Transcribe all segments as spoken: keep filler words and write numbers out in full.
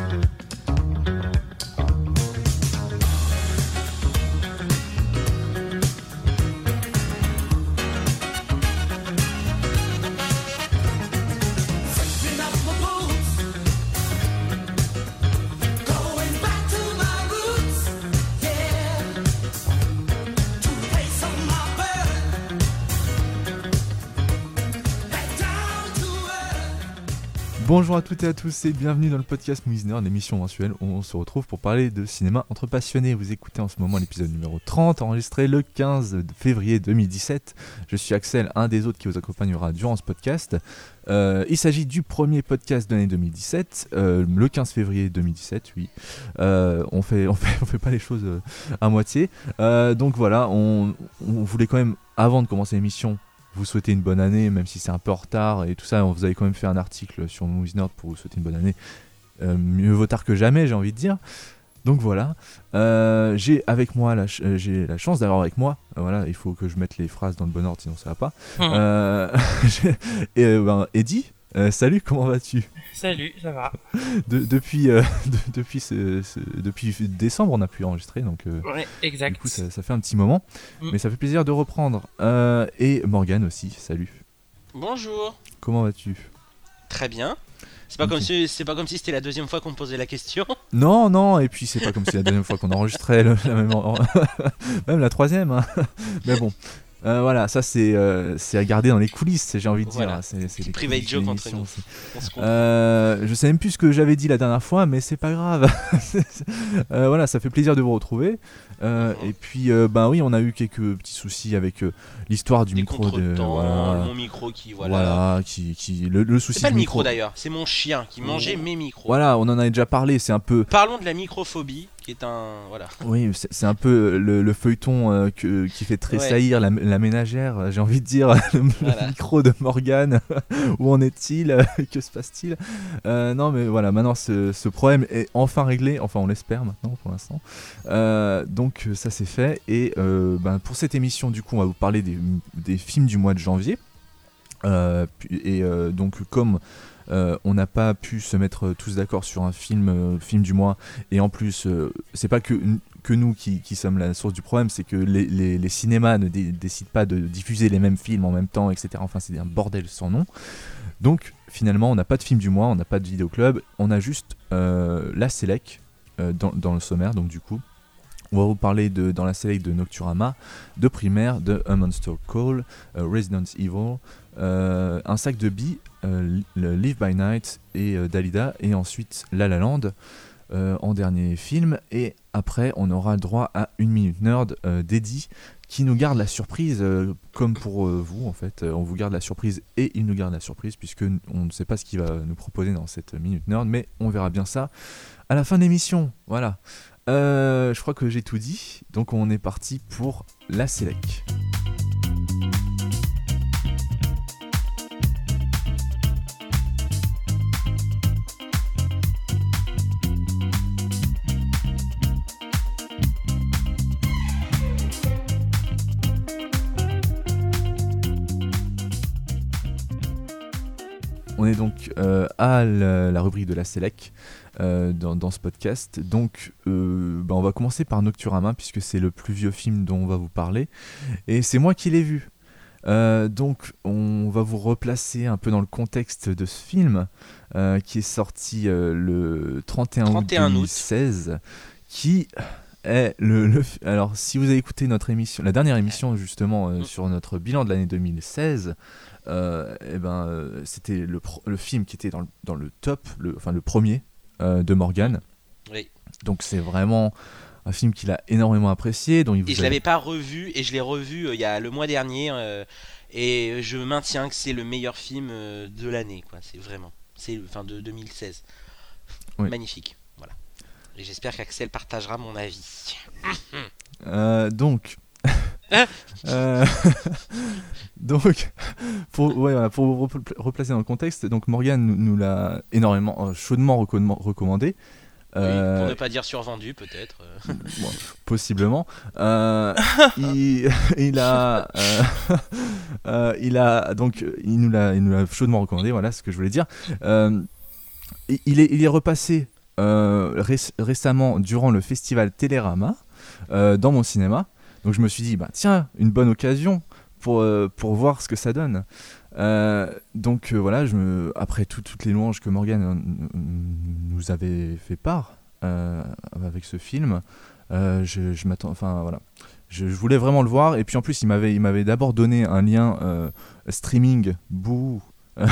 Bonjour à toutes et à tous et bienvenue dans le podcast Movies Nerd, l'émission mensuelle où on se retrouve pour parler de cinéma entre passionnés. Vous écoutez en ce moment l'épisode numéro trente, enregistré le quinze février deux mille dix-sept. Je suis Axel, un des autres qui vous accompagnera durant ce podcast. Euh, il s'agit du premier podcast de l'année deux mille dix-sept, euh, le quinze février deux mille dix-sept, oui. Euh, on fait, on fait, on fait pas les choses euh, à moitié. Euh, donc voilà, on, on voulait quand même, avant de commencer l'émission, vous souhaiter une bonne année, même si c'est un peu en retard et tout ça. Vous avez quand même fait un article sur Movies Nerd pour vous souhaiter une bonne année. Euh, mieux vaut tard que jamais, j'ai envie de dire. Donc voilà, euh, j'ai avec moi la, ch- euh, j'ai la chance d'avoir avec moi. Euh, voilà, il faut que je mette les phrases dans le bon ordre, sinon ça va pas. Mmh. Euh, et euh, ben, Eddie, euh, salut, comment vas-tu ? Salut, ça va. De, depuis, euh, de, depuis, ce, ce, depuis décembre, on a pu enregistrer, donc euh, ouais, exact. Du coup, ça, ça fait un petit moment, mm. mais ça fait plaisir de reprendre. Euh, et Morgane aussi, salut. Bonjour. Comment vas-tu ? Très bien. C'est pas, okay. comme si, c'est pas comme si c'était la deuxième fois qu'on me posait la question. Non, non, et puis c'est pas comme si la deuxième fois qu'on enregistrait, le, la même, même la troisième. Hein. Mais bon. Euh, voilà, ça c'est, euh, c'est à garder dans les coulisses, j'ai envie de voilà. dire. C'est, c'est les private joke entre nous. Euh, je sais même plus ce que j'avais dit la dernière fois, mais c'est pas grave. euh, voilà, ça fait plaisir de vous retrouver. Euh, mmh. Et puis, euh, ben oui, on a eu quelques petits soucis avec euh, l'histoire du les micro. De, voilà. Mon micro qui, voilà. voilà qui, qui, le, le souci c'est pas du le micro, micro d'ailleurs, c'est mon chien qui mangeait mmh. mes micros. Voilà, on en avait déjà parlé, c'est un peu. Parlons de la microphobie. Qui est un voilà. Oui, c'est, c'est un peu le, le feuilleton euh, que, qui fait tressaillir ouais. la, la ménagère, j'ai envie de dire, le, voilà. le micro de Morgane. Où en est-il ? Que se passe-t-il ? euh, Non, mais voilà, maintenant ce, ce problème est enfin réglé, enfin on l'espère maintenant pour l'instant. Euh, donc ça c'est fait, et euh, ben, pour cette émission, du coup, on va vous parler des, des films du mois de janvier. Euh, et euh, donc, comme. Euh, on n'a pas pu se mettre tous d'accord sur un film, euh, film du mois, et en plus euh, c'est pas que, que nous qui, qui sommes la source du problème, c'est que les, les, les cinémas ne dé- décident pas de diffuser les mêmes films en même temps, etc. Enfin c'est un bordel sans nom. Donc finalement on n'a pas de film du mois, on n'a pas de vidéoclub, on a juste euh, la Select euh, dans, dans le sommaire. Donc du coup on va vous parler de, dans la Select de Nocturama, de Primaire, de A Monster Call, uh, Resident Evil, euh, un sac de billes, euh, le Live by Night et euh, Dalida, et ensuite La La Land euh, en dernier film. Et après on aura le droit à une minute nerd euh, d'Eddie qui nous garde la surprise, euh, comme pour euh, vous en fait. Euh, on vous garde la surprise et il nous garde la surprise, puisque on ne sait pas ce qu'il va nous proposer dans cette minute nerd, mais on verra bien ça à la fin de l'émission. Voilà. Euh, je crois que j'ai tout dit, donc on est parti pour la Select. On est donc euh, à la, la rubrique de la Select. Euh, dans, dans ce podcast. Donc euh, bah on va commencer par Nocturama, puisque c'est le plus vieux film dont on va vous parler, et c'est moi qui l'ai vu. Euh, donc on va vous replacer un peu dans le contexte de ce film euh, qui est sorti euh, le trente et un août deux mille seize, qui est le, le alors si vous avez écouté notre émission, la dernière émission justement euh, sur notre bilan de l'année deux mille seize, euh, et ben euh, c'était le, pro- le film qui était dans le, dans le top, le, enfin le premier Euh, de Morgane. Oui. Donc c'est vraiment un film qu'il a énormément apprécié. Dont il vous et je a... l'avais pas revu, et je l'ai revu euh, il y a le mois dernier, euh, et je maintiens que c'est le meilleur film euh, de l'année, quoi. C'est vraiment, c'est enfin de deux mille seize. Oui. Magnifique, voilà. Et j'espère qu'Axel partagera mon avis. euh, donc. euh, donc pour, ouais, voilà, pour vous replacer dans le contexte, donc Morgane nous, nous l'a énormément euh, chaudement recomm- recommandé. Euh, oui, pour ne pas dire survendu peut-être. Bon, possiblement. Euh, il, il a, euh, euh, il a donc il nous l'a, il nous l'a chaudement recommandé. Voilà ce que je voulais dire. Euh, il est, il est repassé euh, ré- récemment durant le festival Télérama euh, dans mon cinéma. Donc je me suis dit, bah, tiens, une bonne occasion pour, euh, pour voir ce que ça donne. Euh, donc euh, voilà, je me... après tout, toutes les louanges que Morgane euh, nous avait fait part euh, avec ce film, euh, je, je m'attends, enfin voilà, je, je voulais vraiment le voir. Et puis en plus, il m'avait, il m'avait d'abord donné un lien euh, streaming, bouh,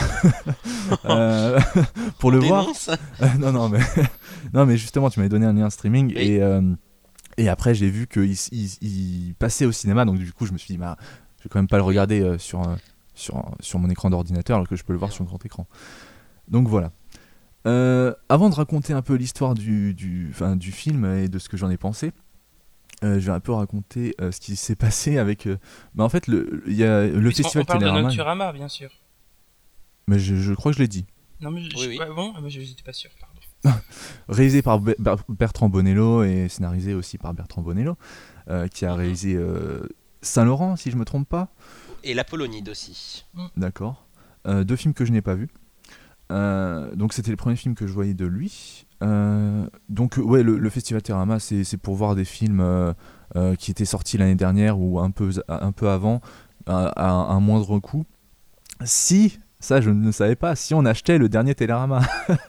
euh, pour le voir. Euh, non non mais non mais justement, tu m'avais donné un lien streaming oui. et euh, et après j'ai vu qu'il il, il passait au cinéma, donc du coup je me suis dit bah je vais quand même pas le regarder euh, sur euh, Sur, sur mon écran d'ordinateur alors que je peux le voir sur un grand écran. Donc voilà. Euh, avant de raconter un peu l'histoire du, du, du film et de ce que j'en ai pensé, euh, je vais un peu raconter euh, ce qui s'est passé avec... Euh, bah en fait, le, y a le festival on parle Télérama... de Nocturama, bien sûr. Mais je, je crois que je l'ai dit. Non mais je, oui, oui. Ouais, bon, mais je n'étais pas sûr, pardon. Réalisé par Be- Bertrand Bonello et scénarisé aussi par Bertrand Bonello, euh, qui a réalisé euh, Saint-Laurent, si je me trompe pas. Et l'Apollonide aussi. D'accord. Euh, deux films que je n'ai pas vus. Euh, donc c'était le premier film que je voyais de lui. Euh, donc ouais, le, le Festival Télérama, c'est, c'est pour voir des films euh, euh, qui étaient sortis l'année dernière ou un peu, un peu avant, à, à un moindre coût. Si, ça je ne savais pas, si on achetait le dernier Télérama.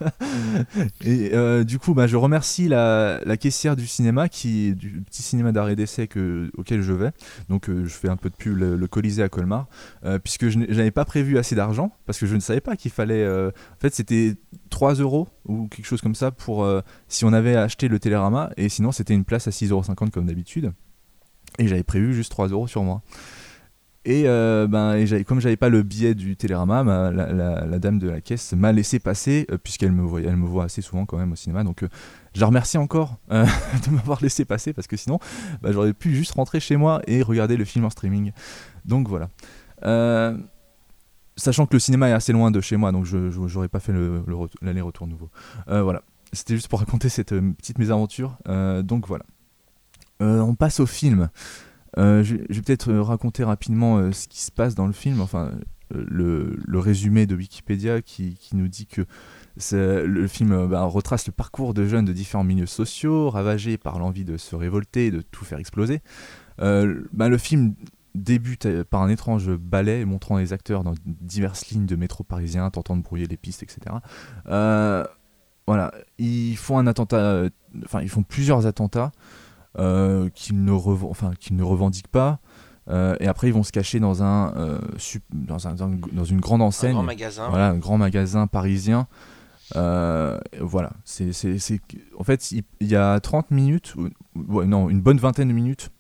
Et euh, du coup, bah, je remercie la, la caissière du cinéma, qui, du petit cinéma d'arrêt d'essai que, auquel je vais. Donc euh, je fais un peu de pub, le, le Colisée à Colmar, euh, puisque je n'avais pas prévu assez d'argent, parce que je ne savais pas qu'il fallait... Euh, en fait, c'était trois euros ou quelque chose comme ça pour euh, si on avait acheté le Télérama, et sinon c'était une place à six euros cinquante comme d'habitude. Et j'avais prévu juste trois euros sur moi. Et, euh, ben, et j'avais, comme j'avais pas le billet du Télérama, ma, la, la, la dame de la caisse m'a laissé passer, euh, puisqu'elle me voit, elle me voit assez souvent quand même au cinéma. Donc euh, je la remercie encore euh, de m'avoir laissé passer, parce que sinon bah, j'aurais pu juste rentrer chez moi et regarder le film en streaming. Donc voilà. Euh, sachant que le cinéma est assez loin de chez moi, donc je, je, j'aurais pas fait le, le retour, l'aller-retour nouveau. Euh, voilà. C'était juste pour raconter cette euh, petite mésaventure. Euh, donc voilà. Euh, on passe au film. Euh, je, je vais peut-être raconter rapidement euh, ce qui se passe dans le film, enfin euh, le, le résumé de Wikipédia qui, qui nous dit que le film euh, bah, retrace le parcours de jeunes de différents milieux sociaux, ravagés par l'envie de se révolter et de tout faire exploser. Euh, bah, le film débute par un étrange ballet montrant les acteurs dans diverses lignes de métro parisien tentant de brouiller les pistes, et cetera. Euh, voilà, ils font un attentat, enfin ils font plusieurs attentats. Euh, qu'ils, ne rev- enfin, qu'ils ne revendiquent pas, euh, et après ils vont se cacher dans un, euh, sup- dans, un, dans, un dans une grande enseigne, un grand magasin, voilà, un grand magasin parisien. Euh, voilà, c'est, c'est, c'est... en fait il, il y a trente minutes, ou, ouais, non, une bonne vingtaine de minutes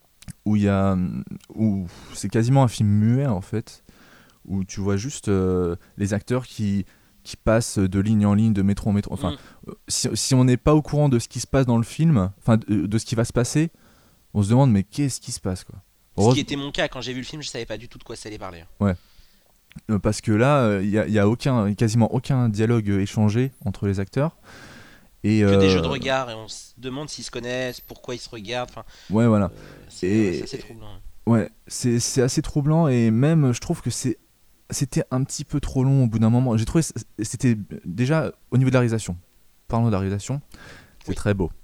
où il y a, où c'est quasiment un film muet en fait, où tu vois juste euh, les acteurs qui qui passent de ligne en ligne, de métro en métro. Enfin, mm. si, si on n'est pas au courant de ce qui se passe dans le film, enfin de, de ce qui va se passer, on se demande mais qu'est-ce qui se passe quoi. Ce qui était mon cas quand j'ai vu le film, je savais pas du tout de quoi ça allait parler. Ouais. Euh, parce que là, il euh, y, y a aucun, quasiment aucun dialogue échangé entre les acteurs. Et que euh... des jeux de regard, et on se demande s'ils se connaissent, pourquoi ils se regardent. Enfin, ouais, voilà. Euh, c'est, et... c'est assez troublant. Ouais, c'est, c'est assez troublant, et même je trouve que c'est c'était un petit peu trop long au bout d'un moment. J'ai trouvé c'était déjà au niveau de la réalisation. Parlons de la réalisation, c'est oui. très beau.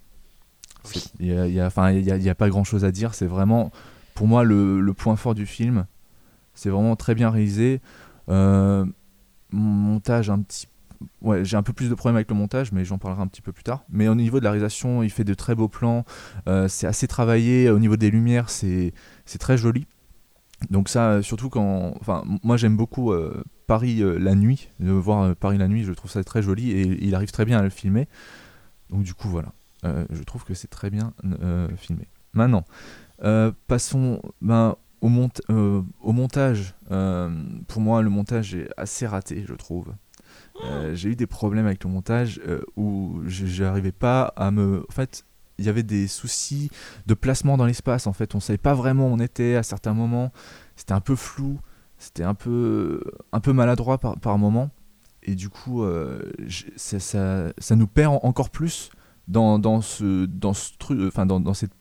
Il oui. y a, y a, enfin, il y a, y a pas grand chose à dire. C'est vraiment, pour moi, le, le point fort du film. C'est vraiment très bien réalisé. Euh, mon montage un petit, ouais, j'ai un peu plus de problèmes avec le montage, mais j'en parlerai un petit peu plus tard. Mais au niveau de la réalisation, il fait de très beaux plans. Euh, c'est assez travaillé. Au niveau des lumières, c'est c'est très joli. Donc ça, surtout quand... Enfin, moi j'aime beaucoup euh, Paris euh, la nuit, de voir euh, Paris la nuit, je trouve ça très joli, et il arrive très bien à le filmer. Donc du coup, voilà. Euh, je trouve que c'est très bien euh, filmé. Maintenant, euh, passons ben, au, mont- euh, au montage. Euh, pour moi, le montage est assez raté, je trouve. Euh, j'ai eu des problèmes avec le montage euh, où je n'arrivais pas à me... En fait, il y avait des soucis de placement dans l'espace, en fait. On ne savait pas vraiment où on était à certains moments. C'était un peu flou, c'était un peu, un peu maladroit par, par moments. Et du coup, euh, ça, ça, ça nous perd encore plus dans, dans, ce, dans, ce truc, enfin, dans, dans, cette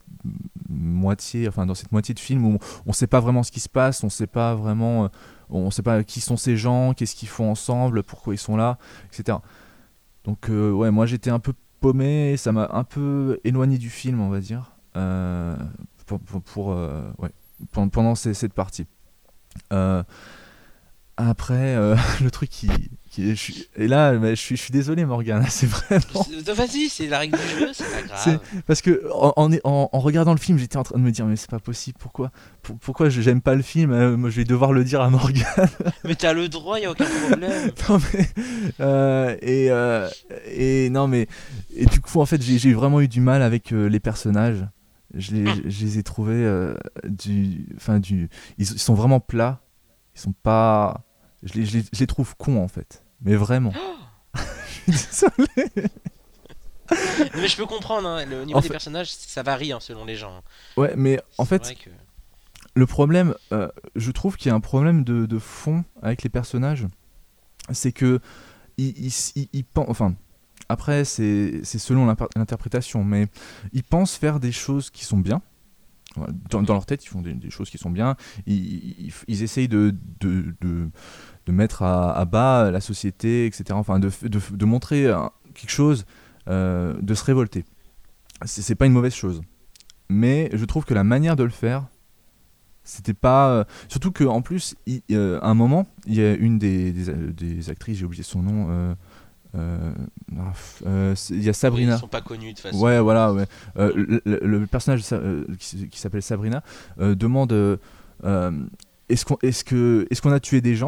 moitié, enfin, dans cette moitié de film où on ne sait pas vraiment ce qui se passe, on ne sait pas vraiment... On ne sait pas qui sont ces gens, qu'est-ce qu'ils font ensemble, pourquoi ils sont là, et cetera. Donc, euh, ouais, moi j'étais un peu paumé, ça m'a un peu éloigné du film, on va dire, euh, pour, pour, pour euh, ouais, pendant, pendant ces, cette partie. Euh, après, euh, le truc qui, qui je suis, et là, bah, je suis, je suis désolé, Morgane, c'est vraiment. C'est- Vas-y, c'est la règle du jeu, c'est pas grave. C'est parce que en, en, en- en regardant le film, j'étais en train de me dire mais c'est pas possible, pourquoi, pour- pourquoi je j'aime pas le film, euh, moi je vais devoir le dire à Morgane. Mais t'as le droit, y a aucun problème. Non mais euh, et euh, et non mais et du coup en fait j'ai j'ai vraiment eu du mal avec euh, les personnages. Je les, je les ai trouvés euh, du, enfin du, ils, ils sont vraiment plats. Ils sont pas, je les, je les, je les trouve cons en fait. Mais vraiment. Je suis désolé. Mais je peux comprendre, hein, le niveau En des fait- personnages, ça varie hein, selon les gens. Ouais, mais en C'est fait, vrai que- le problème, euh, je trouve qu'il y a un problème de, de fond avec les personnages. C'est que ils, ils, ils, ils pen- enfin, après c'est c'est selon l'impa- l'interprétation, mais ils pensent faire des choses qui sont bien. Voilà, Dans, dans leur tête, ils font des, des choses qui sont bien. Ils, ils, ils essayent de, de, de, de mettre à, à bas la société, et cetera. Enfin, de, de, de montrer un- quelque chose, euh, de se révolter. C'est, c'est pas une mauvaise chose. Mais je trouve que la manière de le faire, c'était pas. euh, surtout qu'en plus, il- euh, à un moment, il y a une des, des, des actrices, j'ai oublié son nom. euh, euh, ah, f- euh, c'est- il y a Oui, Sabrina. ils sont pas connus de toute façon. Ouais, voilà, ouais. Euh, le, le- le personnage de Sa- euh, qui, s- qui s'appelle Sabrina euh, demande euh, euh, est-ce qu'on est-ce que est-ce qu'on a tué des gens?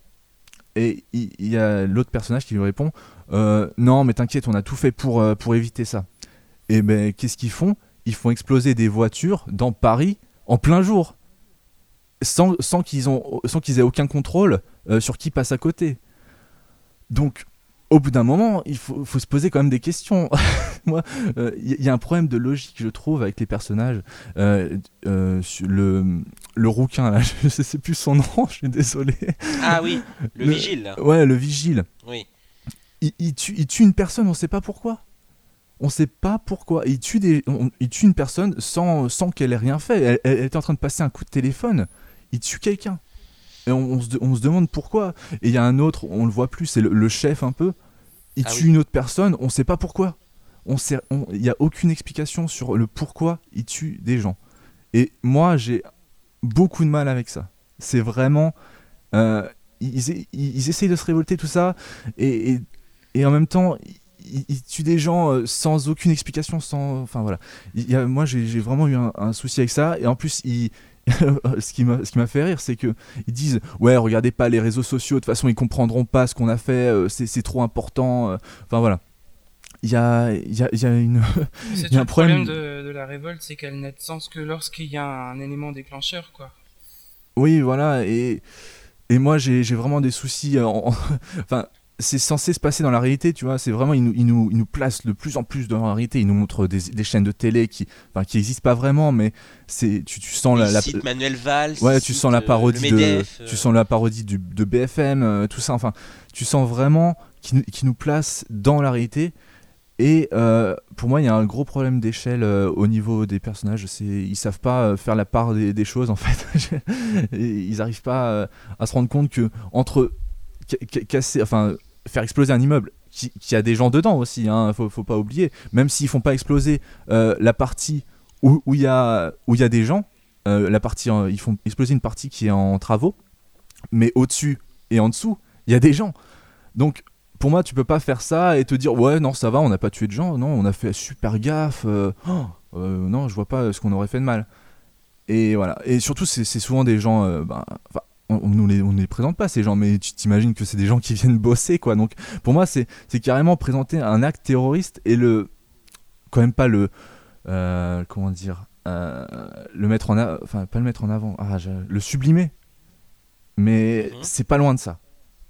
Et il il y, a l'autre personnage qui lui répond euh, non, mais t'inquiète, on a tout fait pour euh, pour éviter ça. Et ben qu'est-ce qu'ils font? Ils font exploser des voitures dans Paris en plein jour, sans, sans qu'ils ont sans qu'ils aient aucun contrôle euh, sur qui passe à côté. Donc au bout d'un moment, il faut, faut se poser quand même des questions. Moi, il euh, y, y a un problème de logique, je trouve, avec les personnages. Euh, euh, sur le, le rouquin, là, je ne sais plus son nom, je suis désolé. Ah oui, le, Le- vigile là. Ouais, le vigile. Oui. Il, il tue, il tue une personne, on ne sait pas pourquoi. On ne sait pas pourquoi. Il tue, des, on- il tue une personne sans, sans qu'elle ait rien fait. Elle, elle était en train de passer un coup de téléphone. Il tue quelqu'un. Et on, on, se, de- on se demande pourquoi. Et il y a un autre, on le voit plus, c'est le, le chef un peu. Il Ah tue oui. une autre personne, on sait pas pourquoi. On sait, on- il y a aucune explication sur le pourquoi il tue des gens. Et moi, j'ai beaucoup de mal avec ça. C'est vraiment, euh, ils, ils, ils essayent de se révolter tout ça, et, et, et en même temps, ils, ils tuent des gens euh, sans aucune explication, sans, enfin voilà. Il y a, moi, j'ai, j'ai vraiment eu un, un souci avec ça, et en plus, ils ce qui m'a ce qui m'a fait rire, c'est que ils disent ouais, regardez pas les réseaux sociaux, de toute façon ils comprendront pas ce qu'on a fait, euh, c'est c'est trop important, euh. Enfin voilà, il y a il y a, il y a une C'est il y a un tout le problème problème. de, de la révolte, c'est qu'elle n'a de sens que lorsqu'il y a un élément déclencheur, quoi. Oui, voilà, et et moi j'ai j'ai vraiment des soucis euh, en- enfin c'est censé se passer dans la réalité, tu vois, c'est vraiment, ils nous, ils nous, ils nous placent de plus en plus dans la réalité, ils nous montrent des, des chaînes de télé qui, enfin, qui existent pas vraiment, mais c'est, tu, tu sens la, Il la, cite Manuel Valls. ouais, il tu cite, sens la euh, parodie le de, Medef, euh. tu sens la parodie du, de B F M, euh, tout ça, enfin, tu sens vraiment qu'ils nous, qu'ils nous placent dans la réalité. Et euh, pour moi, il y a un gros problème d'échelle euh, au niveau des personnages. C'est, ils savent pas euh, faire la part des, des choses en fait. Et ils arrivent pas euh, à se rendre compte que entre ca- ca- casser, enfin, faire exploser un immeuble qui, qui a des gens dedans aussi, hein, faut, faut pas oublier. Même s'ils font pas exploser euh, la partie où où il y a où il y a des gens, euh, la partie, en- ils font exploser une partie qui est en travaux, mais au-dessus et en dessous, il y a des gens. Donc pour moi, tu peux pas faire ça et te dire ouais non ça va, on n'a pas tué de gens, non on a fait super gaffe, euh, oh, euh, non je vois pas ce qu'on aurait fait de mal. Et voilà, et surtout c'est, c'est souvent des gens, euh, ben, enfin, on, on nous les on ne les présente pas ces gens, mais tu t'imagines que c'est des gens qui viennent bosser quoi. Donc pour moi c'est c'est carrément présenter un acte terroriste et le quand même pas le euh, comment dire euh, le mettre en a- enfin pas le mettre en avant, ah, je- le sublimer, mais Mhm. c'est pas loin de ça.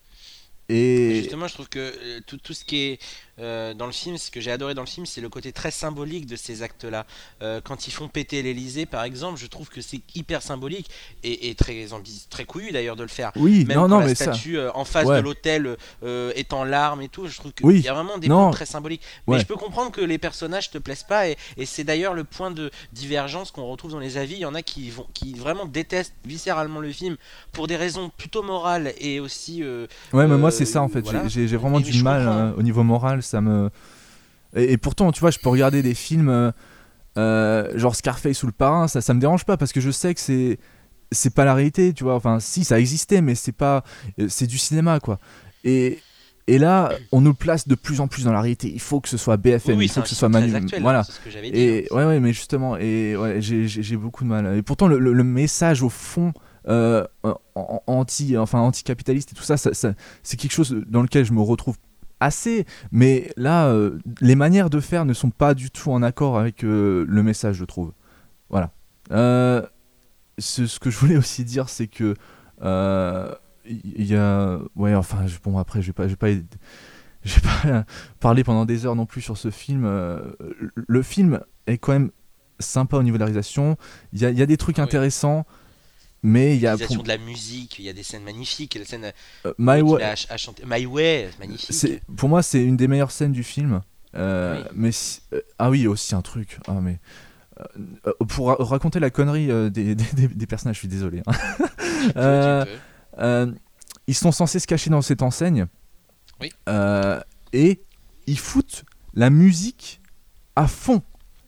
Et Et justement, je trouve que euh, tout, tout ce qui est euh, dans le film, ce que j'ai adoré dans le film, c'est le côté très symbolique de ces actes-là. Euh, quand ils font péter l'Elysée, par exemple, je trouve que c'est hyper symbolique et, et très, ambi- très couillu d'ailleurs de le faire. oui, Même non quand non la mais ça, statue euh, en face ouais. de l'hôtel euh, est en larmes et tout, je trouve qu'il Oui, y a vraiment des non. points très symboliques. Mais Ouais. je peux comprendre que les personnages te plaisent pas et, et c'est d'ailleurs le point de divergence qu'on retrouve dans les avis. Il y en a qui, vont, qui vraiment détestent viscéralement le film pour des raisons plutôt morales et aussi... euh, Ouais, mais moi euh, c'est ça en fait. voilà. J'ai, j'ai vraiment Et du je mal comprends. euh, au niveau moral. Ça me, Et, et pourtant, tu vois, je peux regarder des films euh, euh, genre Scarface ou Le Parrain, ça, ça me dérange pas parce que je sais que c'est, c'est pas la réalité, tu vois. Enfin, si, ça existait, mais c'est pas, c'est du cinéma, quoi. Et Et là, on nous place de plus en plus dans la réalité. Il faut que ce soit B F M, oui, il faut que ce soit Manu. Actuel, voilà. C'est ce que j'avais dit. Et hein. ouais, ouais, mais justement, et ouais, j'ai, j'ai, j'ai beaucoup de mal. Et pourtant, le, le, le message au fond euh, anti, enfin anti-capitaliste et tout ça, ça, ça, c'est quelque chose dans lequel je me retrouve assez. Mais là, euh, les manières de faire ne sont pas du tout en accord avec euh, le message, je trouve. Voilà. Euh, ce, ce que je voulais aussi dire, c'est que euh, il y a ouais enfin je, bon après je vais pas je vais pas je vais pas parler pendant des heures non plus sur ce film. Euh, le film est quand même sympa au niveau de la réalisation, il y a, il y a des trucs ah, intéressants oui. Mais il y a pour... de la musique, il y a des scènes magnifiques, la scène euh, My Way à, à chanter My Way magnifique. C'est, pour moi c'est une des meilleures scènes du film euh, oui. Mais si, euh, ah oui aussi un truc ah mais euh, pour ra- raconter la connerie euh, des, des, des personnages, je suis désolé hein. euh, Euh, ils sont censés se cacher dans cette enseigne oui. euh, et ils foutent la musique à fond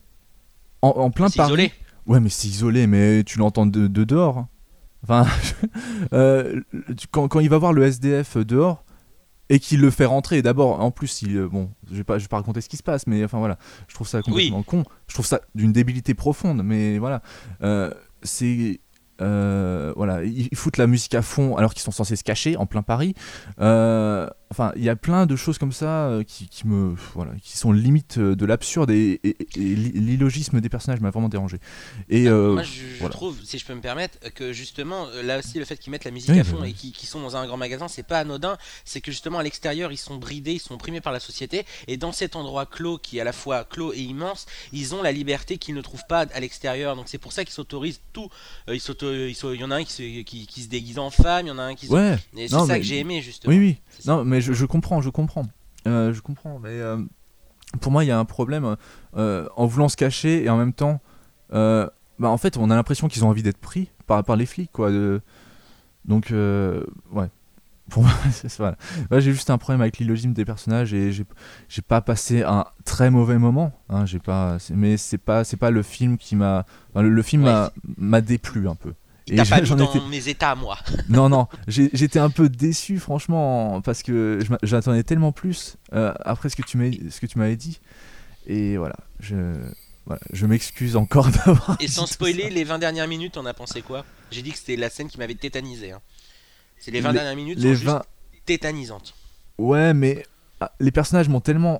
en, en plein c'est Paris. Isolé. Ouais mais c'est isolé, mais tu l'entends de, de dehors hein. Enfin euh, quand, quand il va voir le S D F dehors et qu'il le fait rentrer, d'abord en plus il, bon je vais pas je vais pas raconter ce qui se passe, mais enfin voilà, je trouve ça complètement oui. con, je trouve ça d'une débilité profonde, mais voilà euh, c'est Euh, voilà, ils foutent la musique à fond alors qu'ils sont censés se cacher en plein Paris. Euh, enfin, il y a plein de choses comme ça euh, qui, qui me, voilà, qui sont limite de l'absurde et, et, et l'illogisme des personnages m'a vraiment dérangé. Et euh, moi, je, voilà. je trouve, si je peux me permettre, que justement, là aussi, le fait qu'ils mettent la musique oui, à fond oui. et qu'ils, qu'ils sont dans un grand magasin, c'est pas anodin. C'est que justement à l'extérieur, ils sont bridés, ils sont opprimés par la société, et dans cet endroit clos, qui est à la fois clos et immense, ils ont la liberté qu'ils ne trouvent pas à l'extérieur. Donc c'est pour ça qu'ils s'autorisent tout. Euh, ils s'autorisent il y en a un qui se, qui, qui se déguise en femme, il y en a un qui se... ouais. Et c'est non, ça mais... que j'ai aimé justement. Oui, oui. Non, mais je, je comprends, je comprends. Euh, je comprends, mais euh, pour moi, il y a un problème euh, en voulant se cacher et en même temps, euh, bah, en fait, on a l'impression qu'ils ont envie d'être pris par, par les flics, quoi. De... Donc, euh, ouais. Pour moi, c'est ça. Là, j'ai juste un problème avec l'illogisme des personnages et j'ai, j'ai pas passé un très mauvais moment. Hein, j'ai pas, c'est, mais c'est pas, c'est pas le film qui m'a. Enfin, le, le film ouais. m'a, m'a déplu un peu. Il t'a pas j'en mis dans étais... mes états, moi. Non, non, j'ai, j'étais un peu déçu, franchement, parce que je, j'attendais tellement plus euh, après ce que tu m'as, ce que tu m'avais dit. Et voilà, je, voilà, je m'excuse encore d'avoir. Et sans spoiler, les vingt dernières minutes, on a pensé quoi ? J'ai dit que c'était la scène qui m'avait tétanisé. Hein. C'est les vingt les, dernières minutes les sont vingt... juste tétanisantes. Ouais, mais ah, les personnages m'ont tellement,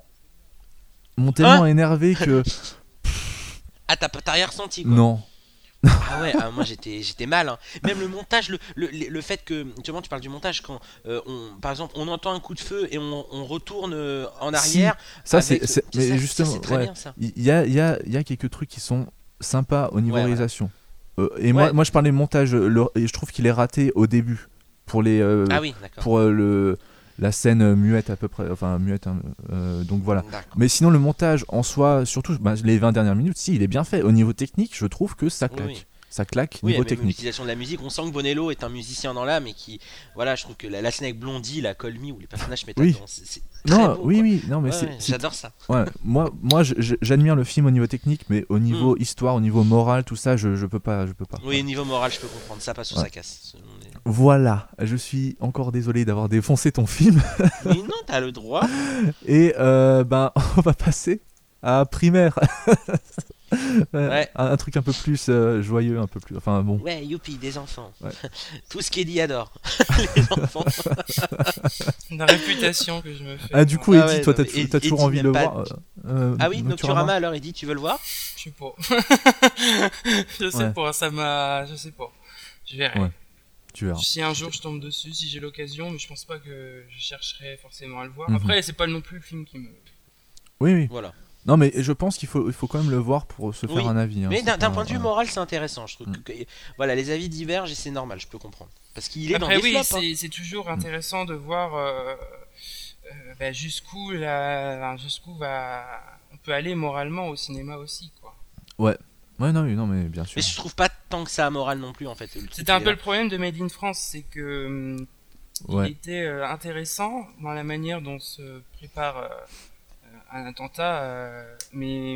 m'ont tellement hein énervé que. Ah, t'as, t'as rien ressenti quoi ? Non. Ah ouais, ah, moi j'étais, j'étais mal. Hein. Même le montage, le, le, le fait que, justement, tu parles du montage quand, euh, on, par exemple, on entend un coup de feu et on, on retourne en arrière. Si, ça c'est, c'est le... mais ça, justement, ça, c'est très ouais, bien ça. Il y a, il y a, il y a quelques trucs qui sont sympas au niveau ouais, réalisation. Voilà. Euh, et ouais. moi, moi je parlais montage, le, et je trouve qu'il est raté au début pour les, euh, ah oui, d'accord. pour euh, le. La scène muette à peu près, enfin muette, hein, euh, donc voilà. D'accord. Mais sinon le montage en soi, surtout bah, les vingt dernières minutes, si il est bien fait. Au niveau technique, je trouve que ça claque. Oui, oui. Ça claque oui, niveau technique. L'utilisation de la musique, on sent que Bonello est un musicien dans l'âme et qui, voilà, je trouve que la, la scène avec Blondie, la Call Me où les personnages mettent oui. dedans, c'est, c'est très non, beau, oui, quoi. oui, non, mais ouais, c'est, ouais, c'est, j'adore ça. Ouais, moi, moi, je, je, j'admire le film au niveau technique, mais au niveau mm. histoire, au niveau moral, tout ça, je, je peux pas, je peux pas. Oui, au niveau moral, je peux comprendre. Ça passe ou ouais. ça casse. Voilà, je suis encore désolé d'avoir défoncé ton film. Mais non, t'as le droit. Et euh, ben, on va passer à Primaire. Ouais. un, un truc un peu plus euh, joyeux, un peu plus. Enfin bon. Ouais, youpi, des enfants. Ouais. Tout ce qu'Eddie adore. Les enfants. La réputation que je me fais. Ah, du coup, ah Eddie, ouais, toi, t'as, Eddie, t'as toujours Eddie envie de le pas... voir euh, Ah oui, Nocturama, Nocturama alors, Eddie, tu veux le voir ? Je sais pas. je sais ouais. pas, ça m'a. Je sais pas. Je verrai. Ouais. Tu verras. Si un jour je tombe dessus, si j'ai l'occasion, mais je pense pas que je chercherai forcément à le voir. Mm-hmm. Après, c'est pas non plus le film qui me. Oui, oui. Voilà. Non, mais je pense qu'il faut, il faut quand même le voir pour se faire oui. un avis. Hein, mais d'un, d'un point de vue euh... moral, c'est intéressant. Je trouve mm. que, voilà, les avis divergent et c'est normal, je peux comprendre. Parce qu'il est Après, dans des oui, flops. c'est, hein. c'est toujours intéressant de voir euh, euh, bah, jusqu'où, la, jusqu'où va, on peut aller moralement au cinéma aussi, quoi. Ouais. Ouais, non, non, mais bien sûr. Mais je trouve pas tant que ça moral non plus, en fait. C'était un peu le problème de Made in France, c'est que ouais. il était euh, intéressant dans la manière dont se prépare euh, un attentat, euh, mais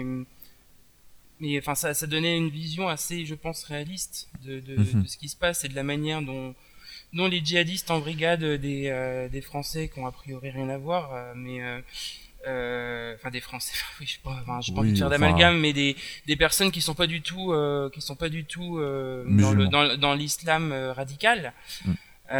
mais enfin ça, ça donnait une vision assez, je pense, réaliste de, de, mm-hmm. de ce qui se passe et de la manière dont dont les djihadistes en brigade des euh, des Français qui ont a priori rien à voir, euh, mais euh, euh, enfin des Français, oui, je sais pas, enfin, j'ai pas oui, envie de faire enfin... d'amalgame, mais des des personnes qui sont pas du tout euh, qui sont pas du tout euh, dans le dans, dans l'islam euh, radical. Mm.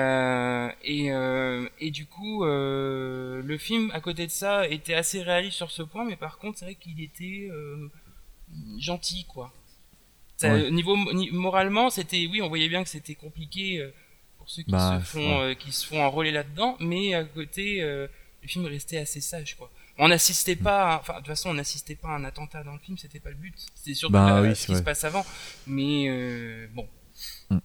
Euh, et, euh, et du coup, euh, le film, à côté de ça, était assez réaliste sur ce point, mais par contre, c'est vrai qu'il était euh, gentil, quoi. Ça, ouais. Niveau ni, moralement, c'était, oui, on voyait bien que c'était compliqué euh, pour ceux qui bah, se font, ouais. euh, qui se font enrôler là-dedans, mais à côté, euh, le film restait assez sage, quoi. On n'assistait pas, enfin, de toute façon, on n'assistait pas à un attentat dans le film, c'était pas le but. C'était surtout bah, la, oui, ce qui ouais. se passe avant, mais euh, bon. Mm.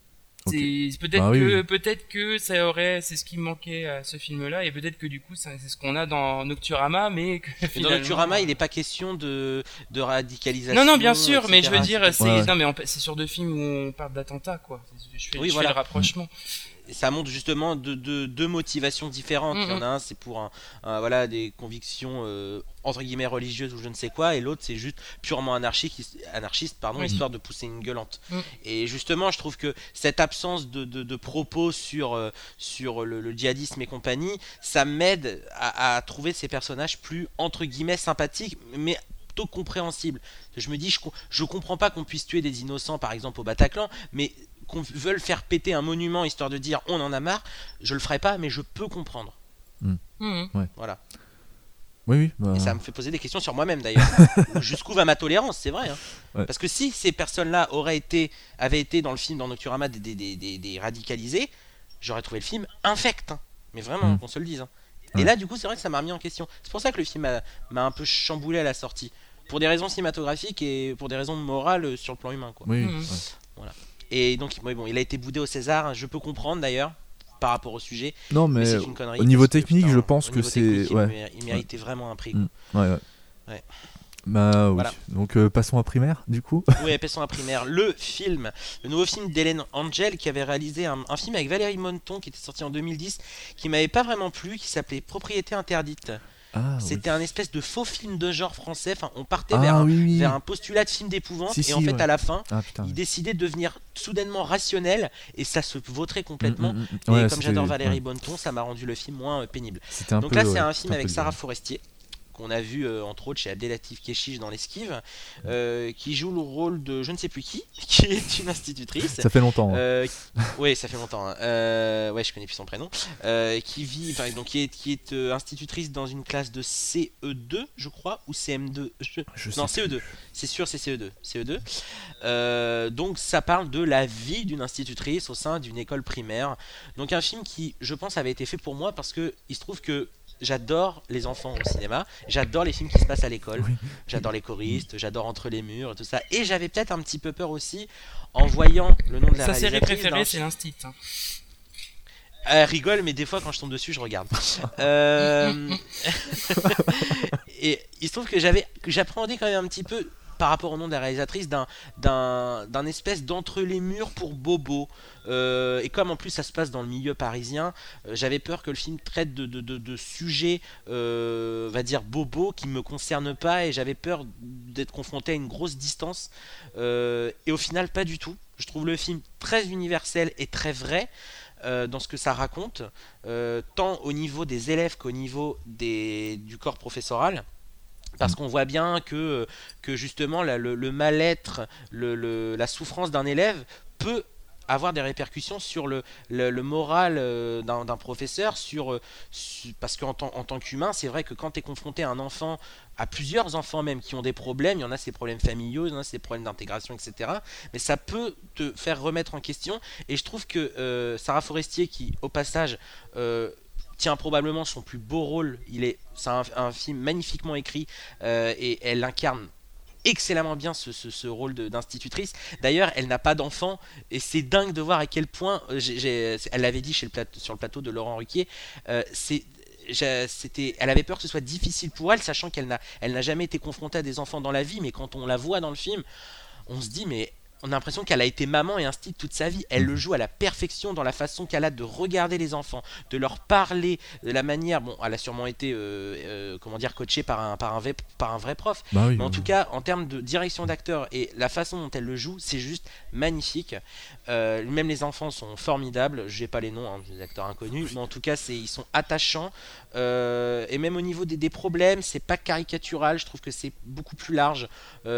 Okay. C'est peut-être bah, que oui. peut-être que ça aurait c'est ce qui manquait à ce film-là et peut-être que du coup ça, c'est ce qu'on a dans Nocturama, mais que mais finalement... dans Nocturama il n'est pas question de de radicalisation. Non non bien sûr, et cetera mais je veux dire c'est ouais. non mais on, c'est sur deux films où on parle d'attentats quoi. Je fais, oui, je voilà. fais le rapprochement. Ça montre justement deux de, de motivations différentes. Mm-hmm. Il y en a un, c'est pour un, un voilà des convictions euh, entre guillemets religieuses ou je ne sais quoi, et l'autre c'est juste purement anarchiste, anarchiste pardon, mm-hmm. histoire de pousser une gueulante. Mm-hmm. Et justement, je trouve que cette absence de, de, de propos sur euh, sur le, le djihadisme et compagnie, ça m'aide à, à trouver ces personnages plus entre guillemets sympathiques, mais plutôt compréhensibles. Je me dis, je je comprends pas qu'on puisse tuer des innocents, par exemple au Bataclan, mais qu'on veuille faire péter un monument histoire de dire on en a marre, je le ferai pas, mais je peux comprendre. Mmh. Mmh. Ouais. Voilà. Oui, oui. Bah... Et ça me fait poser des questions sur moi-même d'ailleurs. Jusqu'où va ma tolérance, c'est vrai. Hein. Ouais. Parce que si ces personnes-là auraient été, avaient été dans le film, dans Nocturama, des, des, des, des radicalisés, j'aurais trouvé le film infect. Hein. Mais vraiment, mmh. qu'on se le dise. Hein. Ouais. Et là, du coup, c'est vrai que ça m'a remis en question. C'est pour ça que le film a, m'a un peu chamboulé à la sortie. Pour des raisons cinématographiques et pour des raisons morales sur le plan humain. Quoi. Oui, mmh. ouais. Voilà. Et donc, bon, il a été boudé au César. Je peux comprendre d'ailleurs par rapport au sujet. Non, mais, mais c'est une connerie. Au niveau technique, que, putain, je pense que c'est. Technique, ouais. Il méritait ouais. vraiment un prix. Quoi. Mmh. Ouais, ouais. ouais. Bah oui. Voilà. Donc euh, passons à Primaire, du coup. Oui, passons à Primaire. Le film, le nouveau film d'Hélène Angel, qui avait réalisé un, un film avec Valérie Monton, qui était sorti en deux mille dix, qui m'avait pas vraiment plu, qui s'appelait Propriété interdite. Ah, C'était oui. un espèce de faux film de genre français. Enfin, on partait ah, vers, oui, un, oui. vers un postulat de film d'épouvante si, et si, en fait ouais. à la fin, ah, putain, il ouais. décidait de devenir soudainement rationnel et ça se vautrait complètement. Mmh, mmh, mmh. Ouais, et comme j'adore Valérie ouais. Monton, ça m'a rendu le film moins euh, pénible. Donc peu, là, c'est ouais, un film avec Sarah Forestier, qu'on a vu euh, entre autres chez Abdelatif Kechiche dans L'Esquive, euh, qui joue le rôle de je ne sais plus qui, qui est une institutrice. Ça fait longtemps. Euh, hein. Oui, ça fait longtemps. Hein. Euh, ouais, je connais plus son prénom. Euh, qui vit, enfin, donc qui est, qui est euh, institutrice dans une classe de C E deux, je crois, ou C M deux. Je... Je non, C E deux. C'est sûr, c'est C E deux. C E deux. Euh, donc ça parle de la vie d'une institutrice au sein d'une école primaire. Donc un film qui, je pense, avait été fait pour moi parce que il se trouve que j'adore les enfants au cinéma, j'adore les films qui se passent à l'école, oui. j'adore les choristes, j'adore Entre les murs et tout ça. Et j'avais peut-être un petit peu peur aussi en voyant le nom de la Sa réalisatrice. Sa série préférée, c'est l'Instit. Hein. Elle rigole, mais des fois quand je tombe dessus, je regarde. euh... et il se trouve que j'avais, que j'appréhendais quand même un petit peu par rapport au nom de la réalisatrice d'un, d'un, d'un espèce d'entre les murs pour bobo. Euh, et comme en plus ça se passe dans le milieu parisien, euh, j'avais peur que le film traite de, de, de, de sujets, euh, va dire bobo, qui ne me concernent pas, et j'avais peur d'être confronté à une grosse distance. Euh, et au final, pas du tout. Je trouve le film très universel et très vrai. Euh, dans ce que ça raconte, euh, tant au niveau des élèves qu'au niveau des, du corps professoral. Parce qu'on voit bien que, que justement la, le, le mal-être, le, le, la souffrance d'un élève peut avoir des répercussions sur le, le, le moral d'un, d'un professeur, sur, sur, parce qu'en tant, en tant qu'humain, c'est vrai que quand tu es confronté à un enfant, à plusieurs enfants même qui ont des problèmes, il y en a ces problèmes familiaux, il y en a ces problèmes d'intégration, et cetera. Mais ça peut te faire remettre en question. Et je trouve que euh, Sarah Forestier, qui au passage euh, tient probablement son plus beau rôle, il est, c'est un, un film magnifiquement écrit euh, et elle incarne excellemment bien ce, ce, ce rôle de, d'institutrice. D'ailleurs, elle n'a pas d'enfant et c'est dingue de voir à quel point, j'ai, j'ai, elle l'avait dit chez le plateau, sur le plateau de Laurent Ruquier, euh, c'est, c'était, elle avait peur que ce soit difficile pour elle, sachant qu'elle n'a, elle n'a jamais été confrontée à des enfants dans la vie, mais quand on la voit dans le film, on se dit mais on a l'impression qu'elle a été maman et instite toute sa vie. Elle le joue à la perfection dans la façon qu'elle a de regarder les enfants, de leur parler, de la manière. Bon, elle a sûrement été, euh, euh, comment dire, coachée par un, par un, vrai, par un vrai prof. Bah oui, mais en oui. tout cas, en termes de direction d'acteur et la façon dont elle le joue, c'est juste magnifique. Euh, même les enfants sont formidables. Je n'ai pas les noms, hein, des acteurs inconnus, mais en tout cas, c'est, ils sont attachants. Euh, et même au niveau des, des problèmes, c'est pas caricatural. Je trouve que c'est beaucoup plus large.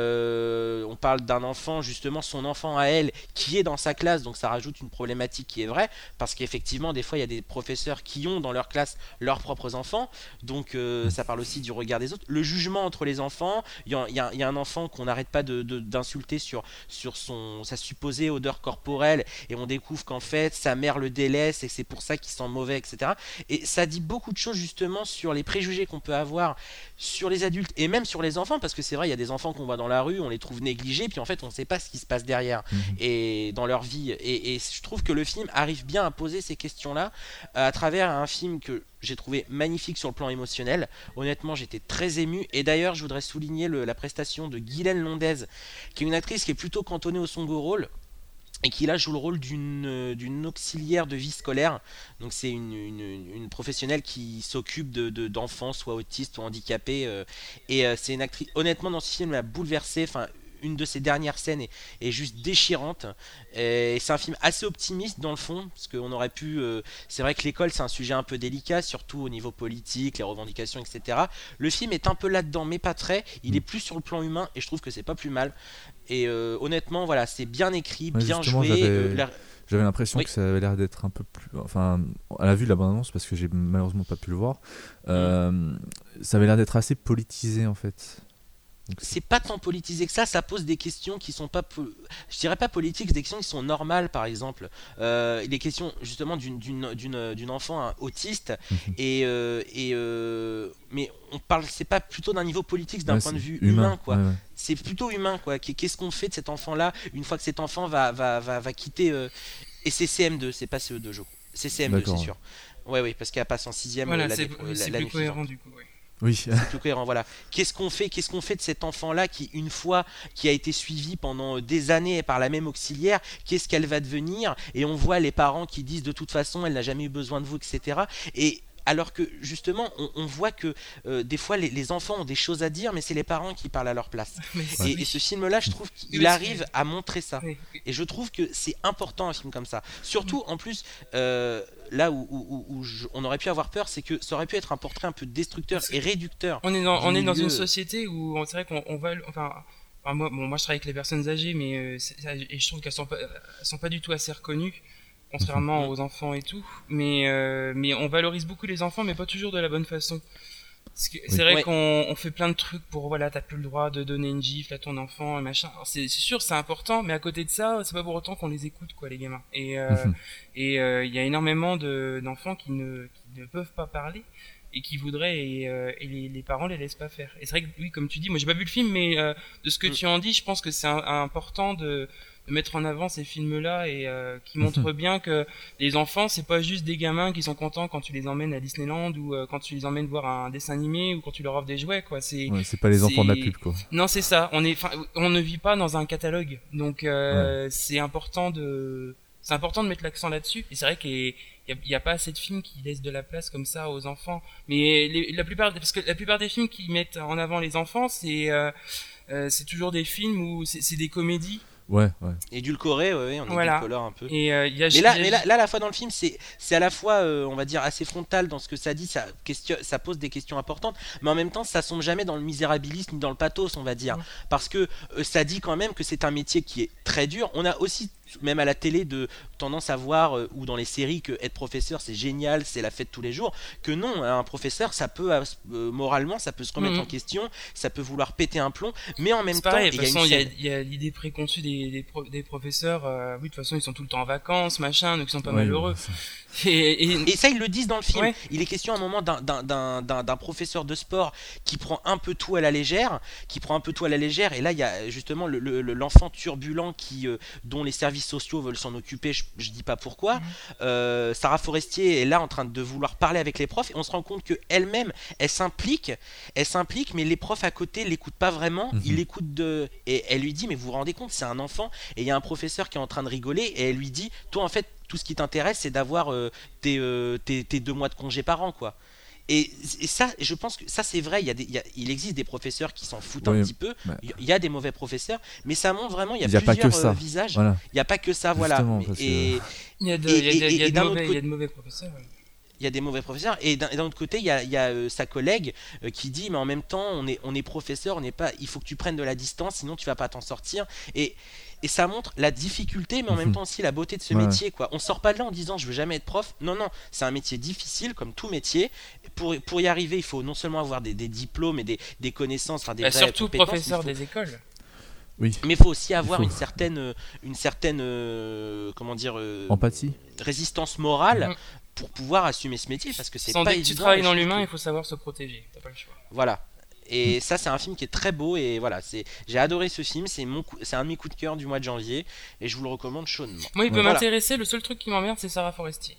Euh, on parle d'un enfant, justement, son enfant à elle, qui est dans sa classe, donc ça rajoute une problématique qui est vraie, parce qu'effectivement, des fois, il y a des professeurs qui ont dans leur classe leurs propres enfants, donc euh, ça parle aussi du regard des autres. Le jugement entre les enfants, il y a, il y a, il y a un enfant qu'on n'arrête pas de, de, d'insulter sur, sur son, sa supposée odeur corporelle, et on découvre qu'en fait, sa mère le délaisse, et c'est pour ça qu'il sent mauvais, et cetera. Et ça dit beaucoup de choses, justement, sur les préjugés qu'on peut avoir sur les adultes, et même sur les enfants, parce que c'est vrai, il y a des enfants qu'on voit dans la rue, on les trouve négligés, puis en fait on ne sait pas ce qui se passe derrière mmh. et dans leur vie, et, et je trouve que le film arrive bien à poser ces questions là à travers un film que j'ai trouvé magnifique sur le plan émotionnel. Honnêtement, j'étais très ému, et d'ailleurs je voudrais souligner le, la prestation de Guylaine Londez, qui est une actrice qui est plutôt cantonnée au second rôle et qui là joue le rôle d'une, d'une auxiliaire de vie scolaire. Donc c'est une, une, une professionnelle qui s'occupe de, de, d'enfants soit autistes ou handicapés, euh, et euh, c'est une actrice, honnêtement dans ce film elle m'a bouleversé. Enfin, une de ses dernières scènes est, est juste déchirante, et c'est un film assez optimiste dans le fond, parce qu'on aurait pu euh, c'est vrai que l'école c'est un sujet un peu délicat, surtout au niveau politique, les revendications, etc. Le film est un peu là-dedans mais pas très, il est plus sur le plan humain, et je trouve que c'est pas plus mal. Et euh, honnêtement, voilà, c'est bien écrit, ouais, bien joué. J'avais, euh, la... j'avais l'impression oui. que ça avait l'air d'être un peu plus. Enfin, à la vue de la bande-annonce, parce que j'ai malheureusement pas pu le voir, euh, mmh. ça avait l'air d'être assez politisé en fait. Donc, c'est... c'est pas tant politisé que ça, ça pose des questions qui sont pas, po... je dirais pas politiques, des questions qui sont normales, par exemple. Euh, des questions justement d'une, d'une, d'une, d'une enfant hein, autiste, mmh. et, euh, et euh... mais on parle, c'est pas plutôt d'un niveau politique, c'est d'un ouais, point de vue humain, humain quoi. Ouais, ouais. C'est plutôt humain, quoi. Qu'est-ce qu'on fait de cet enfant-là une fois que cet enfant va, va, va, va quitter euh... et c'est C M deux, c'est pas C E deux, je crois. C'est C M deux, D'accord. C'est sûr. Ouais, oui, parce qu'elle passe en sixième. Voilà, euh, c'est, la, c'est la, plus cohérent du coup. Ouais. Oui, c'est plus cohérent, voilà. Qu'est-ce qu'on fait, qu'est-ce qu'on fait de cet enfant-là qui, une fois, qui a été suivi pendant des années par la même auxiliaire, qu'est-ce qu'elle va devenir? Et on voit les parents qui disent de toute façon, elle n'a jamais eu besoin de vous, et cetera. Et alors que justement, on, on voit que euh, des fois, les, les enfants ont des choses à dire, mais c'est les parents qui parlent à leur place. Et, et ce film-là, je trouve qu'il arrive à montrer ça. Et je trouve que c'est important un film comme ça. Surtout, en plus, euh, là où, où, où je, on aurait pu avoir peur, c'est que ça aurait pu être un portrait un peu destructeur et réducteur. On est dans, on est dans une société où c'est vrai qu'on on va, enfin. Enfin, moi, bon, moi, je travaille avec les personnes âgées, mais euh, et je trouve qu'elles sont pas, elles sont pas du tout assez reconnues, contrairement mmh. aux enfants et tout. Mais euh, mais on valorise beaucoup les enfants, mais pas toujours de la bonne façon. Parce que oui. C'est vrai ouais. qu'on on fait plein de trucs pour voilà, t'as plus le droit de donner une gifle à ton enfant et machin. Alors, c'est, c'est sûr, c'est important, mais à côté de ça, c'est pas pour autant qu'on les écoute, quoi, les gamins. Et euh, mmh. et il euh, y a énormément de d'enfants qui ne qui ne peuvent pas parler et qui voudraient, et, euh, et les, les parents les laissent pas faire. Et c'est vrai que oui, comme tu dis, moi j'ai pas vu le film, mais euh, de ce que mmh. tu en dis, je pense que c'est un, un important de, de mettre en avant ces films-là, et euh, qui montrent bien que les enfants, c'est pas juste des gamins qui sont contents quand tu les emmènes à Disneyland, ou euh, quand tu les emmènes voir un dessin animé, ou quand tu leur offres des jouets, quoi. C'est, ouais, c'est pas les enfants c'est... de la pub, quoi. Non, c'est ça. On est, on ne vit pas dans un catalogue, donc euh, ouais. c'est important de, c'est important de mettre l'accent là-dessus. Et c'est vrai qu'il il y, y a pas assez de films qui laissent de la place comme ça aux enfants. Mais les, la plupart, parce que la plupart des films qui mettent en avant les enfants, c'est, euh, euh, c'est toujours des films où c'est, c'est des comédies. Ouais, ouais. Édulcoré, ouais, ouais, on voilà. édulcore un peu. Et euh, y a, mais là, mais là, là, à la fois dans le film, c'est, c'est à la fois, euh, on va dire, assez frontal dans ce que ça dit, ça, question, ça pose des questions importantes, mais en même temps, ça sombre jamais dans le misérabilisme ni dans le pathos, on va dire, ouais. Parce que euh, ça dit quand même que c'est un métier qui est très dur. On a aussi, même à la télé, de tendance à voir, euh, ou dans les séries, que être professeur c'est génial, c'est la fête tous les jours, que non, un professeur ça peut, euh, moralement, ça peut se remettre mmh. en question, ça peut vouloir péter un plomb, mais en même c'est temps, pareil, de toute façon, il scène... y, y a l'idée préconçue des, des, pro, des professeurs, euh, oui, de toute façon, ils sont tout le temps en vacances, machin, donc ils sont pas ouais, malheureux. Et, et... et ça, ils le disent dans le film. Ouais. Il est question à un moment d'un, d'un, d'un, d'un, d'un professeur de sport qui prend un peu tout à la légère, qui prend un peu tout à la légère, et là, il y a justement le, le, l'enfant turbulent qui, euh, dont les services services sociaux veulent s'en occuper, je, je dis pas pourquoi. Mmh. Euh, Sarah Forestier est là en train de vouloir parler avec les profs et on se rend compte qu'elle-même, elle s'implique, elle s'implique, mais les profs à côté l'écoutent pas vraiment. Mmh. Ils l'écoutent de... Et elle lui dit, mais vous vous rendez compte, c'est un enfant, et il y a un professeur qui est en train de rigoler, et elle lui dit, toi en fait, tout ce qui t'intéresse, c'est d'avoir euh, tes, euh, tes, tes deux mois de congé par an, quoi. Et, et ça, je pense que ça c'est vrai, il, y a des, il, y a, il existe des professeurs qui s'en foutent oui, un petit peu, ouais. il y a des mauvais professeurs, mais ça montre vraiment, il y a, il y a plusieurs euh, visages, voilà. il n'y a pas que ça, Justement, voilà. Et, que... Il y a de, et, il y a de, il y a de, mauvais, côté, il y a de mauvais professeurs. Oui. Il y a des mauvais professeurs, et d'un, et d'un autre côté, il y a, il y a euh, sa collègue euh, qui dit, mais en même temps, on est, on est professeur, on n'est pas, il faut que tu prennes de la distance, sinon tu vas pas t'en sortir. Et Et ça montre la difficulté, mais en même temps aussi la beauté de ce ouais. métier, quoi. On sort pas de là en disant je veux jamais être prof. Non, non, c'est un métier difficile, comme tout métier. Pour, pour y arriver, il faut non seulement avoir des, des diplômes et des, des connaissances, enfin des bah, vraies surtout compétences. Professeur faut... des écoles. Oui. Mais il faut aussi avoir il faut. une certaine, une certaine, euh, comment dire, euh, empathie, résistance morale. Mmh. Pour pouvoir assumer ce métier, parce que c'est pas évident. Si tu travailles dans l'humain, que... il faut savoir se protéger. T'as pas le choix. Voilà. Et ça, c'est un film qui est très beau. Et voilà, c'est... j'ai adoré ce film. C'est, mon coup... c'est un de mes coups de cœur du mois de janvier. Et je vous le recommande chaudement. Moi, il peut voilà. m'intéresser. Le seul truc qui m'emmerde, c'est Sarah Forestier.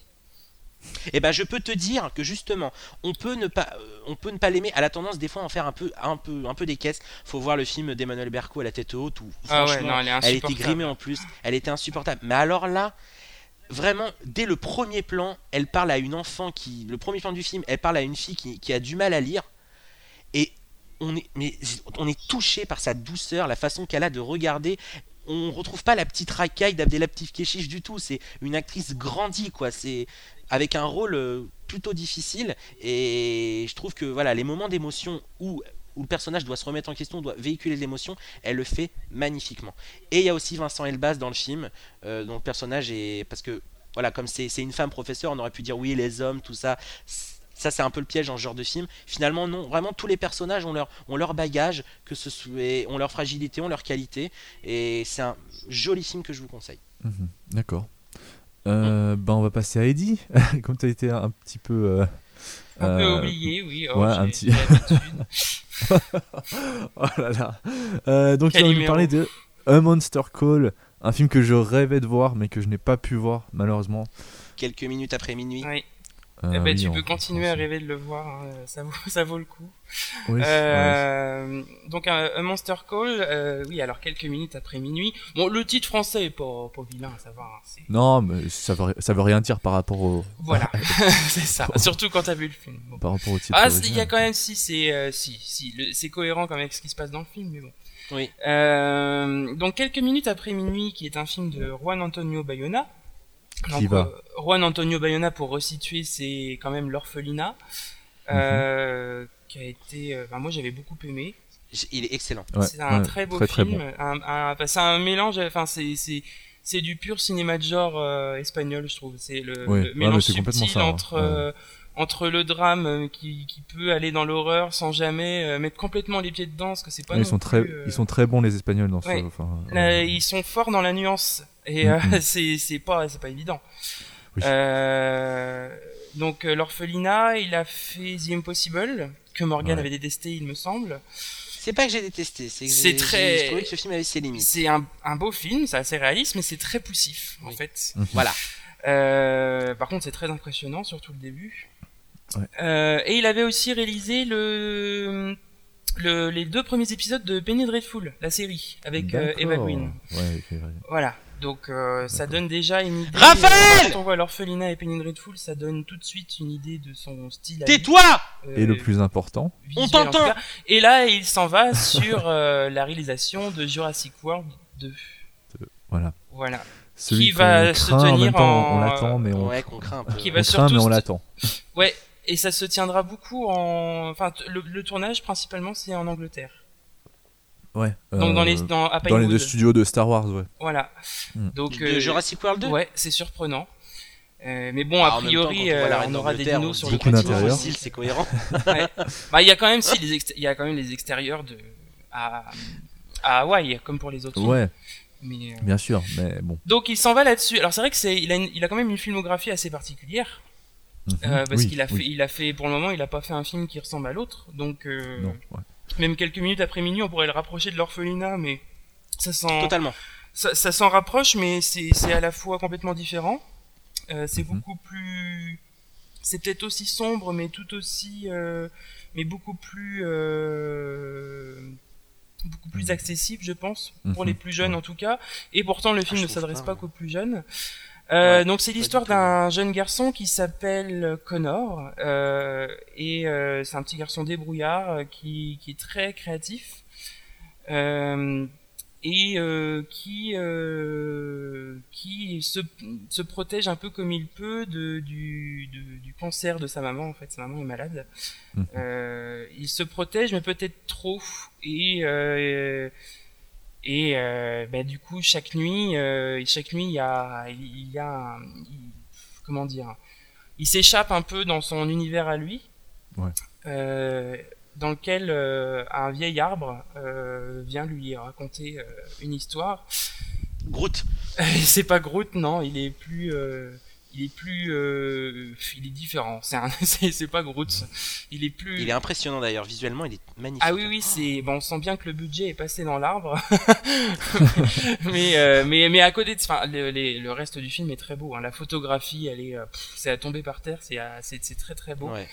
Et ben, je peux te dire que justement, on peut ne pas, euh, on peut ne pas l'aimer. Elle a tendance des fois à en faire un peu, un peu, un peu des caisses. Faut voir le film d'Emmanuel Berco à la tête haute où ah franchement, ouais, non, elle, elle était grimée en plus. Elle était insupportable. Mais alors là. Vraiment, dès le premier plan, elle parle à une enfant qui... Le premier plan du film, elle parle à une fille qui, qui a du mal à lire. Et on est, mais, on est touché par sa douceur, la façon qu'elle a de regarder. On ne retrouve pas la petite racaille d'Abdelatif Kechiche du tout. C'est une actrice grandie, quoi. C'est avec un rôle plutôt difficile. Et je trouve que voilà, les moments d'émotion où... où le personnage doit se remettre en question, doit véhiculer de l'émotion, elle le fait magnifiquement. Et il y a aussi Vincent Elbaz dans le film, euh, dont le personnage est... Parce que, voilà, comme c'est, c'est une femme professeure, on aurait pu dire oui, les hommes, tout ça, ça c'est un peu le piège dans ce genre de film. Finalement, non, vraiment, tous les personnages ont leur, ont leur bagage, que ce soit, ont leur fragilité, ont leur qualité, et c'est un joli film que je vous conseille. Mmh, d'accord. Euh, mmh. Ben, on va passer à Eddie, comme tu as été un petit peu... Euh... Un peu euh, oublié, oui. Oh, ouais, j'ai, un petit. Oh là là. Euh, donc, Quel il va numéro. nous parler de A Monster Call, un film que je rêvais de voir, mais que je n'ai pas pu voir, malheureusement. Quelques minutes après minuit. Oui. Euh, eh ben, oui, tu on, peux continuer à rêver de le voir, hein. ça, vaut, ça vaut le coup. Oui, euh, ouais. Donc, un, un Monster Call, euh, oui, alors quelques minutes après minuit. Bon, le titre français est pas, pas vilain, ça va. Hein, c'est... Non, mais ça veut, ça veut rien dire par rapport au. Voilà, c'est ça. Surtout quand t'as vu le film. Bon. Par rapport au titre. Ah, il y a quand même, si, c'est, euh, si, si, le, c'est cohérent quand même avec ce qui se passe dans le film, mais bon. Oui. Euh, donc, quelques minutes après minuit, qui est un film de Juan Antonio Bayona. Qui Donc, va. Euh, Juan Antonio Bayona, pour resituer, c'est quand même l'orphelinat, mm-hmm. euh, qui a été, euh, ben moi j'avais beaucoup aimé. Il est excellent. Ouais, c'est un ouais, très beau très, film. très bon. un, un, enfin, c'est un mélange, enfin c'est c'est c'est du pur cinéma de genre euh, espagnol, je trouve. C'est le, ouais. le mélange ouais, subtil ça, entre ouais. euh, entre le drame euh, qui qui peut aller dans l'horreur sans jamais euh, mettre complètement les pieds dedans, parce que c'est pas. Ouais, non ils sont plus, très, euh... ils sont très bons les Espagnols dans ouais. ce. Enfin, Là, euh... ils sont forts dans la nuance et mm-hmm. euh, c'est c'est pas c'est pas évident. Oui. Euh, donc euh, l'orphelinat, il a fait The Impossible que Morgan ouais. avait détesté, il me semble. C'est pas que j'ai détesté, c'est que c'est j'ai, très... j'ai trouvé que ce film avait ses limites. C'est un, un beau film, c'est assez réaliste, mais c'est très poussif oui. en fait. Mmh. Voilà. Euh, par contre, c'est très impressionnant, surtout le début. Ouais. Euh, et il avait aussi réalisé le, le les deux premiers épisodes de Penny Dreadful, la série avec euh, Eva Green. Ouais, okay, ouais. Voilà. Donc euh, ça donne déjà une idée. Raphaël euh, quand on voit l'orphelinat et Penny Dreadful, ça donne tout de suite une idée de son style. Tais-toi euh, Et le plus important, visuel, on t'entend. Et là, il s'en va sur euh, la réalisation de Jurassic World deux. Voilà. Voilà. Celui qui va se tenir en, même temps, en... on l'attend, mais on, ouais, qu'on craint un peu. Qui on va craint, mais on st... l'attend. Ouais. Et ça se tiendra beaucoup en, enfin, le, le tournage principalement c'est en Angleterre. Ouais. Donc euh, dans les dans, à dans les deux studios de Star Wars, ouais. Voilà. Mm. Donc de euh, Jurassic World deux. Ouais, c'est surprenant. Euh, mais bon, ah, a priori, temps, on, euh, on aura des dinos sur le patinoire. C'est cohérent. Ouais. Bah, il y a quand même si les ext... il y a quand même les extérieurs de à à Hawaï, comme pour les autres. Ouais. Mais, euh... bien sûr, mais bon. Donc il s'en va là-dessus. Alors c'est vrai que c'est il a une... il a quand même une filmographie assez particulière. Mm-hmm. Euh, parce oui, qu'il a fait oui. il a fait pour le moment, il a pas fait un film qui ressemble à l'autre. Donc euh... non, ouais. Même quelques minutes après minuit, on pourrait le rapprocher de l'orphelinat, mais ça sent totalement. ça, ça s'en rapproche, mais c'est, c'est à la fois complètement différent. Euh, c'est mmh. beaucoup plus, c'est peut-être aussi sombre, mais tout aussi, euh, mais beaucoup plus, euh, beaucoup plus accessible, je pense, pour mmh. les plus jeunes ouais. en tout cas. Et pourtant, le film ah, ne s'adresse pas, pas qu'aux plus jeunes. Euh, ouais, donc c'est l'histoire d'un jeune garçon qui s'appelle Connor euh, et euh, c'est un petit garçon débrouillard euh, qui, qui est très créatif euh, et euh, qui euh, qui se, se protège un peu comme il peut de, du, de, du cancer de sa maman. En fait, sa maman est malade. Mmh. Euh, il se protège mais peut-être trop et euh, Et euh, bah, du coup, chaque nuit, euh, chaque nuit, il y a, il y a, un, il, comment dire, il s'échappe un peu dans son univers à lui, ouais. euh, dans lequel euh, un vieil arbre euh, vient lui raconter euh, une histoire. Groot. C'est pas Groot, non, il est plus. Euh, Il est plus, euh, il est différent. C'est, un, c'est, c'est pas Groot. Il est plus. Il est impressionnant d'ailleurs visuellement, il est magnifique. Ah oui oui, c'est bon, on sent bien que le budget est passé dans l'arbre. mais euh, mais mais à côté de, enfin, le, le, le reste du film est très beau. Hein. La photographie, elle est, pff, c'est à tomber par terre. C'est c'est, c'est très très beau. Ouais.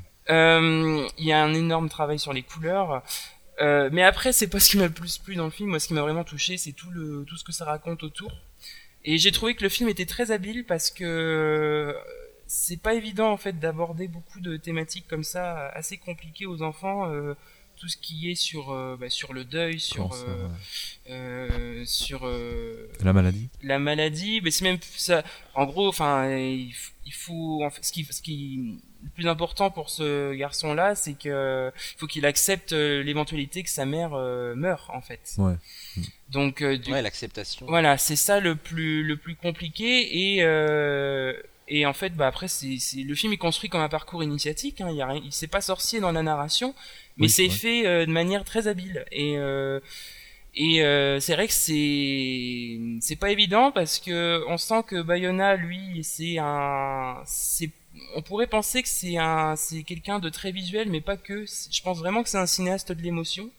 Euh, il y a un énorme travail sur les couleurs. Euh, mais après, c'est pas ce qui m'a le plus plu dans le film. Moi, ce qui m'a vraiment touché, c'est tout le tout ce que ça raconte autour. Et j'ai trouvé que le film était très habile parce que c'est pas évident en fait d'aborder beaucoup de thématiques comme ça assez compliquées aux enfants, euh, tout ce qui est sur euh, bah, sur le deuil, sur ça, euh, ouais. euh, sur euh, la maladie. La maladie, mais c'est même ça. En gros, enfin, il, il faut en fait, ce qui ce qui le plus important pour ce garçon-là, c'est que il faut qu'il accepte l'éventualité que sa mère euh, meure en fait. Ouais. Donc euh, du... ouais, l'acceptation. Voilà, c'est ça le plus le plus compliqué et euh, et en fait bah après c'est c'est le film est construit comme un parcours initiatique, hein, il y a rien, il c'est pas sorcier dans la narration, mais oui, c'est ouais. fait euh, de manière très habile et euh, et euh, c'est vrai que c'est c'est pas évident parce que on sent que Bayona lui c'est un c'est on pourrait penser que c'est un c'est quelqu'un de très visuel mais pas que, je pense vraiment que c'est un cinéaste de l'émotion.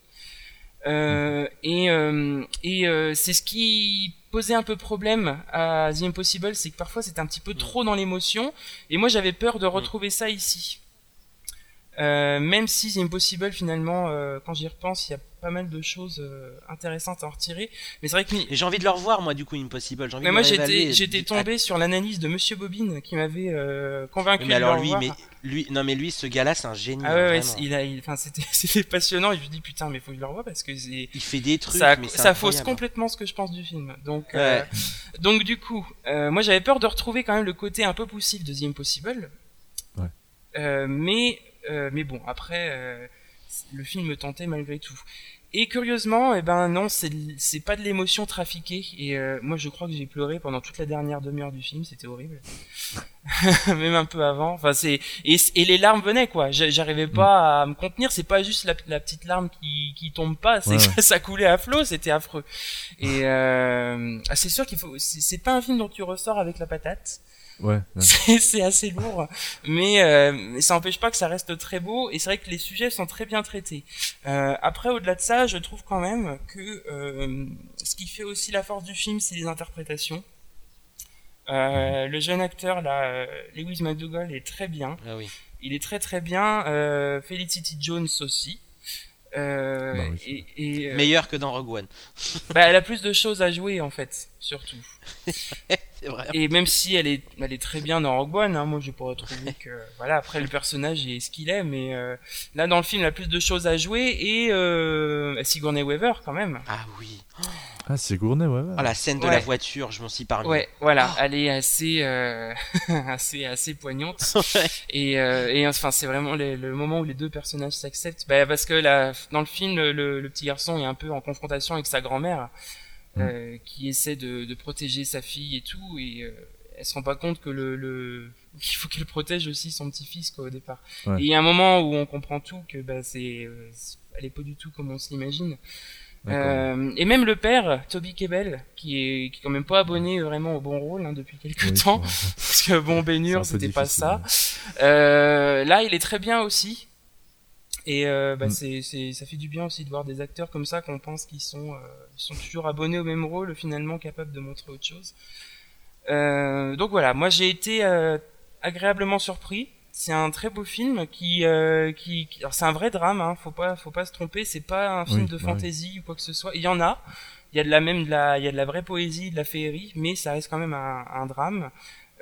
Euh, et euh, et euh, c'est ce qui posait un peu problème à The Impossible, c'est que parfois c'était un petit peu trop dans l'émotion et moi j'avais peur de retrouver ça ici. Euh, même si The Impossible finalement euh, quand j'y repense il y a pas mal de choses euh, intéressantes à en retirer, mais c'est vrai que et j'ai envie de le revoir moi du coup Impossible, j'ai envie mais de moi le j'étais j'étais tombé sur l'analyse de Monsieur Bobine qui m'avait euh, convaincu mais alors de le lui revoir. mais lui non mais lui ce gars là c'est un génie. Ah ouais, hein, ouais il a il, enfin c'était c'était passionnant et je me dis putain mais faut que je le revoie parce que c'est il fait des trucs ça mais c'est ça fausse complètement ce que je pense du film. Donc ouais. euh, donc du coup euh, moi j'avais peur de retrouver quand même le côté un peu poussif de The Impossible. Ouais. Euh, mais euh, mais bon après euh, le film me tentait malgré tout. Et curieusement, eh ben non, c'est c'est pas de l'émotion trafiquée. Et euh, moi, je crois que j'ai pleuré pendant toute la dernière demi-heure du film. C'était horrible, même un peu avant. Enfin, c'est et, et les larmes venaient quoi. J'arrivais pas à me contenir. C'est pas juste la, la petite larme qui qui tombe pas. C'est ouais. que ça coulait à flot. C'était affreux. Et euh, c'est sûr qu'il faut. C'est pas un film dont tu ressors avec la patate. Ouais, ouais. C'est, c'est assez lourd, mais, euh, mais ça n'empêche pas que ça reste très beau, et c'est vrai que les sujets sont très bien traités. Euh, après, au-delà de ça, je trouve quand même que euh, ce qui fait aussi la force du film, c'est les interprétations. Euh, le jeune acteur, là, Lewis McDougall, est très bien. Ah oui. Il est très très bien. Euh, Felicity Jones aussi. Euh, bah oui. et, et, euh, meilleur que dans Rogue One. Bah, elle a plus de choses à jouer en fait, surtout. C'est vrai. Et même si elle est, elle est très bien dans Rogue One, hein, moi je pourrais trouver que voilà, après le personnage est ce qu'il est, mais euh, là dans le film, elle a plus de choses à jouer et euh, Sigourney Weaver quand même. Ah oui. Ah, Sigourney Weaver. Oh, la scène de ouais. la voiture, je m'en suis parmi. Ouais, voilà, oh. Elle est assez, euh, assez, assez poignante. Ouais. Et, euh, et enfin, c'est vraiment le, le moment où les deux personnages s'acceptent, bah, parce que la, dans le film, le, le petit garçon est un peu en confrontation avec sa grand-mère. Euh, qui essaie de, de protéger sa fille et tout, et euh, elle se rend pas compte que le, le qu'il faut qu'elle protège aussi son petit-fils quoi au départ. Ouais. Et il y a un moment où on comprend tout que bah c'est, euh, elle est pas du tout comme on s'imagine. Euh, et même le père, Toby Kebbell, qui est qui est quand même pas abonné vraiment au bon rôle hein, depuis quelques oui, temps, parce que bon Ben Hur c'était pas ça. Euh, là il est très bien aussi. Et euh, bah, mm. c'est, c'est, ça fait du bien aussi de voir des acteurs comme ça qu'on pense qu'ils sont, euh, ils sont toujours abonnés au même rôle, finalement capables de montrer autre chose. Euh, donc voilà, moi j'ai été euh, agréablement surpris. C'est un très beau film qui, euh, qui, qui... alors c'est un vrai drame, hein, faut pas, faut pas se tromper. C'est pas un film oui, de fantasy oui. ou quoi que ce soit. Il y en a, il y a de la même, de la, il y a de la vraie poésie, de la féerie, mais ça reste quand même un, un drame.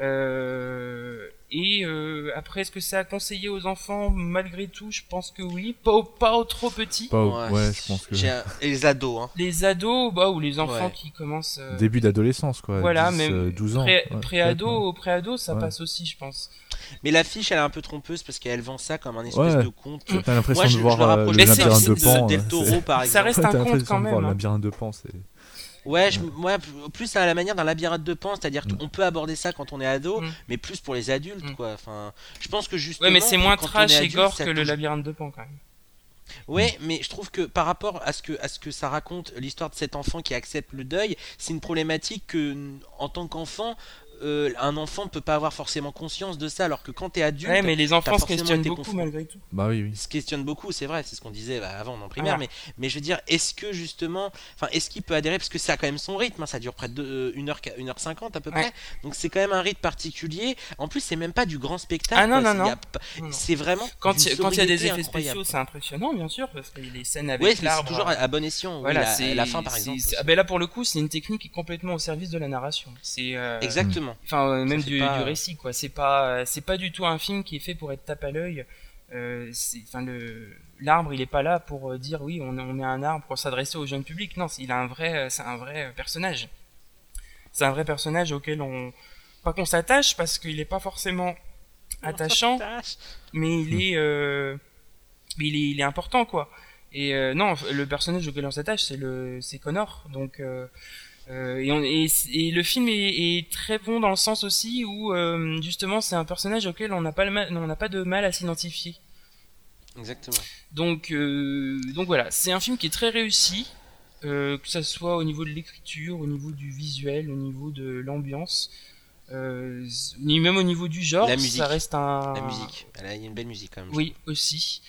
Euh, et euh, après, est-ce que c'est à conseiller aux enfants malgré tout? Je pense que oui, pas aux, pas aux trop petits. Pas aux, ouais, ouais, je pense que. Un... Et les ados, hein. Les ados, bah ou les enfants ouais. qui commencent. Euh... Début d'adolescence, quoi. Voilà, dix, même douze ans. Pré, ouais, pré-ado, pré-ado, ça ouais. passe aussi, je pense. Mais l'affiche, elle est un peu trompeuse parce qu'elle vend ça comme un espèce ouais. de conte. T'as l'impression Moi, de je, voir je le rapproche le labyrinthe de Pan. Del Toro, par exemple. Ça reste un conte quand même. Le labyrinthe de Pan, c'est. Ouais, je, moi, plus à la manière d'un labyrinthe de Pan, c'est-à-dire mm. qu'on peut aborder ça quand on est ado, mm. mais plus pour les adultes, mm. quoi. Enfin, je pense que justement. Ouais, mais c'est moins trash et gore que touche... le labyrinthe de Pan, quand même. Ouais, mais je trouve que par rapport à ce que, à ce que ça raconte l'histoire de cet enfant qui accepte le deuil, c'est une problématique que, en tant qu'enfant, euh, un enfant peut pas avoir forcément conscience de ça, alors que quand t'es adulte. Ouais, mais les enfants se questionnent beaucoup conf... malgré tout. Bah oui, oui. Se questionnent beaucoup, c'est vrai, c'est ce qu'on disait bah, avant en primaire, ah. mais, mais je veux dire, est-ce que justement, enfin, est-ce qu'il peut adhérer, parce que ça a quand même son rythme, hein, ça dure près de euh, une heure, une heure cinquante à peu ouais. près, donc c'est quand même un rythme particulier. En plus, c'est même pas du grand spectacle. Ah non, quoi, non, non. A, non. C'est vraiment. Quand il y a des effets spéciaux, c'est impressionnant, bien sûr, parce que les scènes avec ouais, l'arbre. c'est toujours à, à bon escient. Voilà, oui, la, la fin par exemple. Ah ben là, pour le coup, c'est une technique qui est complètement au service de la narration. C'est. Euh, Exactement. Enfin, euh, même Du, pas... du récit quoi, c'est pas c'est pas du tout un film qui est fait pour être tape à l'œil. Euh, enfin le l'arbre il est pas là pour dire oui on, on met un arbre pour s'adresser au jeune public. Non, il a un vrai c'est un vrai personnage. C'est un vrai personnage auquel on pas qu'on s'attache parce qu'il est pas forcément attachant, mais il est euh, mais il est il est important quoi. Et euh, non, le personnage auquel on s'attache c'est le c'est Connor donc. Euh, Euh, et, on, et, et le film est, est très bon dans le sens aussi où euh, justement c'est un personnage auquel on n'a pas, pas de mal à s'identifier. Exactement. Donc, euh, donc voilà, c'est un film qui est très réussi, euh, que ça soit au niveau de l'écriture, au niveau du visuel, au niveau de l'ambiance, euh, même au niveau du genre. La musique. Ça reste un. La musique. Il y a une belle musique quand même. Oui, aussi.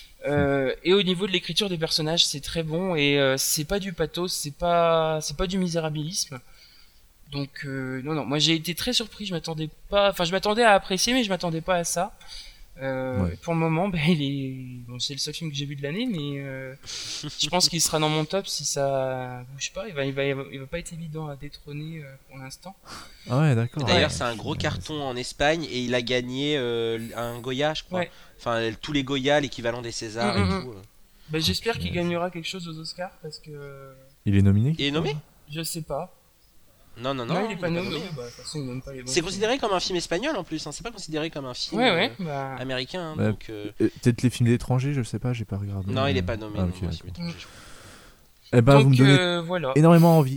Euh, et au niveau de l'écriture des personnages, c'est très bon et euh, c'est pas du pathos, c'est pas c'est pas du misérabilisme. Donc euh, non non, moi j'ai été très surpris, je m'attendais pas, enfin je m'attendais à apprécier mais je m'attendais pas à ça. Euh, ouais. Pour le moment, ben il est bon, c'est le seul film que j'ai vu de l'année, mais euh, je pense qu'il sera dans mon top si ça bouge pas. Il va il va il va, il va pas être évident à détrôner euh, pour l'instant. Ah ouais d'accord. D'ailleurs ouais. c'est un gros carton en Espagne et il a gagné euh, un Goya je crois. Ouais. Enfin, tous les Goya, l'équivalent des Césars mmh, et tout. Bah, j'espère qu'il gagnera quelque chose aux Oscars parce que. Il est nominé. Il est nommé ? Je sais pas. Non, non, non. non il est pas nommé. Bah, de toute façon, il nomme pas les bons c'est considéré comme un film espagnol en plus, hein. C'est pas considéré comme un film ouais, ouais, euh, bah... américain. Hein, bah, donc, euh... peut-être les films d'étrangers, je sais pas, j'ai pas regardé. Non, il est pas nommé. Ah, non, okay, non, okay. Eh ben, donc, vous me donnez euh, voilà. énormément envie.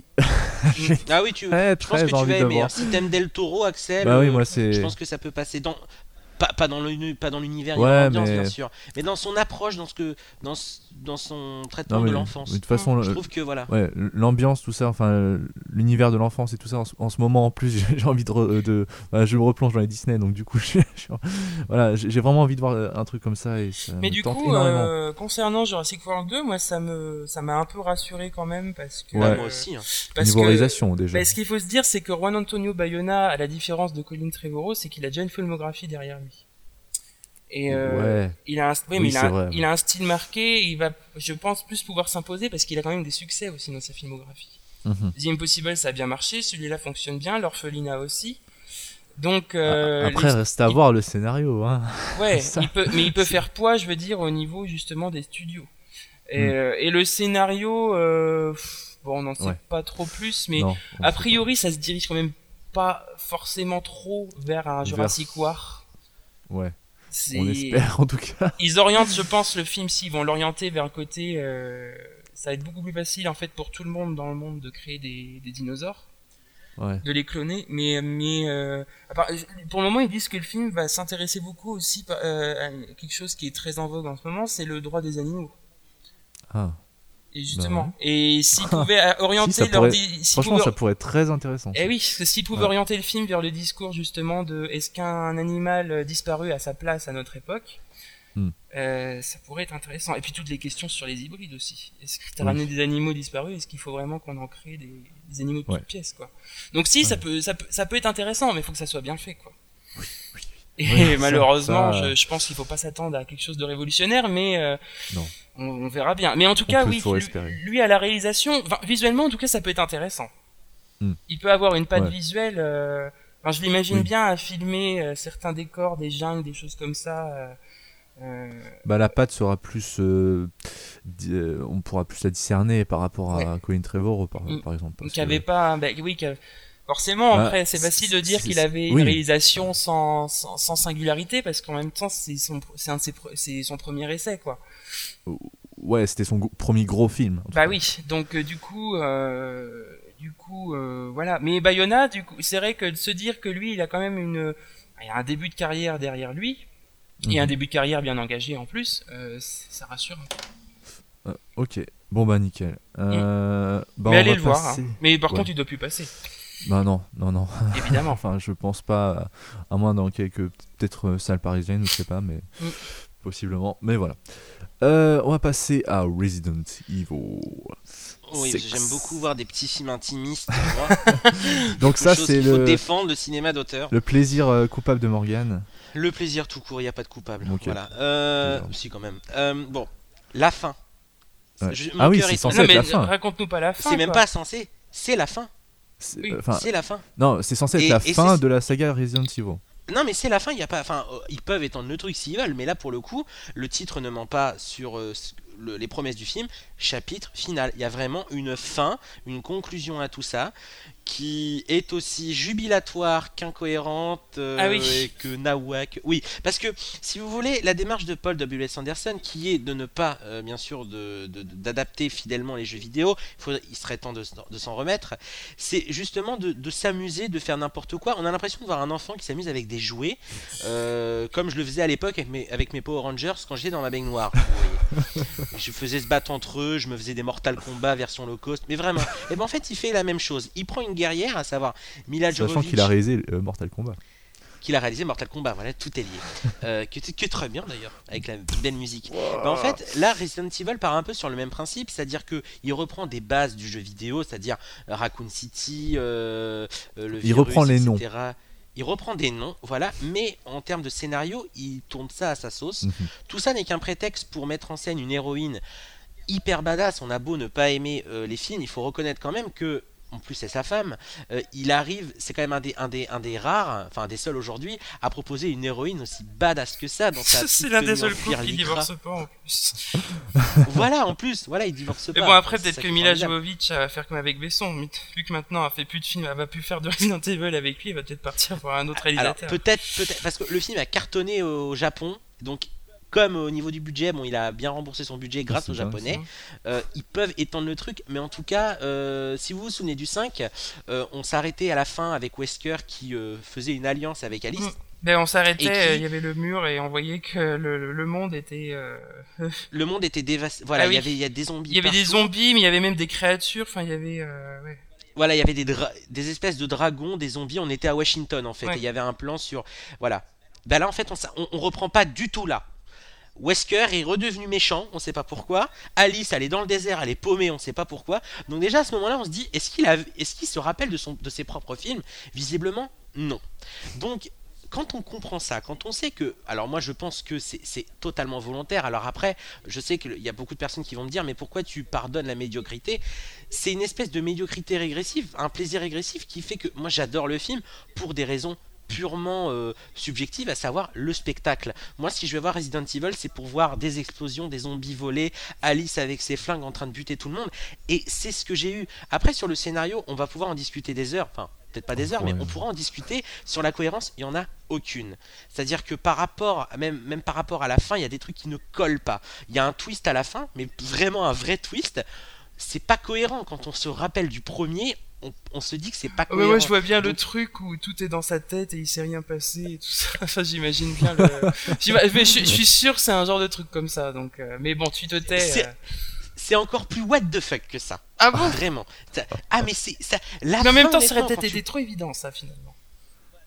Ah oui, tu. Très, je pense que tu vas aimer. Hein. Si t'aimes Del Toro, Axel, bah oui, moi, c'est... je pense que ça peut passer dans. Pas, pas dans le pas dans l'univers ouais, et l'ambiance mais... bien sûr, mais dans son approche, dans ce que dans dans son traitement non, mais, de l'enfance. De toute façon, je le, trouve que voilà. Ouais, l'ambiance, tout ça, enfin l'univers de l'enfance et tout ça. En, en ce moment, en plus, j'ai, j'ai envie de, re, de bah, je me replonge dans les Disney, donc du coup, je, je, voilà, j'ai vraiment envie de voir un truc comme ça et ça mais me du tente coup, énormément. Euh, concernant Jurassic World deux, moi, ça me ça m'a un peu rassuré quand même parce que. Ouais. Euh, moi aussi. Hein. Parce niveau que, réalisation déjà. Bah, ce qu'il faut se dire, c'est que Juan Antonio Bayona, à la différence de Colin Trevorrow, c'est qu'il a déjà une filmographie derrière lui. Et euh, ouais. il a un, oui, oui, mais il a, vrai, il a un style marqué. Il va, je pense, plus pouvoir s'imposer parce qu'il a quand même des succès aussi dans sa filmographie. Mm-hmm. The Impossible, ça a bien marché. Celui-là fonctionne bien. L'Orphelinat aussi. Donc euh, après, les... reste à il... voir le scénario. Hein. Ouais, il peut, mais il peut faire poids, je veux dire, au niveau justement des studios. Et, mm. euh, et le scénario, euh, pff, bon, on n'en sait ouais. pas trop plus, mais non, a priori, ça se dirige quand même pas forcément trop vers un Jurassic vers... War. Ouais. C'est... On espère en tout cas. Ils orientent, je pense, le film, s'ils vont l'orienter vers un côté, euh, ça va être beaucoup plus facile en fait pour tout le monde dans le monde de créer des, des dinosaures, ouais. de les cloner. Mais, mais euh, part, pour le moment, ils disent que le film va s'intéresser beaucoup aussi euh, à quelque chose qui est très en vogue en ce moment, c'est le droit des animaux. Ah. Et justement, bah ouais. et s'ils pouvaient orienter si, leur pourrait... di... si franchement, pouvaient... ça pourrait être très intéressant. Eh oui, s'ils pouvaient ouais. orienter le film vers le discours justement de est-ce qu'un animal disparu a sa place à notre époque, mm. euh, ça pourrait être intéressant. Et puis toutes les questions sur les hybrides aussi. Est-ce que tu as oui. ramené des animaux disparus? Est-ce qu'il faut vraiment qu'on en crée des, des animaux de toutes ouais. pièces, quoi? Donc si, ouais. ça peut, ça peut, ça peut être intéressant, mais il faut que ça soit bien fait, quoi. Oui, oui. Et oui, malheureusement, ça, ça... Je, je pense qu'il faut pas s'attendre à quelque chose de révolutionnaire, mais euh, non. On, on verra bien. Mais en tout on cas, oui, lui, lui à la réalisation, enfin, visuellement, en tout cas, ça peut être intéressant. Mm. Il peut avoir une patte ouais. visuelle. Euh, enfin, je l'imagine oui. bien à filmer euh, certains décors, des jungles, des choses comme ça. Euh, euh... Bah, la patte sera plus, euh, euh, on pourra plus la discerner par rapport à ouais. Colin Trevorrow, par, mm. par exemple. Qui avait que... pas, bah, oui, qui avait... Forcément, bah, après, c'est facile de dire qu'il avait une oui. réalisation sans, sans, sans singularité, parce qu'en même temps, c'est son, c'est un de ses, c'est son premier essai, quoi. Ouais, c'était son go- premier gros film. Bah cas. oui, donc euh, du coup, euh, du coup, euh, voilà. Mais Bayona, du coup, c'est vrai que de se dire que lui, il a quand même une, il a un début de carrière derrière lui, mmh. et un début de carrière bien engagé en plus, euh, ça rassure un peu. Euh, ok, bon bah nickel. Euh, mmh. bah, Mais allez le passer... voir. Hein. Mais par ouais. contre, il doit plus passer. Bah non, non, non. Évidemment. Enfin, je pense pas, à moins dans quelques peut-être salles parisiennes, je sais pas, mais mmh. possiblement. Mais voilà. Euh, on va passer à Resident Evil. Oui, six. J'aime beaucoup voir des petits films intimistes. Donc ça, c'est le. Il faut défendre le cinéma d'auteur. Le plaisir euh, coupable de Morgane. Le plaisir tout court, il n'y a pas de coupable. Okay. Voilà. Euh, si quand même. Euh, bon, la fin. Ouais. Je, ah oui, c'est censé non, être la fin. Raconte-nous pas la fin. C'est quoi. même pas censé. C'est la fin. C'est, oui, euh, c'est la fin. Non, c'est censé être et, la et fin de la saga Resident Evil. Non mais c'est la fin, il y a pas, enfin euh, ils peuvent étendre le truc s'ils veulent, mais là pour le coup, le titre ne ment pas sur euh, le, les promesses du film. Chapitre final, il y a vraiment une fin, une conclusion à tout ça, qui est aussi jubilatoire qu'incohérente euh, ah oui. et que nawak. Oui, parce que si vous voulez, la démarche de Paul W S Anderson, qui est de ne pas, euh, bien sûr, de, de, d'adapter fidèlement les jeux vidéo, il, faut, il serait temps de, de s'en remettre, c'est justement de, de s'amuser, de faire n'importe quoi. On a l'impression de voir un enfant qui s'amuse avec des jouets, euh, comme je le faisais à l'époque avec mes, avec mes Power Rangers quand j'étais dans la baignoire. Je faisais se battre entre eux, je me faisais des Mortal Kombat version low cost, mais vraiment. Et ben en fait, il fait la même chose. Il prend une guerrière, à savoir Mila Jovovich. Sachant qu'il a réalisé euh, Mortal Kombat. Qu'il a réalisé Mortal Kombat, voilà, tout est lié. Euh, que, que très bien d'ailleurs, avec la belle musique. Wow. Bah, en fait, là, Resident Evil part un peu sur le même principe, c'est-à-dire qu'il reprend des bases du jeu vidéo, c'est-à-dire euh, Raccoon City, euh, euh, le il virus, reprend les et cetera. noms. Il reprend des noms, voilà, mais en termes de scénario, il tourne ça à sa sauce. Mm-hmm. Tout ça n'est qu'un prétexte pour mettre en scène une héroïne hyper badass. On a beau ne pas aimer euh, les films, il faut reconnaître quand même que, en plus c'est sa femme, euh, il arrive, c'est quand même un des, un des, un des rares, enfin un des seuls aujourd'hui, à proposer une héroïne aussi badass que ça dans sa c'est l'un des seuls couples qui divorce pas en plus. Voilà, en plus, voilà, il divorce pas. Mais bon, après, peut-être que Mila Jovovich va faire comme avec Besson, vu que maintenant elle fait plus de films, elle va plus faire de Resident Evil avec lui, elle va peut-être partir voir un autre réalisateur. Alors, peut-être, peut-être, parce que le film a cartonné au Japon, donc comme au niveau du budget, bon, il a bien remboursé son budget grâce aux Japonais. Euh, ils peuvent étendre le truc, mais en tout cas, euh, si vous vous souvenez du cinq, euh, on s'arrêtait à la fin avec Wesker qui euh, faisait une alliance avec Alice. Mmh. Ben on s'arrêtait, il qui... euh, y avait le mur et on voyait que le, le monde était. Euh... le monde était dévasté. Voilà, il ah oui. y avait il y a des zombies. Il y avait partout. des zombies, mais il y avait même des créatures. Enfin, il y avait. Euh, ouais. Voilà, il y avait des, dra- des espèces de dragons, des zombies. On était à Washington en fait. Ouais. Et il y avait un plan sur. Voilà. Ben là, en fait, on, on, on reprend pas du tout là. Wesker est redevenu méchant, on sait pas pourquoi. Alice, elle est dans le désert, elle est paumée, on sait pas pourquoi. Donc déjà à ce moment-là, on se dit, est-ce qu'il, a, est-ce qu'il se rappelle de, son, de ses propres films ? Visiblement, non. Donc quand on comprend ça, quand on sait que... Alors moi je pense que c'est, c'est totalement volontaire. Alors après, je sais qu'il y a beaucoup de personnes qui vont me dire, mais pourquoi tu pardonnes la médiocrité ? C'est une espèce de médiocrité régressive, un plaisir régressif qui fait que moi j'adore le film pour des raisons purement euh, subjective, à savoir le spectacle. Moi, si je vais voir Resident Evil, c'est pour voir des explosions, des zombies volés, Alice avec ses flingues en train de buter tout le monde, et c'est ce que j'ai eu. Après, sur le scénario, on va pouvoir en discuter des heures, enfin, peut-être pas des heures, ouais. mais on pourra en discuter. Sur la cohérence, il n'y en a aucune. C'est-à-dire que par rapport, même, même par rapport à la fin, il y a des trucs qui ne collent pas. Il y a un twist à la fin, mais vraiment un vrai twist. C'est pas cohérent. Quand on se rappelle du premier, On, on se dit que c'est pas cohérent. Ouais, ouais, je vois bien Donc... le truc où tout est dans sa tête et il s'est rien passé et tout ça. Enfin, j'imagine bien le. je, je suis sûr que c'est un genre de truc comme ça. Donc, euh... mais bon, tu te tais. C'est... Euh... c'est encore plus what the fuck que ça. Ah bon ? Vraiment. Ah mais c'est ça. La mais en même temps, ça aurait peut-être été tu... trop évident, ça finalement.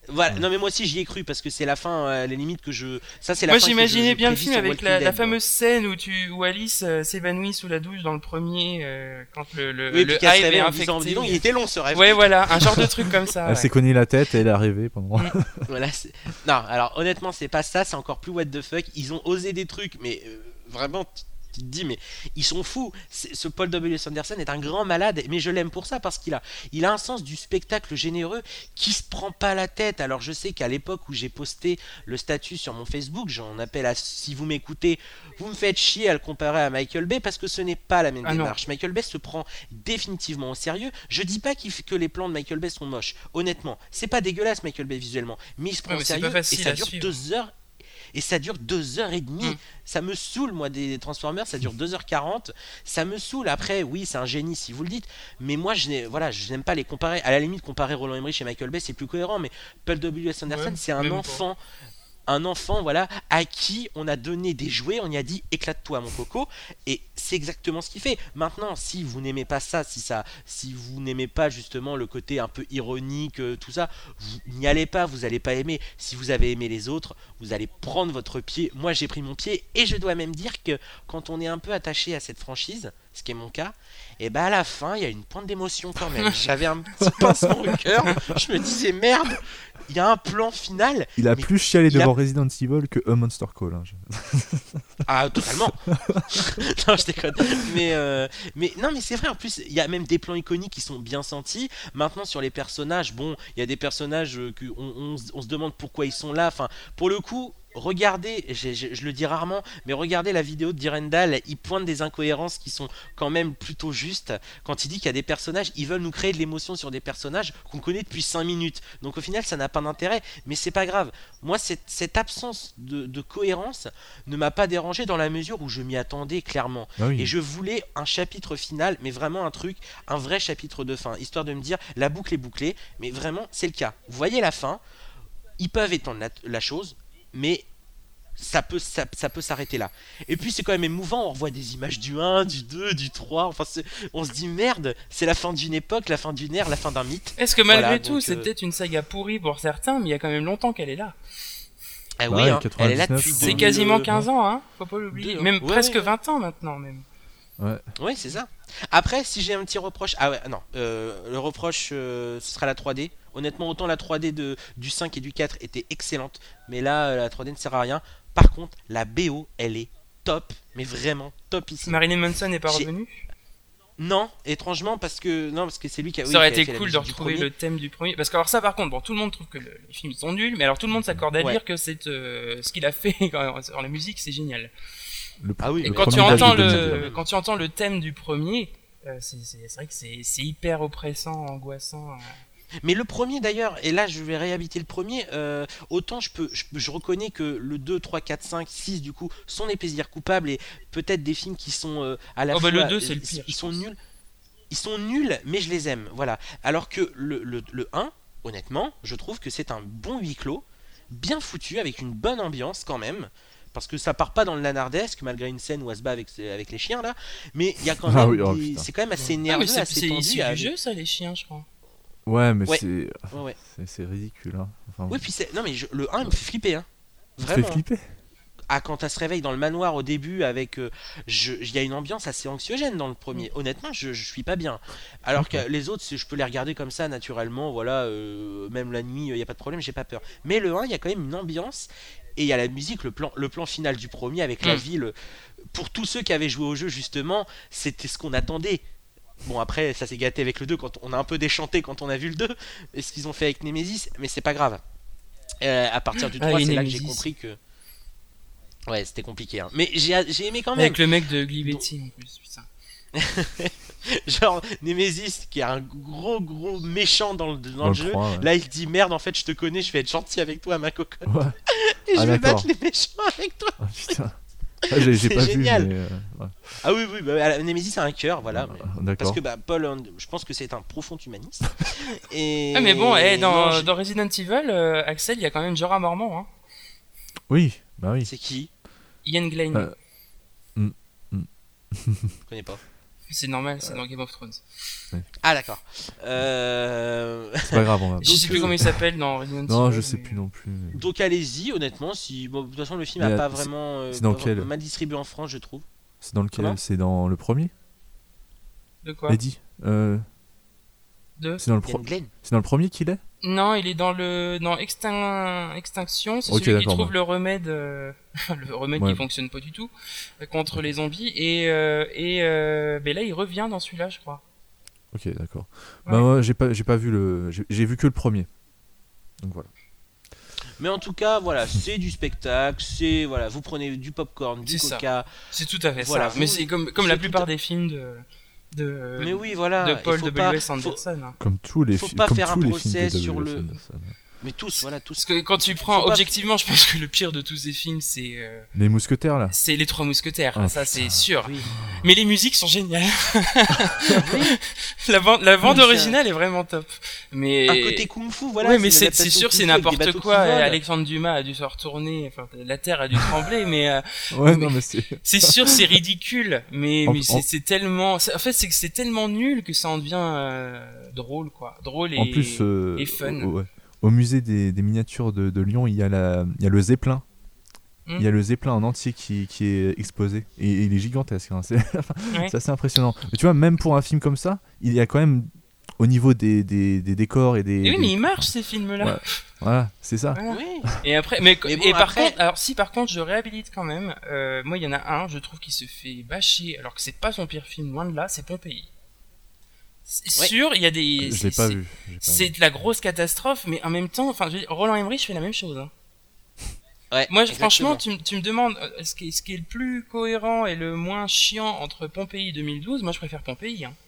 Voilà, non mais moi aussi j'y ai cru parce que c'est la fin, à la limite que je. Ça c'est la moi fin j'imaginais que je, je bien le film avec la, Dead, la fameuse scène où tu où Alice euh, s'évanouit sous la douche dans le premier euh, quand le le, oui, le hive est infecté. Disant, dis donc, il était long ce rêve. Ouais voilà, un genre de truc comme ça. Elle ouais. s'est cognée la tête et elle est arrivée pendant. Voilà, c'est... Non, alors honnêtement c'est pas ça, c'est encore plus what the fuck. Ils ont osé des trucs, mais euh, vraiment. Tu te dis mais ils sont fous. C'est, ce Paul W. Sanderson est un grand malade, mais je l'aime pour ça parce qu'il a, il a un sens du spectacle généreux qui se prend pas la tête. Alors je sais qu'à l'époque où j'ai posté le statut sur mon Facebook, j'en appelle à si vous m'écoutez, vous me faites chier à le comparer à Michael Bay parce que ce n'est pas la même ah démarche. Non. Michael Bay se prend définitivement au sérieux. Je dis pas qu'il, que les plans de Michael Bay sont moches. Honnêtement, c'est pas dégueulasse Michael Bay visuellement, mais il se prend ouais, au sérieux et ça dure suivre. deux heures. Et ça dure deux heures et demie. Mmh. Ça me saoule, moi, des Transformers. Ça dure deux heures quarante. Ça me saoule. Après, oui, c'est un génie si vous le dites. Mais moi, je, n'ai, voilà, je n'aime pas les comparer. À la limite, comparer Roland Emmerich et Michael Bay, c'est plus cohérent. Mais Paul W. Sanderson, ouais, c'est un enfant. Pas. Un enfant, voilà, à qui on a donné des jouets, on y a dit éclate-toi mon coco, et c'est exactement ce qu'il fait. Maintenant, si vous n'aimez pas ça, si ça, si vous n'aimez pas justement le côté un peu ironique, euh, tout ça, vous n'y allez pas, vous n'allez pas aimer. Si vous avez aimé les autres, vous allez prendre votre pied. Moi, j'ai pris mon pied, et je dois même dire que quand on est un peu attaché à cette franchise, ce qui est mon cas, et bah à la fin, il y a une pointe d'émotion quand même. J'avais un petit pincement au cœur, je me disais merde. Il y a un plan final. Il a plus chialé devant a... Resident Evil que A Monster Call. Hein. Ah, totalement. Non, je déconne. Mais, euh, mais non, mais c'est vrai. En plus, il y a même des plans iconiques qui sont bien sentis. Maintenant, sur les personnages, bon, il y a des personnages que on, on, on se demande pourquoi ils sont là. Enfin, pour le coup. Regardez, je, je, je le dis rarement, mais regardez la vidéo de Direndal, il pointe des incohérences qui sont quand même plutôt justes. Quand il dit qu'il y a des personnages, ils veulent nous créer de l'émotion sur des personnages qu'on connaît depuis cinq minutes. Donc au final, ça n'a pas d'intérêt, mais c'est pas grave. Moi, cette, cette absence de, de cohérence ne m'a pas dérangé dans la mesure où je m'y attendais clairement. Ah oui. Et je voulais un chapitre final, mais vraiment un truc, un vrai chapitre de fin, histoire de me dire, la boucle est bouclée, mais vraiment, c'est le cas. Vous voyez la fin, ils peuvent étendre la, la chose, mais ça peut, ça, ça peut s'arrêter là. Et puis c'est quand même émouvant, on revoit des images du un, du deux, du trois, enfin c'est, on se dit merde, c'est la fin d'une époque, la fin d'une ère, la fin d'un mythe. Est-ce que malgré voilà, tout, donc, c'est euh... peut-être une saga pourrie pour certains, mais il y a quand même longtemps qu'elle est là. Ah oui, ouais, hein, elle est là depuis... C'est quasiment quinze ans, hein, faut pas l'oublier. Deux, même ouais, presque ouais, vingt ans maintenant, même. Ouais. Ouais, c'est ça. Après, si j'ai un petit reproche... Ah ouais, non, euh, le reproche, euh, ce sera la trois D. Honnêtement, autant la trois D de, du cinq et du quatre était excellente, mais là, la trois D ne sert à rien. Par contre, la B O, elle est top, mais vraiment top ici. Marilyn Manson n'est pas revenu ? Non, étrangement, parce que non, parce que c'est lui qui a. Ça oui, aurait été cool de retrouver le thème du premier. Parce que alors ça, par contre, bon, tout le monde trouve que le, les films sont nuls, mais alors tout le monde s'accorde à ouais. dire que c'est euh, ce qu'il a fait quand même, sur la musique, c'est génial. Le, ah oui. Et quand tu entends le, quand tu entends le thème du premier, euh, c'est, c'est, c'est vrai que c'est, c'est hyper oppressant, angoissant. Euh... Mais le premier d'ailleurs, et là je vais réhabiter le premier, euh, autant je peux, je, je reconnais que le deux, trois, quatre, cinq, six du coup sont des plaisirs coupables et peut-être des films qui sont euh, à la oh fois... bah le deux c'est le pire. Ils sont nuls, ils sont nuls mais je les aime, voilà. Alors que le, le, le un, honnêtement, je trouve que c'est un bon huis clos, bien foutu, avec une bonne ambiance quand même. Parce que ça part pas dans le nanardesque malgré une scène où elle se bat avec, avec les chiens là, mais il y a quand même ah oui, oh, des... c'est quand même assez nerveux, ah, c'est, assez c'est tendu. C'est à... du jeu ça les chiens je crois. Ouais, mais ouais. c'est... Ouais, ouais. c'est c'est ridicule. Hein. Enfin, oui, puis c'est... Non, mais je... le un, il me fait flipper. Hein. Vraiment. fait flipper Ah, quand elle se réveille dans le manoir au début, avec... Il euh, je... y a une ambiance assez anxiogène dans le premier. Honnêtement, je, je suis pas bien. Alors okay. que les autres, je peux les regarder comme ça, naturellement. Voilà, euh, même la nuit, il n'y a pas de problème, j'ai pas peur. Mais le un, il y a quand même une ambiance. Et il y a la musique, le plan, le plan final du premier, avec mmh. la ville. Pour tous ceux qui avaient joué au jeu, justement, c'était ce qu'on attendait. Bon, après, ça s'est gâté avec le deux, quand on a un peu déchanté quand on a vu le deux, et ce qu'ils ont fait avec Nemesis, mais c'est pas grave. Euh, à partir du trois, ah, c'est Nemesis. Là que j'ai compris que... Ouais, c'était compliqué, hein. Mais j'ai, j'ai aimé quand même. Avec le mec de Glibetti, en plus, putain. Genre, Nemesis, qui est un gros, gros méchant dans le, dans dans le jeu, trois, ouais. Là, il dit, merde, en fait, je te connais, je vais être gentil avec toi, ma cocotte. Ouais. Et ah, je vais battre les méchants avec toi. Oh, putain. Ah, j'ai, j'ai pas génial. Vu, mais euh, ouais. Ah oui, oui, bah, Nemesis a un cœur, voilà. Mais, parce que bah, Paul, je pense que c'est un profond humaniste. Et... Ah, mais bon, hey, dans, non, dans Resident Evil, euh, Axel, il y a quand même Jorah Mormont. Hein. Oui, bah oui. C'est qui ? Ian Glenn. Euh... Mm, mm. Je connais pas. C'est normal, c'est dans Game of Thrones. Ouais. Ah d'accord. Euh... C'est pas grave, on va. Je sais plus euh... comment il s'appelle dans Resident Evil. Non, je sais mais... plus non plus. Mais... Donc allez-y, honnêtement, si bon, de toute façon le film mais a pas c'est... vraiment euh, c'est dans quel... mal distribué en France, je trouve. C'est dans lequel? C'est dans le premier? De quoi? Eddie. Euh... De... C'est dans le pro... C'est dans le premier qu'il est? Non, il est dans le dans Extin... Extinction, c'est okay, celui qui trouve bah. le remède euh... le remède ouais. qui fonctionne pas du tout euh, contre ouais. les zombies et euh, et euh... ben là il revient dans celui-là, je crois. OK, d'accord. Ouais. Bah moi j'ai pas j'ai pas vu le j'ai... j'ai vu que le premier. Donc voilà. Mais en tout cas, voilà, c'est du spectacle, c'est voilà, vous prenez du popcorn, du c'est coca. Ça. C'est tout à fait voilà, ça. Vous... Mais c'est comme comme c'est la plupart à... des films de de mais oui, voilà, de Paul W S Anderson. Faut... Comme tous les films. Faut pas comme faire tous un procès sur le. Mais tous, voilà, tous. Parce que quand tu prends objectivement, je pense que le pire de tous ces films, c'est euh... les mousquetaires là. C'est les trois mousquetaires, oh, ça putain. C'est sûr. Oui. Mais les musiques sont géniales. oui. La bande, la bande oui, originale est vraiment top. Mais un côté kung-fu, voilà. Oui, mais c'est, c'est sûr, c'est n'importe quoi. Alexandre Dumas a dû se retourner, enfin, la terre a dû trembler, mais. Euh... ouais, mais non, mais c'est. c'est sûr, c'est ridicule, mais en, mais c'est, en... c'est tellement, c'est, en fait, c'est que c'est tellement nul que ça en devient euh, drôle, quoi, drôle et, en plus, euh, et fun. Ouais. Au musée des, des miniatures de, de Lyon, il y a la, il y a le Zeppelin. Mm. Il y a le Zeppelin en entier qui, qui est exposé et, et il est gigantesque. Hein. C'est, ouais. c'est assez impressionnant. Mais tu vois, même pour un film comme ça, il y a quand même au niveau des, des, des décors et des. Et oui, des... mais ils marchent ces films-là. Ouais. Voilà, c'est ça. Voilà. Oui. Et après, mais, mais bon, et par après... contre, alors si par contre je réhabilite quand même, euh, moi il y en a un, je trouve qu'il se fait bâcher, alors que c'est pas son pire film, loin de là, c'est Pompéi. C'est ouais. sûr, il y a des. Je l'ai pas vu. Pas c'est vu. de la grosse catastrophe, mais en même temps, enfin, Roland Emmerich fait la même chose. Hein. Ouais, moi, je, franchement, tu, tu me demandes ce qui, est, ce qui est le plus cohérent et le moins chiant entre Pompéi deux mille douze. Moi, je préfère Pompéi. Hein.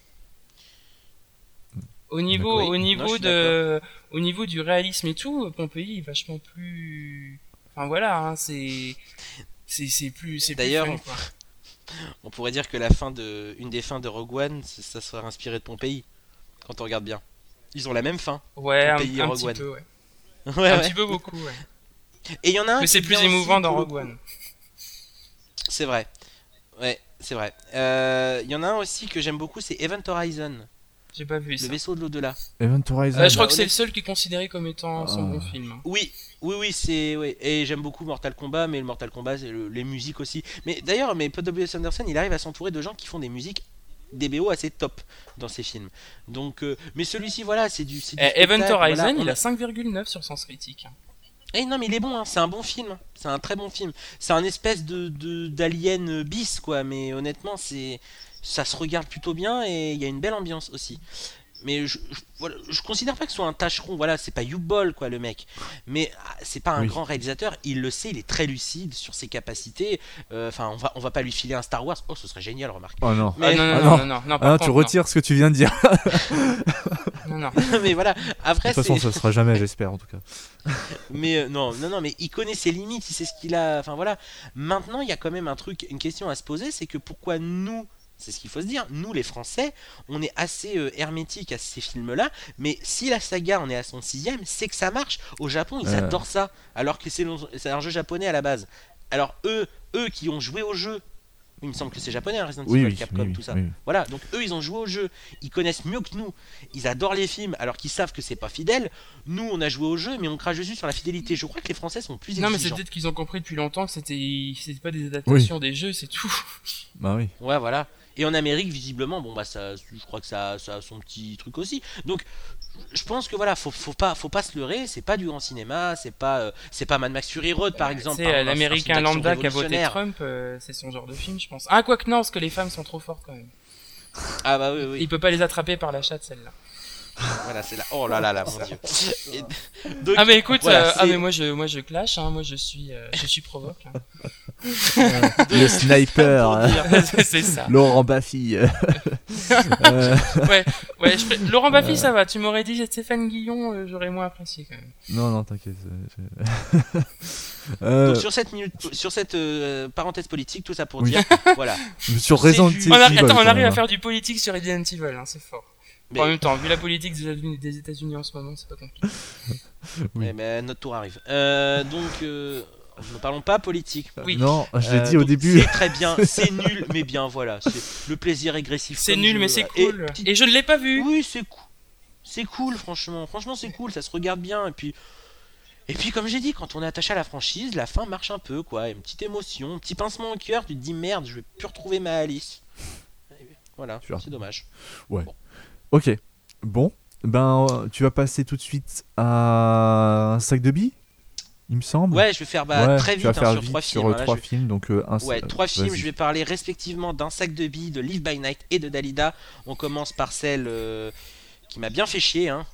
Au niveau, oui. au niveau non, de, au niveau du réalisme et tout, Pompéi est vachement plus. Enfin voilà, hein, c'est, c'est, c'est plus, c'est D'ailleurs. Plus fun, quoi. On pourrait dire que la fin de, une des fins de Rogue One, ça serait inspiré de Pompéi. Quand on regarde bien, ils ont la même fin. Ouais, Pompéi un, et un Rogue petit One. peu, ouais. ouais un ouais. petit peu beaucoup, ouais. Et il y en a un. Mais c'est plus émouvant dans Rogue One. C'est vrai. Ouais, c'est vrai. Il euh, y en a un aussi que j'aime beaucoup, c'est Event Horizon. J'ai pas vu le ça. Le vaisseau de l'au-delà. Event Horizon. Euh, je crois bah, que c'est le seul qui est considéré comme étant son oh. bon film. Oui, oui, oui, c'est ouais. Et j'aime beaucoup Mortal Kombat, mais le Mortal Kombat, c'est le, les musiques aussi. Mais d'ailleurs, mais Paul W S Anderson, il arrive à s'entourer de gens qui font des musiques, des B O assez top dans ses films. Donc, euh, mais celui-ci, voilà, c'est du. C'est du eh, Event Horizon, voilà, il a cinq virgule neuf sur Sens Critique. Eh non, mais il est bon, hein. C'est un bon film. C'est un très bon film. C'est un espèce de, de d'alien bis, quoi. Mais honnêtement, c'est ça se regarde plutôt bien et il y a une belle ambiance aussi. Mais je, je, voilà, je considère pas que ce soit un tâcheron, voilà, c'est pas YouBall quoi le mec. Mais c'est pas un oui. grand réalisateur, il le sait, il est très lucide sur ses capacités. Enfin, euh, on va on va pas lui filer un Star Wars. Oh, ce serait génial, remarque. Oh non. Mais... Ah, non, non, ah, non, non, non, non, non, ah, non contre, tu retires non. ce que tu viens de dire. non, non. Mais voilà, après de toute façon, ça sera jamais, j'espère en tout cas. Mais euh, non, non, non, mais il connaît ses limites, il sait ce qu'il a. Enfin voilà. Maintenant, il y a quand même un truc, une question à se poser, c'est que pourquoi nous c'est ce qu'il faut se dire. Nous, les Français, on est assez euh, hermétiques à ces films-là, mais si la saga en est à son sixième, c'est que ça marche. Au Japon, ils euh... adorent ça, alors que c'est, c'est un jeu japonais à la base. Alors eux, eux qui ont joué au jeu, il me semble que c'est japonais, hein, Resident Evil, oui, Capcom, oui, tout ça. Oui. Voilà, donc eux, ils ont joué au jeu, ils connaissent mieux que nous. Ils adorent les films, alors qu'ils savent que c'est pas fidèle. Nous, on a joué au jeu, mais on crache dessus sur la fidélité. Je crois que les Français sont plus exigeants. Non, mais c'est peut-être qu'ils ont compris depuis longtemps que c'était, c'était pas des adaptations oui. des jeux, c'est tout. Bah oui. Ouais, voilà. Et en Amérique, visiblement, bon bah ça, je crois que ça, ça a son petit truc aussi. Donc, je pense que voilà, faut, faut pas, faut pas se leurrer. C'est pas du grand cinéma, c'est pas, euh, c'est pas Mad Max Fury Road par exemple. C'est euh, l'américain lambda qui a voté Trump, euh, c'est son genre de film, je pense. Ah, quoi que non, parce que les femmes sont trop fortes quand même. Ah bah oui, oui. Il peut pas les attraper par la chatte, celle-là. Voilà, c'est là. Oh là là là, mon dieu. Et donc, ah mais écoute, voilà, euh, ah mais moi je, moi je clash, hein, moi je suis, euh, je suis provoque. Hein. Le sniper. C'est ça. Laurent Baffy. euh... Ouais, ouais. Je... Laurent Baffy, ça va. Tu m'aurais dit Stéphane Guillon, euh, j'aurais moins apprécié quand même. Non, non, t'inquiète. euh... Donc sur cette minute, sur cette euh, parenthèse politique, tout ça pour oui. dire, voilà. Sur Resident Evil. On, a... Attends, on arrive à faire du politique sur Resident Evil, hein, c'est fort. Mais... En même temps, vu la politique des États-Unis, des États-Unis en ce moment, c'est pas compliqué. Oui, mais notre tour arrive. Euh, donc, euh, Ne parlons pas politique. Oui. Non, je l'ai euh, dit au début. C'est très bien, c'est nul, mais bien voilà. C'est le plaisir régressif. C'est nul, jeu, mais c'est cool. Et, et je ne l'ai pas vu. Oui, c'est cool. C'est cool, franchement. Franchement, c'est cool, ça se regarde bien. Et puis, et puis comme j'ai dit, quand on est attaché à la franchise, la fin marche un peu, quoi. Une petite émotion, un petit pincement au cœur. Tu te dis merde, je vais plus retrouver ma Alice. Voilà, c'est dommage. Ouais. Bon. Ok. Bon, ben, tu vas passer tout de suite à un sac de billes. Il me semble. Ouais, je vais faire bah, ouais, très vite hein, faire sur vite trois sur films. Sur trois hein, je... films, donc euh, un. Ouais, trois vas-y. films. Je vais parler respectivement d'un sac de billes, de Live by Night et de Dalida. On commence par celle euh, qui m'a bien fait chier. Hein.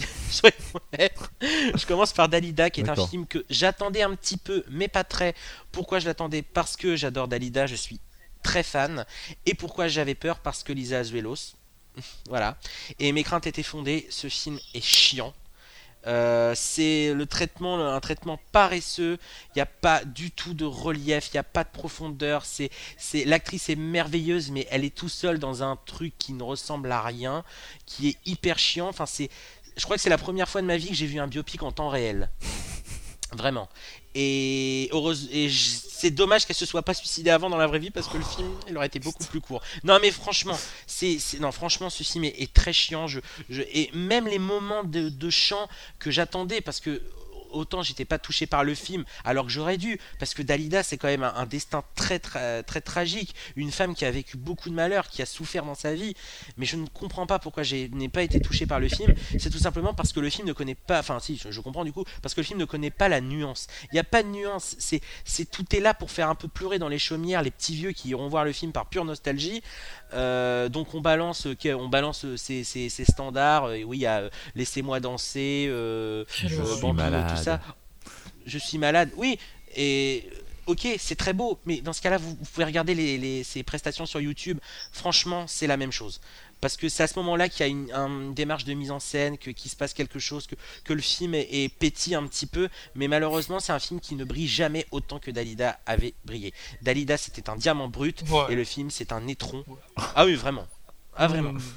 Je commence par Dalida, qui est D'accord. un film que j'attendais un petit peu, mais pas très. Pourquoi je l'attendais ? Parce que j'adore Dalida, je suis très fan. Et pourquoi j'avais peur ? Parce que Lisa Azuelos. Voilà. Et mes craintes étaient fondées. Ce film est chiant. Euh, c'est le traitement, un traitement paresseux. Il n'y a pas du tout de relief, il n'y a pas de profondeur. C'est, c'est, l'actrice est merveilleuse, mais elle est tout seule dans un truc qui ne ressemble à rien, qui est hyper chiant. Enfin, c'est, je crois que c'est la première fois de ma vie que j'ai vu un biopic en temps réel. Vraiment. Et, heureuse, et j- c'est dommage qu'elle se soit pas suicidée avant dans la vraie vie parce que le film il aurait été beaucoup plus court. Non mais franchement, c'est, c'est non franchement ce film est, est très chiant. Je, je, et même les moments de, de chant que j'attendais parce que autant j'étais pas touché par le film alors que j'aurais dû parce que Dalida c'est quand même un, un destin très, très très tragique, une femme qui a vécu beaucoup de malheurs, qui a souffert dans sa vie, mais je ne comprends pas pourquoi je n'ai pas été touché par le film. C'est tout simplement parce que le film ne connaît pas, enfin si je, je comprends du coup, parce que le film ne connaît pas la nuance. Il n'y a pas de nuance, c'est, c'est tout est là pour faire un peu pleurer dans les chaumières les petits vieux qui iront voir le film par pure nostalgie. Euh, donc on balance, on balance ces, ces, ces standards. Et oui, il y a euh, Laissez-moi danser, euh, je euh, suis Bambino, malade. tout ça. Je suis malade. Oui, et ok, c'est très beau, mais dans ce cas-là, vous, vous pouvez regarder les, les, ces prestations sur YouTube. Franchement, c'est la même chose. Parce que c'est à ce moment-là qu'il y a une, une démarche de mise en scène, que, qu'il se passe quelque chose, que, que le film est, est pétille un petit peu. Mais malheureusement, c'est un film qui ne brille jamais autant que Dalida avait brillé. Dalida, c'était un diamant brut, ouais. Et le film, c'est un étron. Ouais. Ah oui, vraiment. Ah vraiment. Mmh.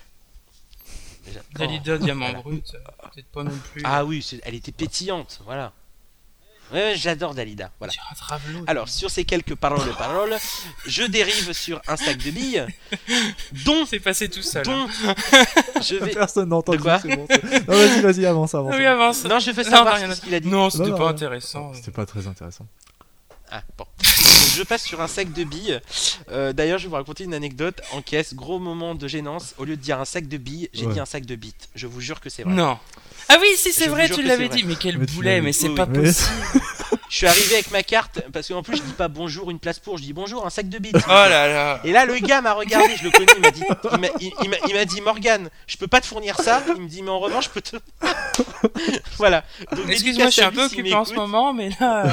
Dalida, oh, diamant voilà. Brut, peut-être pas non plus. Ah oui, c'est, elle était pétillante, voilà. Ouais, j'adore Dalida. Voilà. Alors, sur ces quelques paroles de paroles, je dérive sur un sac de billes, dont c'est passé tout seul. Dont je vais... Personne n'entend quoi. C'est bon, c'est... Non, vas-y, vas-y, avance, avance. Oui, avance. Non, je fais savoir non, ce qu'il a dit. Non, c'était non, non, pas non. intéressant. C'était pas très intéressant. Ah bon. Je passe sur un sac de billes. Euh, d'ailleurs, je vais vous raconter une anecdote en caisse. Gros moment de gênance. Au lieu de dire un sac de billes, j'ai ouais. dit un sac de bites. Je vous jure que c'est vrai. Non. Ah oui, si c'est je vrai, tu l'avais dit. Mais quel mais boulet, mais c'est oui, pas oui. possible. Je suis arrivé avec ma carte parce qu'en plus je dis pas bonjour une place pour, je dis bonjour un sac de bites. Oh là là. Et là le gars m'a regardé, je le connais, il m'a dit, il m'a, il, il m'a, il m'a dit Morgane, je peux pas te fournir ça. Il me dit mais en revanche je peux te. Voilà. Donc, excuse-moi, je suis un peu occupé en ce moment, mais là.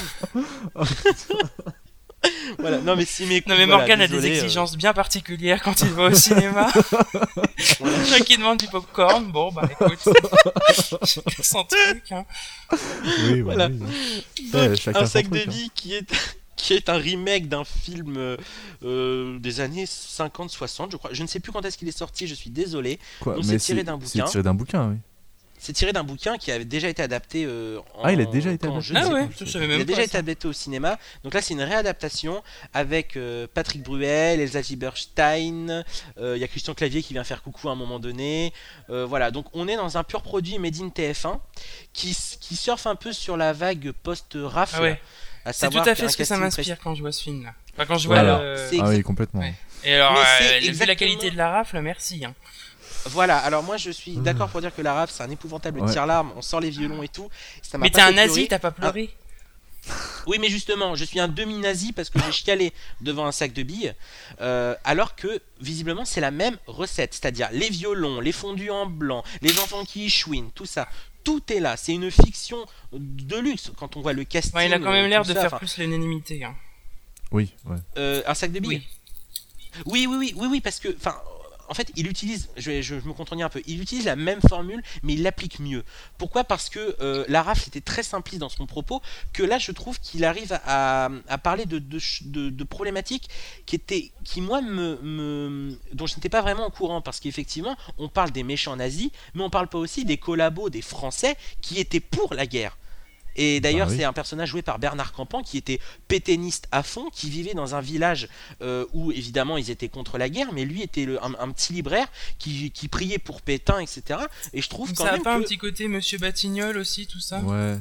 Voilà, non mais si mes Non mais Morgane voilà, a des exigences euh... bien particulières quand il va au cinéma. Voilà. Qui demande du popcorn, bon bah écoute, c'est son truc. Hein. Oui, voilà. Oui, oui. Donc, ouais, un sac de vie hein. qui est qui est un remake d'un film euh, des années cinquante soixante, je crois. Je ne sais plus quand est-ce qu'il est sorti, je suis désolé. Quoi, Donc, mais c'est tiré c'est, d'un bouquin. C'est tiré d'un bouquin, oui. C'est tiré d'un bouquin qui avait déjà été adapté euh, en... Ah, il a déjà été adapté. Ah ouais, je savais même il a déjà pas été ça. adapté au cinéma. Donc là, c'est une réadaptation avec euh, Patrick Bruel, Elsa Zieberstein. Il euh, y a Christian Clavier qui vient faire coucou à un moment donné. Euh, voilà, donc on est dans un pur produit made in T F un qui, qui surfe un peu sur la vague post-Rafle. Ah ouais. À c'est tout à fait ce que ça m'inspire pré... quand je vois ce film-là. Enfin, quand je vois voilà. le... Ah exa... oui, complètement. Ouais. Et alors, euh, exactement... vu la qualité de la Rafle, merci. Hein. Voilà, alors moi je suis d'accord pour dire que la rafle c'est un épouvantable ouais. tire-larme, on sort les violons et tout. Ça m'a mais pas t'es un nazi, pleurer. T'as pas pleuré ah. Oui, mais justement, je suis un demi-nazi parce que j'ai chialé devant un sac de billes, euh, alors que visiblement c'est la même recette, c'est-à-dire les violons, les fondus en blanc, les enfants qui chouinent, tout ça. Tout est là, c'est une fiction de luxe quand on voit le casting. Ouais, il a quand même l'air de ça, faire fin... plus l'unanimité. Hein. Oui, ouais. Euh, un sac de billes. Oui, oui, oui, oui, oui, oui parce que, enfin. En fait, il utilise, je, vais, je, je me contredis un peu, il utilise la même formule, mais il l'applique mieux. Pourquoi ? Parce que euh, la rafle était très simpliste dans son propos, que là, je trouve qu'il arrive à, à parler de, de, de, de problématiques qui étaient, qui moi, me, me, dont je n'étais pas vraiment au courant, parce qu'effectivement, on parle des méchants nazis, mais on parle pas aussi des collabos des Français qui étaient pour la guerre. Et d'ailleurs, bah, oui. c'est un personnage joué par Bernard Campan qui était pétainiste à fond, qui vivait dans un village euh, où évidemment ils étaient contre la guerre, mais lui était le, un, un petit libraire qui, qui priait pour Pétain, et cetera. Et je trouve quand ça même a pas que... un petit côté Monsieur Batignolles aussi, tout ça. Ouais.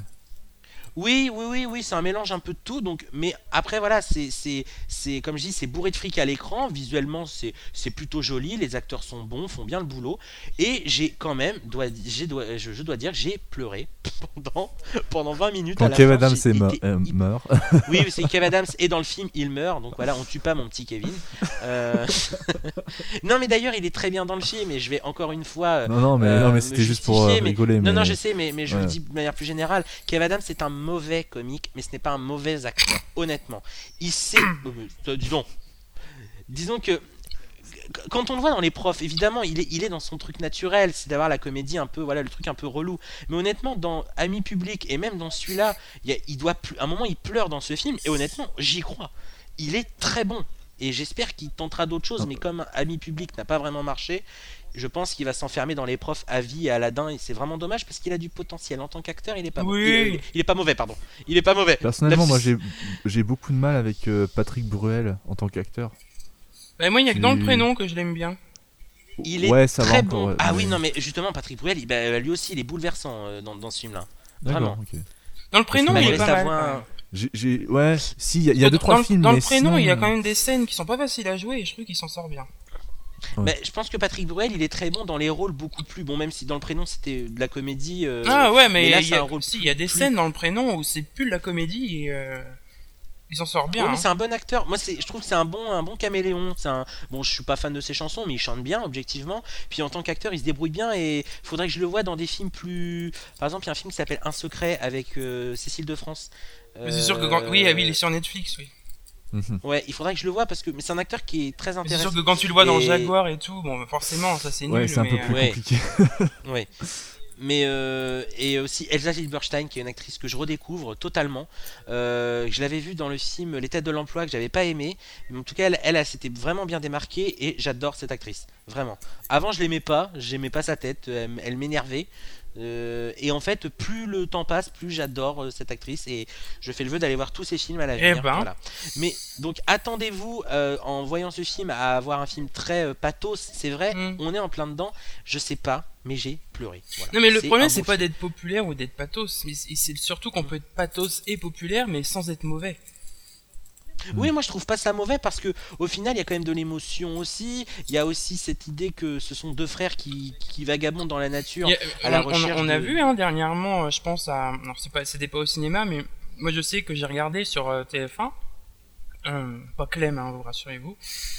Oui, oui, oui, oui, c'est un mélange un peu de tout. Donc, mais après, voilà, c'est, c'est, c'est comme je dis, c'est bourré de fric à l'écran. Visuellement, c'est, c'est plutôt joli. Les acteurs sont bons, font bien le boulot. Et j'ai quand même, dois, j'ai, dois, je, je dois dire, j'ai pleuré pendant, pendant vingt minutes. Quand à la Kev fin, Adams j'ai est me- été- euh, meurt. Oui, c'est Kev Adams et dans le film il meurt, donc voilà, on tue pas mon petit Kevin. Euh... non, mais d'ailleurs, il est très bien dans le film, et je vais encore une fois. Non, non, mais, euh, non, mais me c'était juste pour euh, justifier, mais- rigoler. Non, mais... non, je sais, mais, mais je Ouais. le dis de manière plus générale. Kev Adams, c'est un mauvais comique, mais ce n'est pas un mauvais acteur, honnêtement. Il sait. euh, dis donc. Disons que. Quand on le voit dans Les Profs, évidemment, il est, il est dans son truc naturel, c'est d'avoir la comédie un peu, voilà, le truc un peu relou. Mais honnêtement, dans Amis Publics et même dans celui-là, il, y a- il doit, à un moment, il pleure dans ce film. Et honnêtement, j'y crois. Il est très bon. Et j'espère qu'il tentera d'autres choses. Mais comme Amis Publics n'a pas vraiment marché, je pense qu'il va s'enfermer dans Les Profs à vie et Aladdin. Et c'est vraiment dommage parce qu'il a du potentiel en tant qu'acteur. Il est pas, Oui. il est, il est pas mauvais, pardon. Il est pas mauvais. Personnellement, Lapsus. moi, j'ai, j'ai beaucoup de mal avec euh, Patrick Bruel en tant qu'acteur. Bah, moi, il y a que dans le Tu- prénom que je l'aime bien. Il est Ouais, ça va très encore, bon. ouais, ah mais- oui, non, mais justement, Patrick Bruel, il- bah, lui aussi, il est bouleversant euh, dans, dans ce film-là. D'accord, Vraiment. ok. Dans le prénom, que il est Malgré pas sa mal. voix, quand même. J'ai, j'ai... Ouais, si, il y a, il y a Dans- deux, trois dans, films. Dans mais le prénom, sinon... il y a quand même des scènes qui sont pas faciles à jouer et je trouve qu'il s'en sort bien. Ouais. Mais je pense que Patrick Bruel, il est très bon dans les rôles beaucoup plus. Bon, même si dans le prénom c'était de la comédie. euh, ah ouais, mais, mais là, il y c'est a, un rôle si, il plus- y a des plus- scènes dans le prénom où c'est plus de la comédie et euh, il s'en sort bien. Ouais, mais hein. c'est un bon acteur. Moi, c'est, je trouve que c'est un bon, un bon caméléon. C'est un, bon, je suis pas fan de ses chansons, mais il chante bien, objectivement. Puis en tant qu'acteur, il se débrouille bien et faudrait que je le voie dans des films plus. Par exemple, il y a un film qui s'appelle Un secret avec euh, Cécile de France. Mais c'est sûr que quand... Oui, ah oui, il est sur Netflix, oui. Mhm. Ouais, il faudrait que je le voie parce que mais c'est un acteur qui est très Mais c'est intéressant. sûr que quand tu le vois dans Et- Jaguar et tout, bon, forcément, ça c'est nul. Ouais, c'est un mais, peu plus euh, Ouais. compliqué. Ouais. Mais euh, et aussi Elsa Silberstein qui est une actrice que je redécouvre totalement. Euh, je l'avais vue dans le film Les Têtes de l'Emploi que j'avais pas aimé, mais en tout cas elle, elle, elle s'était vraiment bien démarquée et j'adore cette actrice, vraiment. Avant je l'aimais pas, j'aimais pas sa tête, elle, elle m'énervait. Euh, et en fait, plus le temps passe, plus j'adore euh, cette actrice et je fais le vœu d'aller voir tous ses films à l'avenir. Eh ben. Voilà. Mais donc attendez-vous euh, en voyant ce film à avoir un film très euh, pathos, c'est vrai, Mm. on est en plein dedans. Je sais pas, mais j'ai pleuré. Voilà. Non mais le C'est problème un c'est beau pas film. d'être populaire ou d'être pathos, mais c'est c'est surtout qu'on peut être pathos et populaire mais sans être mauvais. Oui, moi je trouve pas ça mauvais parce que au final il y a quand même de l'émotion aussi. Il y a aussi cette idée que ce sont deux frères qui, qui vagabondent dans la nature. Il y a- à la on, on- recherche on a de- vu hein, dernièrement, euh, je pense à, alors c'est pas, c'était pas au cinéma, mais moi je sais que j'ai regardé sur euh, T F un, euh, pas Clem, hein, vous rassurez-vous,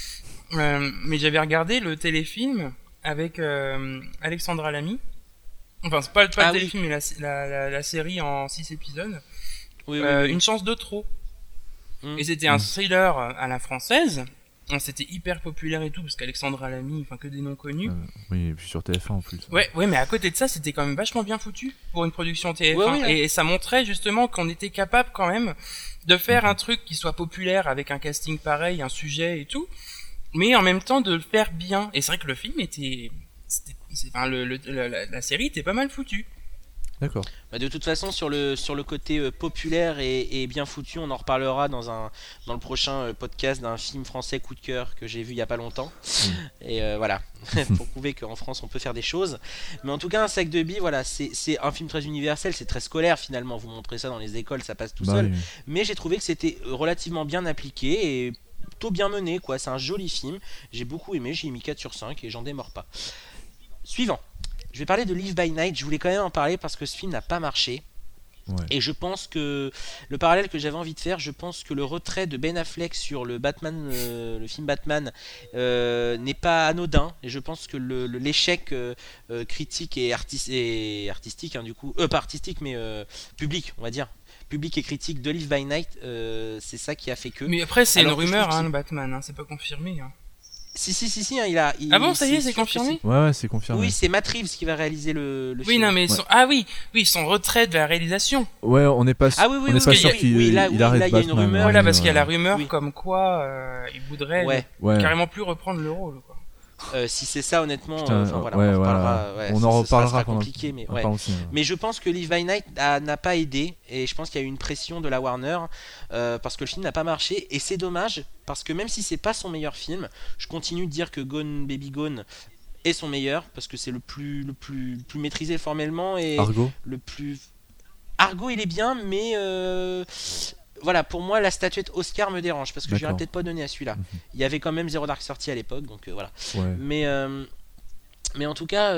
euh, mais j'avais regardé le téléfilm avec euh, Alexandra Lamy. Enfin c'est pas, pas Ah le oui. téléfilm, mais la, la, la, la série en six épisodes. Oui, oui, Euh, oui. Une chance de trop. Mm. Et c'était un thriller à la française. C'était hyper populaire et tout, parce qu'Alexandra Lamy, enfin que des noms connus. Euh, oui, et puis sur T F un en plus. Ouais, ouais, mais à côté de ça, c'était quand même vachement bien foutu pour une production T F un. Ouais, ouais. Et, et ça montrait justement qu'on était capable quand même de faire un truc qui soit populaire avec un casting pareil, un sujet et tout, mais en même temps de le faire bien. Et c'est vrai que le film était, c'était, c'est- enfin le, le- la, la- la série était pas mal foutue. D'accord. Bah, de toute façon, sur le, sur le côté euh, populaire et, et bien foutu, on en reparlera dans, un, dans le prochain euh, podcast d'un film français coup de cœur que j'ai vu il y a pas longtemps. Et euh, voilà, pour prouver qu'en France on peut faire des choses. Mais en tout cas, Un sac de billes, voilà, c'est c'est un film très universel, c'est très scolaire finalement. Vous montrez ça dans les écoles, ça passe tout Bah seul. oui. Mais j'ai trouvé que c'était relativement bien appliqué et plutôt bien mené, quoi. C'est un joli film, j'ai beaucoup aimé, j'ai mis quatre sur cinq et j'en démords pas. Suivant. Je vais parler de Live by Night, je voulais quand même en parler parce que ce film n'a pas marché. Ouais. Et je pense que le parallèle que j'avais envie de faire, je pense que le retrait de Ben Affleck sur le Batman, euh, le film Batman, euh, n'est pas anodin. Et je pense que le, le- l'échec euh, euh, critique et, artis- et artistique, hein, du coup, euh, pas artistique, mais euh, public, on va dire, public et critique de Live by Night, euh, c'est ça qui a fait que. Mais après, c'est une Alors que je rumeur, trouve hein, que le Batman, hein, c'est pas confirmé. Hein. Si si si si, hein, il a. il- Ah bon, ça y est, c'est sûr que confirmé Ouais, ouais, c'est confirmé. Oui, c'est Matt Reeves qui va réaliser le, le Oui, film. non, mais Ouais. son... ah oui, oui, son retrait de la réalisation. Ouais, on n'est pas, Ah oui, oui, on oui, n'est pas oui, sûr oui, qu'il oui, là, il oui, arrête là, il y a une Batman. rumeur. hein, Voilà, parce mais, qu'il y a la euh, rumeur oui. comme quoi euh, il voudrait Ouais. Ouais. carrément plus reprendre le rôle. Quoi. Euh, si c'est ça, honnêtement, Putain, euh, voilà, ouais, on en reparlera. voilà. Ouais, on ça, en ça reparlera sera pendant... compliqué, mais ouais. aussi, hein. Mais je pense que Live by Night a, n'a pas aidé, et je pense qu'il y a eu une pression de la Warner euh, parce que le film n'a pas marché, et c'est dommage parce que même si c'est pas son meilleur film, je continue de dire que Gone Baby Gone est son meilleur parce que c'est le plus le plus le plus maîtrisé formellement et Argo. le plus. Argo, il est bien, mais euh... voilà, pour moi, la statuette Oscar me dérange parce que je l'aurais peut-être pas donné à celui-là. Mm-hmm. Il y avait quand même Zero Dark Thirty à l'époque, donc euh, voilà. Ouais. Mais euh, mais en tout cas,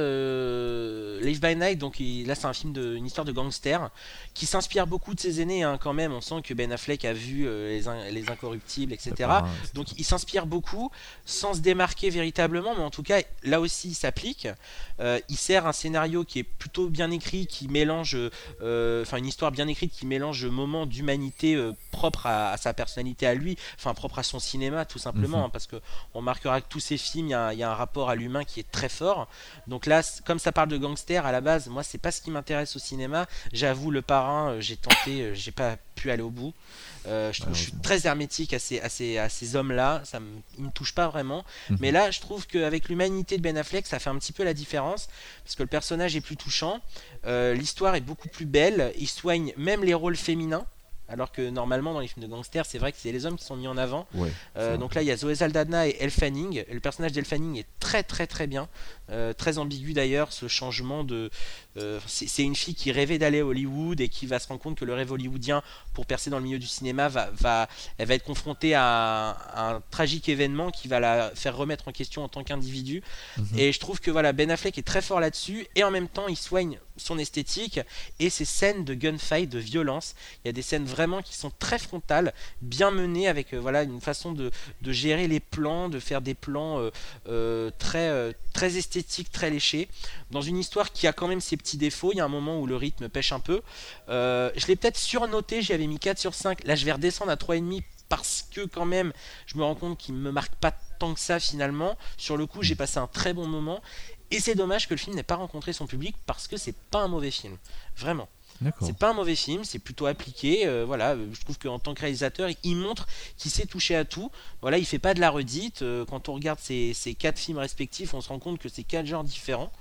euh, Live by Night, donc il, là c'est un film de, une histoire de gangster qui s'inspire beaucoup de ses aînés, hein, quand même. On sent que Ben Affleck a vu euh, les, in, les Incorruptibles, et cetera. Donc il s'inspire beaucoup, sans se démarquer véritablement, mais en tout cas là aussi il s'applique. Euh, il sert un scénario qui est plutôt bien écrit, qui mélange, enfin euh, une histoire bien écrite qui mélange moments d'humanité euh, propre à, à sa personnalité à lui, enfin propre à son cinéma tout simplement, mm-hmm. hein, parce que on remarquera que tous ces films, il y, y a un rapport à l'humain qui est très fort. Donc là, comme ça parle de gangster, à la base, moi c'est pas ce qui m'intéresse au cinéma. J'avoue, Le Parrain, euh, j'ai tenté, euh, j'ai pas pu aller au bout. Euh, je trouve, je suis très hermétique à ces, à ces, à ces hommes-là. Ça me, ils me touchent pas vraiment. Mm-hmm. Mais là, je trouve qu'avec l'humanité de Ben Affleck, ça fait un petit peu la différence parce que le personnage est plus touchant. Euh, l'histoire est beaucoup plus belle. Il soigne même les rôles féminins. Alors que normalement dans les films de gangsters, c'est vrai que c'est les hommes qui sont mis en avant. Ouais, euh, donc là, il y a Zoé Saldana et Elle Fanning. Le personnage d'Elle Fanning est très très très bien, euh, très ambigu d'ailleurs. Ce changement de, euh, c'est, c'est une fille qui rêvait d'aller à Hollywood et qui va se rendre compte que le rêve hollywoodien pour percer dans le milieu du cinéma va, va, elle va être confrontée à un, à un tragique événement qui va la faire remettre en question en tant qu'individu. Mm-hmm. Et je trouve que voilà, Ben Affleck est très fort là-dessus et en même temps, il soigne son esthétique et ses scènes de gunfight, de violence. Il y a des scènes vraiment qui sont très frontales, bien menées, avec euh, voilà, une façon de, de gérer les plans, de faire des plans euh, euh, très, euh, très esthétiques, très léchés, dans une histoire qui a quand même ses petits défauts. Il y a un moment où le rythme pêche un peu. Euh, je l'ai peut-être surnoté, j'y avais mis quatre sur cinq. Là je vais redescendre à trois virgule cinq parce que quand même je me rends compte qu'il ne me marque pas tant que ça finalement. Sur le coup j'ai passé un très bon moment. Et c'est dommage que le film n'ait pas rencontré son public parce que c'est pas un mauvais film, vraiment. D'accord. C'est pas un mauvais film, c'est plutôt appliqué. Euh, voilà, je trouve qu'en tant que réalisateur, il montre qu'il sait toucher à tout. Voilà, il fait pas de la redite. Euh, quand on regarde ces, ces quatre films respectifs, on se rend compte que c'est quatre genres différents.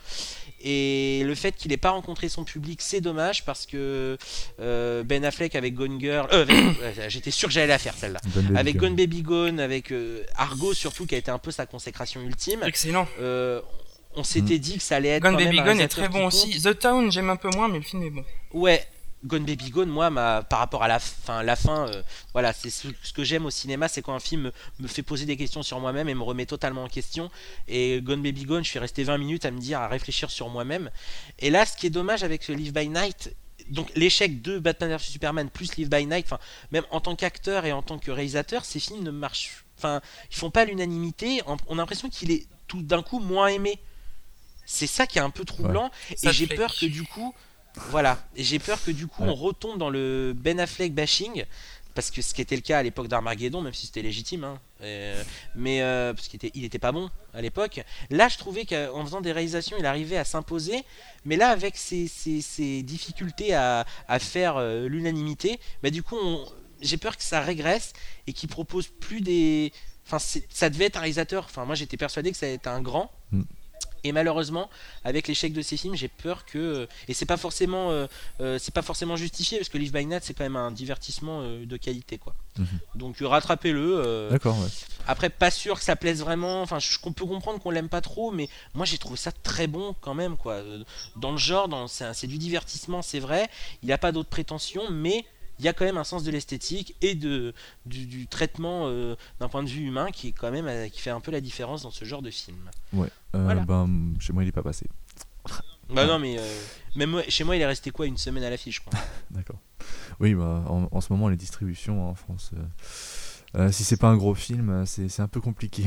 Et le fait qu'il n'ait pas rencontré son public, c'est dommage parce que euh, Ben Affleck avec Gone Girl, euh, avec, euh, j'étais sûr que j'allais la faire celle-là. Gone avec Gone Baby Gone, avec euh, Argo surtout, qui a été un peu sa consécration ultime. Excellent. Euh, On s'était dit que ça allait être Gone quand Baby même un Gone est très bon aussi. The Town, j'aime un peu moins, mais le film est bon. Ouais, Gone Baby Gone, moi, ma, par rapport à la fin, la fin, euh, voilà, c'est ce, ce que j'aime au cinéma, c'est quand un film me, me fait poser des questions sur moi-même et me remet totalement en question. Et Gone Baby Gone, je suis resté vingt minutes à me dire, à réfléchir sur moi-même. Et là, ce qui est dommage avec ce Live by Night, donc l'échec de Batman versus Superman plus Live by Night, enfin, même en tant qu'acteur et en tant que réalisateur, ces films ne marchent, enfin, ils font pas l'unanimité. On a l'impression qu'il est tout d'un coup moins aimé. C'est ça qui est un peu troublant, ouais. Et j'ai peur que du coup, voilà, et j'ai peur que du coup ouais. on retombe dans le Ben Affleck bashing, parce que ce qui était le cas à l'époque d'Armageddon, même si c'était légitime, hein, euh, mais euh, parce qu'il était, il était pas bon à l'époque. Là, je trouvais qu'en faisant des réalisations, il arrivait à s'imposer, mais là, avec ses, ses, ses difficultés à, à faire euh, l'unanimité, bah du coup, on, j'ai peur que ça régresse et qu'il propose plus des, enfin, ça devait être un réalisateur. Enfin, moi, j'étais persuadé que ça allait être un grand. Mm. Et malheureusement, avec l'échec de ces films, j'ai peur que et c'est pas forcément euh, euh, c'est pas forcément justifié parce que Live by Night c'est quand même un divertissement euh, de qualité quoi. Mm-hmm. Donc euh, rattrapez-le. Euh, D'accord. Ouais. Après, pas sûr que ça plaise vraiment. Enfin, je, on peut comprendre qu'on l'aime pas trop, mais moi j'ai trouvé ça très bon quand même quoi. Dans le genre, dans, c'est, un, c'est du divertissement, c'est vrai. Il a pas d'autres prétentions, mais il y a quand même un sens de l'esthétique et de, du, du traitement euh, d'un point de vue humain qui est quand même euh, qui fait un peu la différence dans ce genre de film. Ouais. Euh, voilà. Ben, chez moi il est pas passé. Bah non mais euh, même moi, chez moi il est resté quoi une semaine à l'affiche je crois. D'accord. Oui bah en, en ce moment les distributions en France, euh, euh, si c'est pas un gros film c'est, c'est un peu compliqué.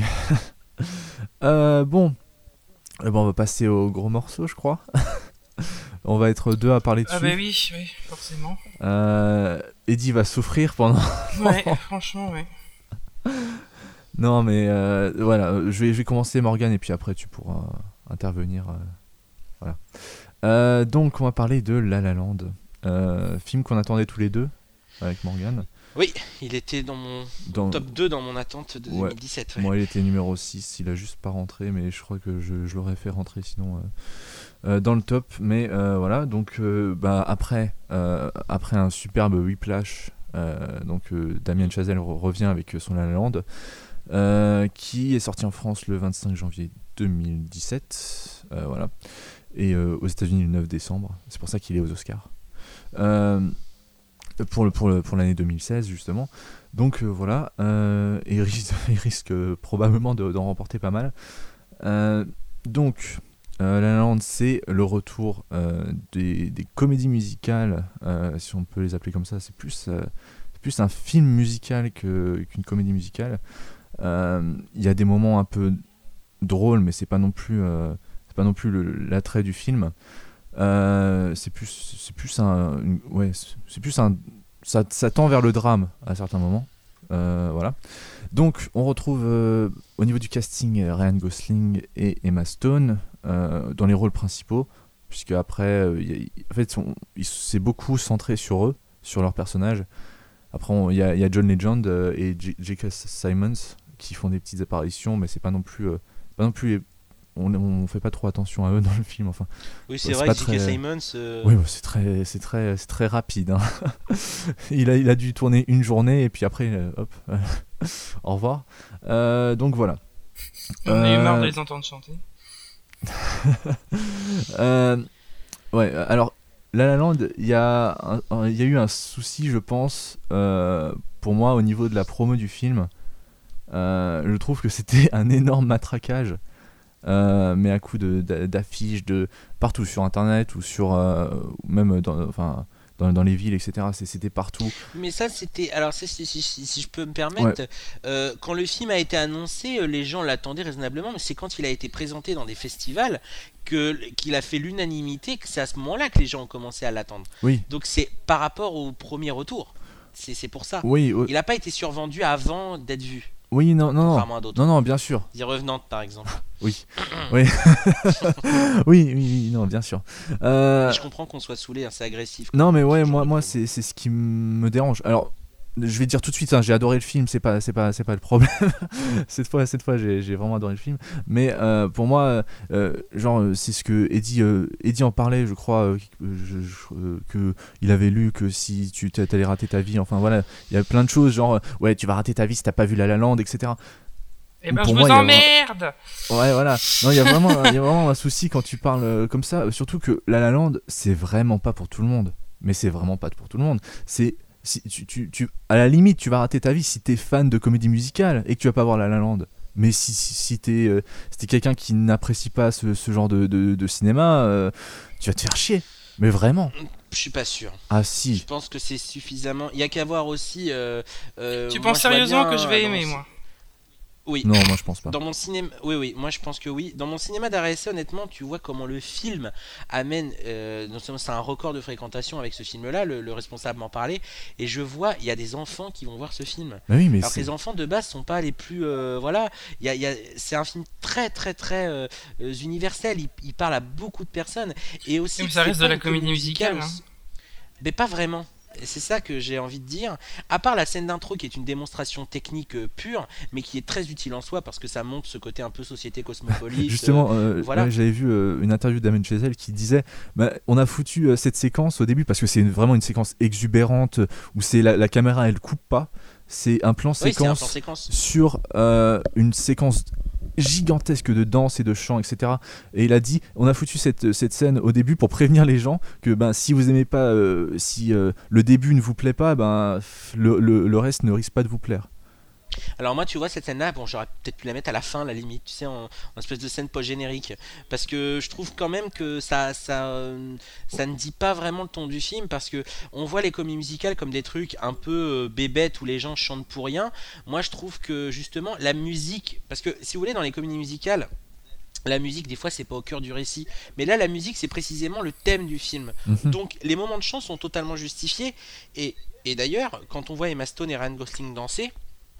euh, bon. Euh, bon on va passer au gros morceau je crois. On va être deux à parler dessus. Ah bah oui, oui, forcément. Euh, Eddie va souffrir pendant... Ouais, franchement, ouais. Non, mais euh, voilà, je vais, je vais commencer Morgane et puis après tu pourras intervenir. Euh, voilà. Euh, donc, on va parler de La La Land. Euh, film qu'on attendait tous les deux avec Morgane. Oui, il était dans mon dans... top deux dans mon attente de ouais. deux mille dix-sept. Ouais. Moi, il était numéro six, il a juste pas rentré, mais je crois que je, je l'aurais fait rentrer sinon euh, euh, dans le top. Mais euh, voilà, donc euh, bah, après, euh, après un superbe Whiplash, euh, donc euh, Damien Chazelle re- revient avec son La La Land, euh, qui est sorti en France le vingt-cinq janvier deux mille dix-sept, euh, voilà, et euh, aux États-Unis le neuf décembre. C'est pour ça qu'il est aux Oscars. Euh, pour, le, pour, le, pour l'année deux mille seize justement, donc euh, voilà, euh, et il risque, il risque euh, probablement de, d'en remporter pas mal. Euh, donc euh, La La Land, c'est le retour euh, des, des comédies musicales, euh, si on peut les appeler comme ça. C'est plus, euh, c'est plus un film musical que, qu'une comédie musicale. Il euh, y a des moments un peu drôles, mais c'est pas non plus, euh, c'est pas non plus le, l'attrait du film. Euh, c'est plus c'est plus un une, ouais c'est plus un ça, ça tend vers le drame à certains moments, euh, voilà. Donc on retrouve euh, au niveau du casting Ryan Gosling et Emma Stone euh, dans les rôles principaux, puisque après euh, y a, en fait on, c'est beaucoup centré sur eux, sur leurs personnages. Après il y, y a John Legend euh, et J- J K. Simmons qui font des petites apparitions, mais c'est pas non plus euh, pas non plus On, on fait pas trop attention à eux dans le film, enfin. Oui, c'est, c'est vrai que J K. Simmons. Euh... Oui, c'est très, c'est très, c'est très rapide. Hein. il a, il a dû tourner une journée et puis après, euh, hop, euh, au revoir. Euh, donc voilà. On a euh... eu marre de les entendre chanter. euh, ouais. Alors, La La Land, il y a, il y a eu un souci, je pense, euh, pour moi au niveau de la promo du film. Euh, je trouve que c'était un énorme matraquage. Euh, mais à coup de, d'affiches de partout sur internet ou sur euh, même dans, enfin, dans, dans les villes, etc. C'est, c'était partout. Mais ça c'était alors si, si, si, si je peux me permettre, ouais. euh, quand le film a été annoncé, les gens l'attendaient raisonnablement, mais c'est quand il a été présenté dans des festivals que, qu'il a fait l'unanimité, que c'est à ce moment-là que les gens ont commencé à l'attendre. Oui. Donc c'est par rapport au premier retour, c'est, c'est pour ça. Oui, oui. Il n'a pas été survendu avant d'être vu. Oui, non, non, non, non, non, bien sûr. The Revenant, par exemple. Oui, oui. oui, oui, oui, non, bien sûr. Euh... Je comprends qu'on soit saoulé, hein, c'est agressif. Non, mais ouais, moi, moi, c'est, c'est ce qui me dérange. Alors, je vais dire tout de suite, hein, j'ai adoré le film, c'est pas, c'est pas, c'est pas le problème. cette fois, cette fois, j'ai, j'ai vraiment adoré le film. Mais euh, pour moi, euh, genre, c'est ce que Eddie, euh, Eddie en parlait, je crois, euh, je, je, euh, que il avait lu que si tu t'allais rater ta vie, enfin voilà, il y a plein de choses, genre, ouais, tu vas rater ta vie si t'as pas vu La La Land, et cetera. Eh ben, pour je moi, vous emmerde. Vraiment... Ouais, voilà. Non, il y a vraiment, il y a vraiment un souci quand tu parles euh, comme ça, surtout que La La Land, c'est vraiment pas pour tout le monde. Mais c'est vraiment pas pour tout le monde. C'est Si, tu, tu, tu, à la limite, tu vas rater ta vie si t'es fan de comédie musicale et que tu vas pas voir La La Land. Mais si, si, si, t'es, euh, si t'es quelqu'un qui n'apprécie pas ce, ce genre de, de, de cinéma, euh, tu vas te faire chier. Mais vraiment. Je suis pas sûr. Ah si. Je pense que c'est suffisamment. Il y a qu'à voir aussi. Euh, euh, tu penses sérieusement que je vais aimer, moi? Oui. Non, moi je pense pas. Dans mon cinéma, oui, oui, moi je pense que oui. Dans mon cinéma d'arrêt essai, honnêtement, tu vois comment le film amène. Euh, non seulement c'est un record de fréquentation avec ce film-là, le, le responsable m'en parlait, et je vois, il y a des enfants qui vont voir ce film. Mais oui, mais alors c'est... que les enfants de base sont pas les plus, euh, voilà. Il y a, il y a, c'est un film très, très, très euh, universel. Il, il parle à beaucoup de personnes et aussi. Mais ça reste de la comédie musicale. musicale hein. Mais pas vraiment. Et c'est ça que j'ai envie de dire. À part la scène d'intro qui est une démonstration technique euh, pure, mais qui est très utile en soi parce que ça montre ce côté un peu société cosmopolite. Justement, euh, voilà. Ouais, j'avais vu euh, une interview d'Amel Chazelle qui disait bah, on a foutu euh, cette séquence au début parce que c'est une, vraiment une séquence exubérante où c'est la, la caméra elle coupe pas. C'est un plan séquence, oui, un plan séquence. sur euh, une séquence gigantesque de danse et de chant, et cetera. Et il a dit, on a foutu cette, cette scène au début pour prévenir les gens que ben, si vous aimez pas, euh, si euh, le début ne vous plaît pas, ben, le, le, le reste ne risque pas de vous plaire. Alors moi tu vois cette scène là, bon j'aurais peut-être pu la mettre à la fin à la limite, tu sais en, en espèce de scène post-générique, parce que je trouve quand même que ça, ça, euh, ça ne dit pas vraiment le ton du film, parce que on voit les comédies musicales comme des trucs un peu euh, bébêtes où les gens chantent pour rien. Moi je trouve que justement la musique, parce que si vous voulez dans les comédies musicales, la musique des fois c'est pas au cœur du récit, mais là la musique c'est précisément le thème du film. Mmh. Donc les moments de chant sont totalement justifiés, et, et d'ailleurs quand on voit Emma Stone et Ryan Gosling danser,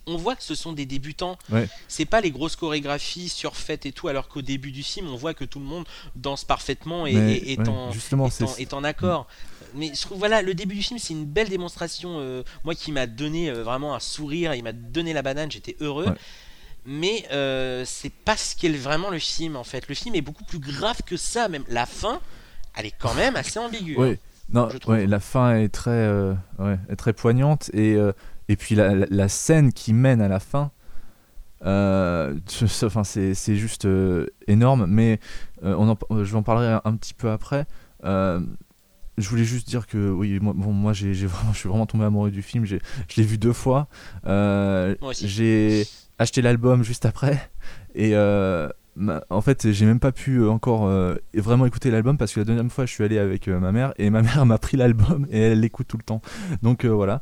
on voit que ce sont des débutants. Ouais. C'est pas les grosses chorégraphies surfaites et tout, alors qu'au début du film, on voit que tout le monde danse parfaitement et, Mais, et est, ouais, en, justement, est, c'est... en, est en accord. Mais je trouve, voilà, le début du film, c'est une belle démonstration. Euh, moi, qui m'a donné euh, vraiment un sourire, il m'a donné la banane, j'étais heureux. Ouais. Mais euh, c'est pas ce qu'est vraiment le film, en fait. Le film est beaucoup plus grave que ça, même la fin, elle est quand même assez ambiguë. Ouais. Hein, non, ouais, la fin est très, euh, ouais, est très poignante et euh, et puis la, la, la scène qui mène à la fin, euh, enfin c'est c'est juste euh, énorme. Mais euh, on en, je en parlerai un, un petit peu après. Euh, je voulais juste dire que oui, moi, bon, moi j'ai, j'ai vraiment, je suis vraiment tombé amoureux du film. J'ai, je l'ai vu deux fois. Euh, moi aussi. J'ai acheté l'album juste après et euh, en fait j'ai même pas pu encore euh, vraiment écouter l'album parce que la deuxième fois je suis allé avec euh, ma mère et ma mère m'a pris l'album et elle l'écoute tout le temps, donc euh, voilà.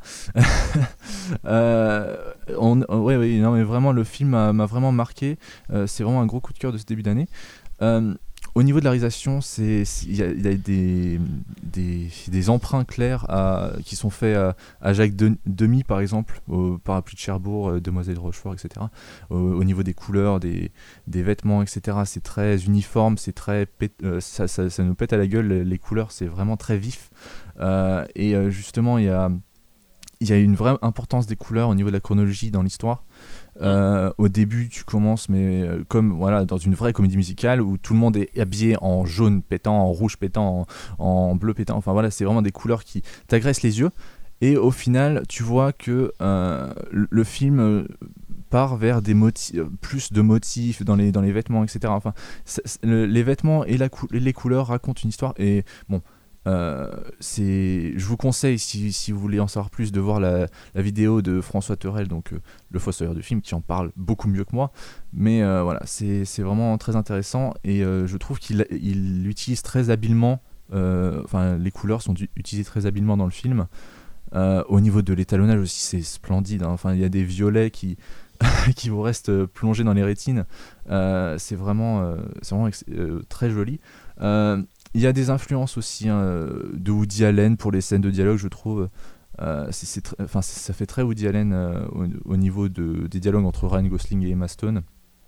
euh, on, ouais, ouais, non mais vraiment le film m'a, m'a vraiment marqué. Euh, c'est vraiment un gros coup de cœur de ce début d'année. euh, Au niveau de la réalisation, c'est il y a, y a des, des, des emprunts clairs à, qui sont faits à, à Jacques de, Demy par exemple, au Parapluie de Cherbourg, euh, Demoiselle de Rochefort, et cetera. Au, au niveau des couleurs, des, des vêtements, et cetera. C'est très uniforme, c'est très pét, euh, ça, ça, ça nous pète à la gueule. Les, les couleurs, c'est vraiment très vif. Euh, et euh, justement, il y a il y a une vraie importance des couleurs au niveau de la chronologie dans l'histoire. Euh, au début, tu commences, mais euh, comme voilà, dans une vraie comédie musicale où tout le monde est habillé en jaune pétant, en rouge pétant, en, en bleu pétant. Enfin voilà, c'est vraiment des couleurs qui t'agressent les yeux. Et au final, tu vois que euh, le film euh, part vers des motifs, plus de motifs dans les dans les vêtements, et cetera. Enfin, c'est, c'est, le, les vêtements et la cou- les couleurs racontent une histoire. Et bon. Euh, c'est, je vous conseille, si, si vous voulez en savoir plus, de voir la, la vidéo de François Terrel, donc euh, le fossoyeur du film, qui en parle beaucoup mieux que moi. Mais euh, voilà, c'est, c'est vraiment très intéressant et euh, je trouve qu'il il l'utilise très habilement. Euh, enfin, les couleurs sont du, utilisées très habilement dans le film. Euh, au niveau de l'étalonnage aussi, c'est splendide. Hein. Enfin, il y a des violets qui qui vous restent plongés dans les rétines. Euh, c'est vraiment, euh, c'est vraiment ex- euh, très joli. Euh, Il y a des influences aussi hein, de Woody Allen pour les scènes de dialogue, je trouve. Euh, c'est, c'est tr- enfin, c'est, ça fait très Woody Allen euh, au, au niveau de, des dialogues entre Ryan Gosling et Emma Stone.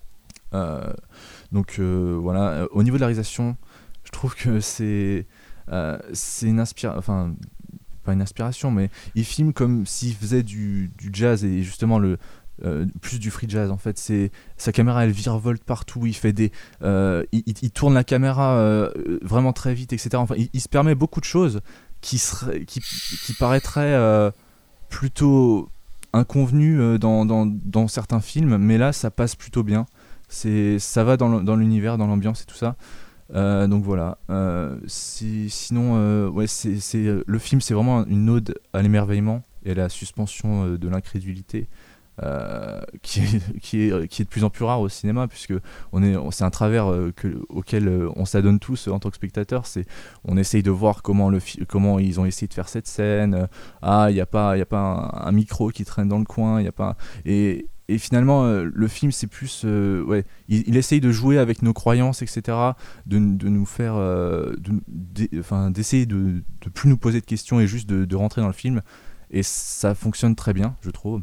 Euh, donc euh, voilà. Au niveau de la réalisation, je trouve que c'est, euh, c'est une inspiration. Enfin, pas une inspiration, mais il filme comme s'il faisait du, du jazz et justement le. Euh, plus du free jazz en fait. C'est sa caméra, elle virevolte partout, il fait des euh, il, il, il tourne la caméra euh, vraiment très vite, etc. Enfin il, il se permet beaucoup de choses qui seraient qui, qui paraîtraient euh, plutôt inconvenues euh, dans, dans, dans certains films, mais là ça passe plutôt bien. C'est, ça va dans, dans l'univers, dans l'ambiance et tout ça. Euh, donc voilà. Euh, c'est, sinon euh, ouais c'est, c'est le film, c'est vraiment une ode à l'émerveillement et à la suspension euh, de l'incrédulité. Euh, qui, est, qui, est, qui est de plus en plus rare au cinéma, puisque on est, c'est un travers euh, que, auquel euh, on s'adonne tous euh, en tant que spectateur. C'est, on essaye de voir comment, le fi- comment ils ont essayé de faire cette scène. Euh, ah, il n'y a pas, y a pas un, un micro qui traîne dans le coin. Y a pas, et, et finalement, euh, le film, c'est plus... Euh, ouais, il, il essaye de jouer avec nos croyances, et cetera. De, de nous faire... Euh, de, de, d'essayer de ne plus nous poser de questions et juste de, de rentrer dans le film. Et ça fonctionne très bien, je trouve.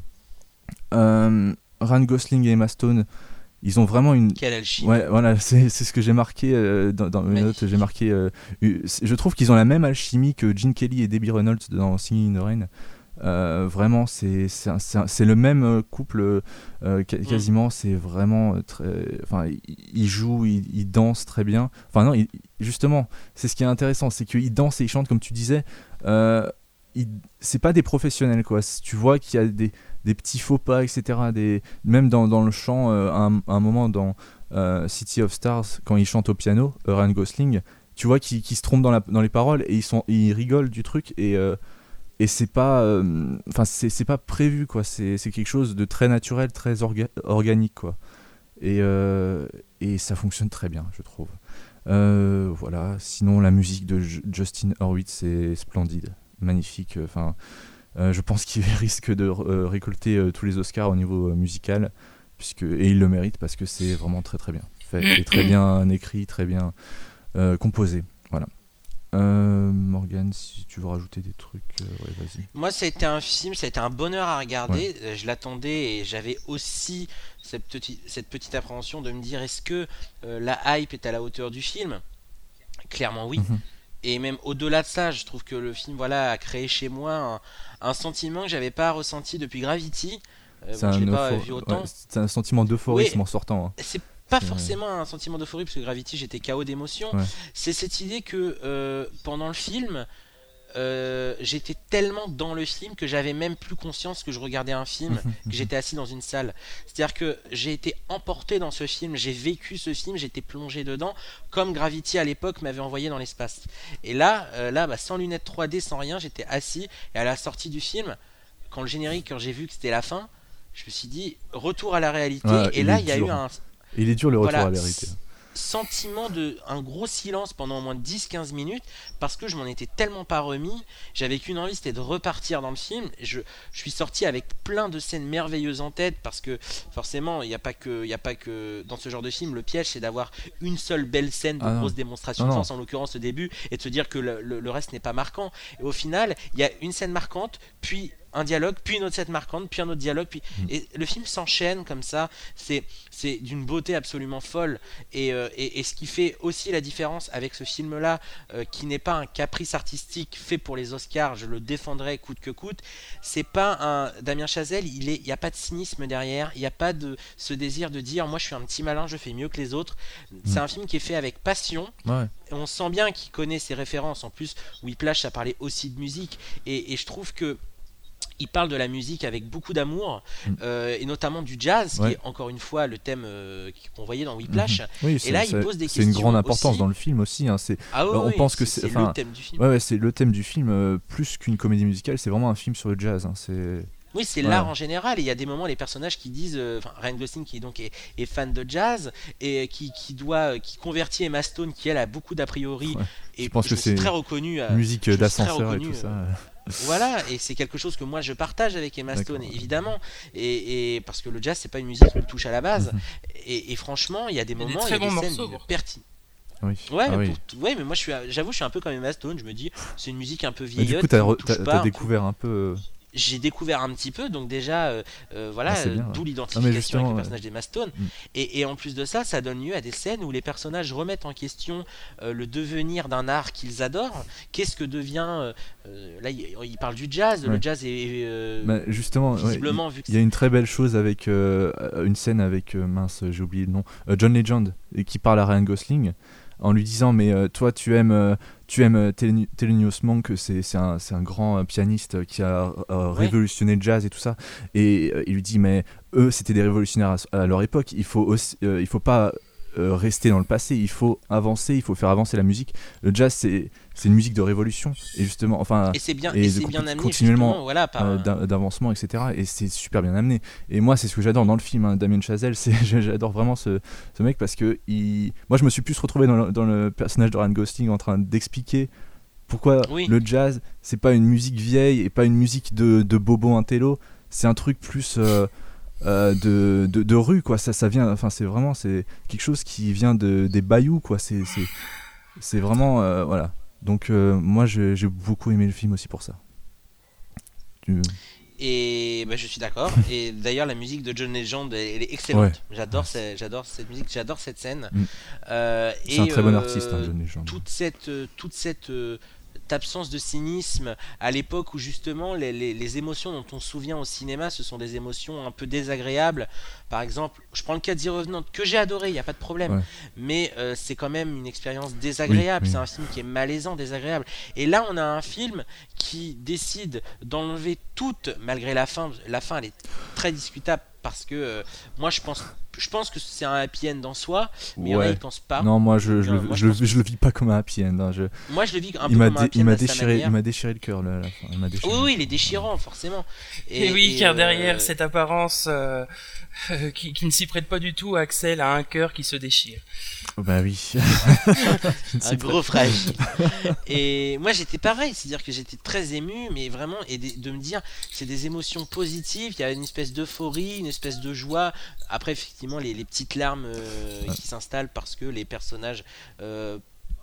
Euh, Ryan Gosling et Emma Stone, ils ont vraiment une. Quelle alchimie. Ouais, voilà, c'est, c'est ce que j'ai marqué euh, dans, dans mes notes. J'ai marqué. Euh, je trouve qu'ils ont la même alchimie que Gene Kelly et Debbie Reynolds dans Singing in the Rain. Euh, vraiment, c'est, c'est, un, c'est, un, c'est le même couple euh, quasiment. Mm. C'est vraiment très. Enfin, ils jouent, ils, ils dansent très bien. Enfin, non, ils, justement, c'est ce qui est intéressant, c'est qu'ils dansent et ils chantent, comme tu disais. Euh, ils, c'est pas des professionnels, quoi. Tu vois qu'il y a des. des petits faux pas, et cetera. Des... Même dans, dans le chant, euh, à, un, à un moment dans euh, City of Stars, quand il chante au piano, euh, Ryan Gosling, tu vois qu'il, qu'il se trompe dans, la, dans les paroles et ils, sont, ils rigolent du truc et, euh, et c'est pas, enfin euh, c'est, c'est pas prévu, quoi. C'est, c'est quelque chose de très naturel, très orga- organique, quoi. Et, euh, et ça fonctionne très bien, je trouve. Euh, voilà. Sinon, la musique de J- Justin Hurwitz, c'est splendide, magnifique. Enfin. Euh, je pense qu'il risque de euh, récolter euh, tous les Oscars au niveau euh, musical, puisque, et il le mérite parce que c'est vraiment très très bien fait, et très bien écrit, très bien euh, composé. Voilà. Euh, Morgane, si tu veux rajouter des trucs, euh, ouais, vas-y. Moi, ça a été un film, ça a été un bonheur à regarder. Ouais. Je l'attendais et j'avais aussi cette petite, cette petite appréhension de me dire est-ce que euh, la hype est à la hauteur du film ? Clairement, oui. Mm-hmm. Et même au-delà de ça, je trouve que le film, voilà, a créé chez moi un, un sentiment que j'avais pas ressenti depuis Gravity. Euh, c'est, bon, un, pas eupho- vu autant. Ouais, c'est un sentiment d'euphorisme oui, en sortant. Hein. C'est pas forcément un sentiment d'euphorie parce que Gravity j'étais K O d'émotion. Ouais. C'est cette idée que euh, pendant le film, euh, j'étais tellement dans le film que j'avais même plus conscience que je regardais un film, que j'étais assis dans une salle. C'est-à-dire que j'ai été emporté dans ce film, j'ai vécu ce film, j'étais plongé dedans, comme Gravity à l'époque m'avait envoyé dans l'espace. Et là, euh, là, bah, sans lunettes trois D, sans rien, j'étais assis. Et à la sortie du film, quand le générique, quand j'ai vu que c'était la fin, je me suis dit retour à la réalité. Ouais, et là, il y a dur. eu un Il est dur le retour voilà, à la réalité. Sentiment de un gros silence pendant au moins dix à quinze minutes parce que je m'en étais tellement pas remis. J'avais qu'une envie, c'était de repartir dans le film. Je, je suis sorti avec plein de scènes merveilleuses en tête parce que forcément, il n'y a pas que, il y a pas que dans ce genre de film, le piège c'est d'avoir une seule belle scène de ah grosse démonstration de force, en l'occurrence au début, et de se dire que le, le, le reste n'est pas marquant. Et au final, il y a une scène marquante, puis un dialogue, puis une autre scène marquante, puis un autre dialogue, puis mmh. et le film s'enchaîne comme ça. C'est c'est d'une beauté absolument folle. Et, euh, et et ce qui fait aussi la différence avec ce film-là, euh, qui n'est pas un caprice artistique fait pour les Oscars, je le défendrai coûte que coûte. C'est pas un Damien Chazelle, il est, il y a pas de cynisme derrière, il y a pas de ce désir de dire moi je suis un petit malin, je fais mieux que les autres. Mmh. C'est un film qui est fait avec passion. Ouais. Et on sent bien qu'il connaît ses références. En plus, Whiplash, ça parlait aussi de musique, et, et je trouve que il parle de la musique avec beaucoup d'amour, euh, et notamment du jazz, ouais. qui est encore une fois le thème euh, qu'on voyait dans Whiplash. Mm-hmm. Oui, et là, il pose des c'est questions. C'est une grande importance aussi. dans le film aussi. Hein. C'est, ah, ouais, on oui, pense que c'est, c'est, c'est le thème du film. Ouais, ouais, c'est le thème du film, euh, plus qu'une comédie musicale, c'est vraiment un film sur le jazz. Hein. C'est... Oui, c'est ouais. l'art en général. Et il y a des moments, les personnages qui disent, enfin, euh, Ryan Gosling qui donc est, est fan de jazz et qui, qui doit, qui convertit Emma Stone, qui elle a beaucoup d'a priori. Ouais. Et je pense je que c'est très reconnu. À, musique d'ascenseur et tout ça. Euh, Voilà, et c'est quelque chose que moi je partage avec Emma Stone, D'accord. évidemment, et, et parce que le jazz c'est pas une musique qui me touche à la base, mm-hmm. et, et franchement il y a des il y moments, il y a des, il y a des des scènes pertinentes. Oui. Ouais, ah mais oui. pour, ouais, mais moi je suis, j'avoue, je suis un peu comme Emma Stone. Je me dis, c'est une musique un peu vieillotte. Mais du coup, t'as, re, t'as, pas, t'as découvert un peu. J'ai découvert un petit peu, donc déjà, euh, euh, voilà, ah, bien, d'où ouais. l'identification non, avec le ouais. personnage d'Emma Stone. Mm. Et, et en plus de ça, ça donne lieu à des scènes où les personnages remettent en question euh, le devenir d'un art qu'ils adorent. Qu'est-ce que devient. Euh, là, il, il parle du jazz. Ouais. Le jazz est. Euh, bah, justement, visiblement, ouais, vu que il y a une très belle chose avec euh, une scène avec. Euh, mince, j'ai oublié le nom. Euh, John Legend, qui parle à Ryan Gosling. En lui disant mais euh, toi tu aimes euh, tu aimes euh, Thelonious Monk, c'est c'est un c'est un grand euh, pianiste qui a euh, révolutionné ouais. le jazz et tout ça, et euh, il lui dit mais eux c'était des révolutionnaires à, à leur époque, il faut aussi, euh, il faut pas euh, rester dans le passé, il faut avancer, il faut faire avancer la musique. Le jazz c'est c'est une musique de révolution, et justement enfin et c'est bien et et c'est bien amené continuellement voilà, par... euh, d'avancement, etc., et c'est super bien amené. Et moi c'est ce que j'adore dans le film, hein, Damien Chazelle, c'est j'adore vraiment ce ce mec parce que il moi je me suis plus retrouvé dans le, dans le personnage de Ryan Gosling en train d'expliquer pourquoi oui. le jazz c'est pas une musique vieille et pas une musique de de bobo intello, c'est un truc plus euh, Euh, de, de, de rue quoi, ça, ça vient, enfin c'est vraiment c'est quelque chose qui vient de, des bayous quoi, c'est, c'est, c'est vraiment euh, voilà, donc euh, moi j'ai, j'ai beaucoup aimé le film aussi pour ça. Tu... Et bah, je suis d'accord. Et d'ailleurs la musique de John Legend elle est excellente. Ouais. J'adore, ouais. Cette, j'adore cette musique, j'adore cette scène. Mm. Euh, c'est et, un très bon euh, artiste, hein, John Legend. Toute cette, toute cette euh, absence de cynisme à l'époque où justement les, les, les émotions dont on se souvient au cinéma, ce sont des émotions un peu désagréables. Par exemple, je prends le cas de The Revenant que j'ai adoré, il n'y a pas de problème, ouais. mais euh, c'est quand même une expérience désagréable, oui, oui. C'est un film qui est malaisant, désagréable. Et là on a un film qui décide d'enlever toute, malgré la fin, la fin elle est très discutable parce que euh, moi je pense je pense que c'est un happy end en soi, mais ouais. il y en a qui pensent pas. Non, moi je je, euh, moi, je, je, je le vis pas comme un happy end. Hein. Je... Moi je le vis un il peu m'a comme un happy il end. M'a déchiré, il m'a déchiré le cœur là, à la fin. Il m'a déchiré. Oui, oui, il est déchirant forcément. Et, et oui, et car euh... derrière cette apparence euh, euh, qui, qui ne s'y prête pas du tout, Axel a un cœur qui se déchire. Oh bah oui. Un gros fragile. Et moi j'étais pareil, c'est-à-dire que j'étais très ému, mais vraiment, et de, de me dire, c'est des émotions positives, il y a une espèce d'euphorie, une espèce de joie. Après effectivement les, les petites larmes euh, ouais. qui s'installent parce que les personnages euh,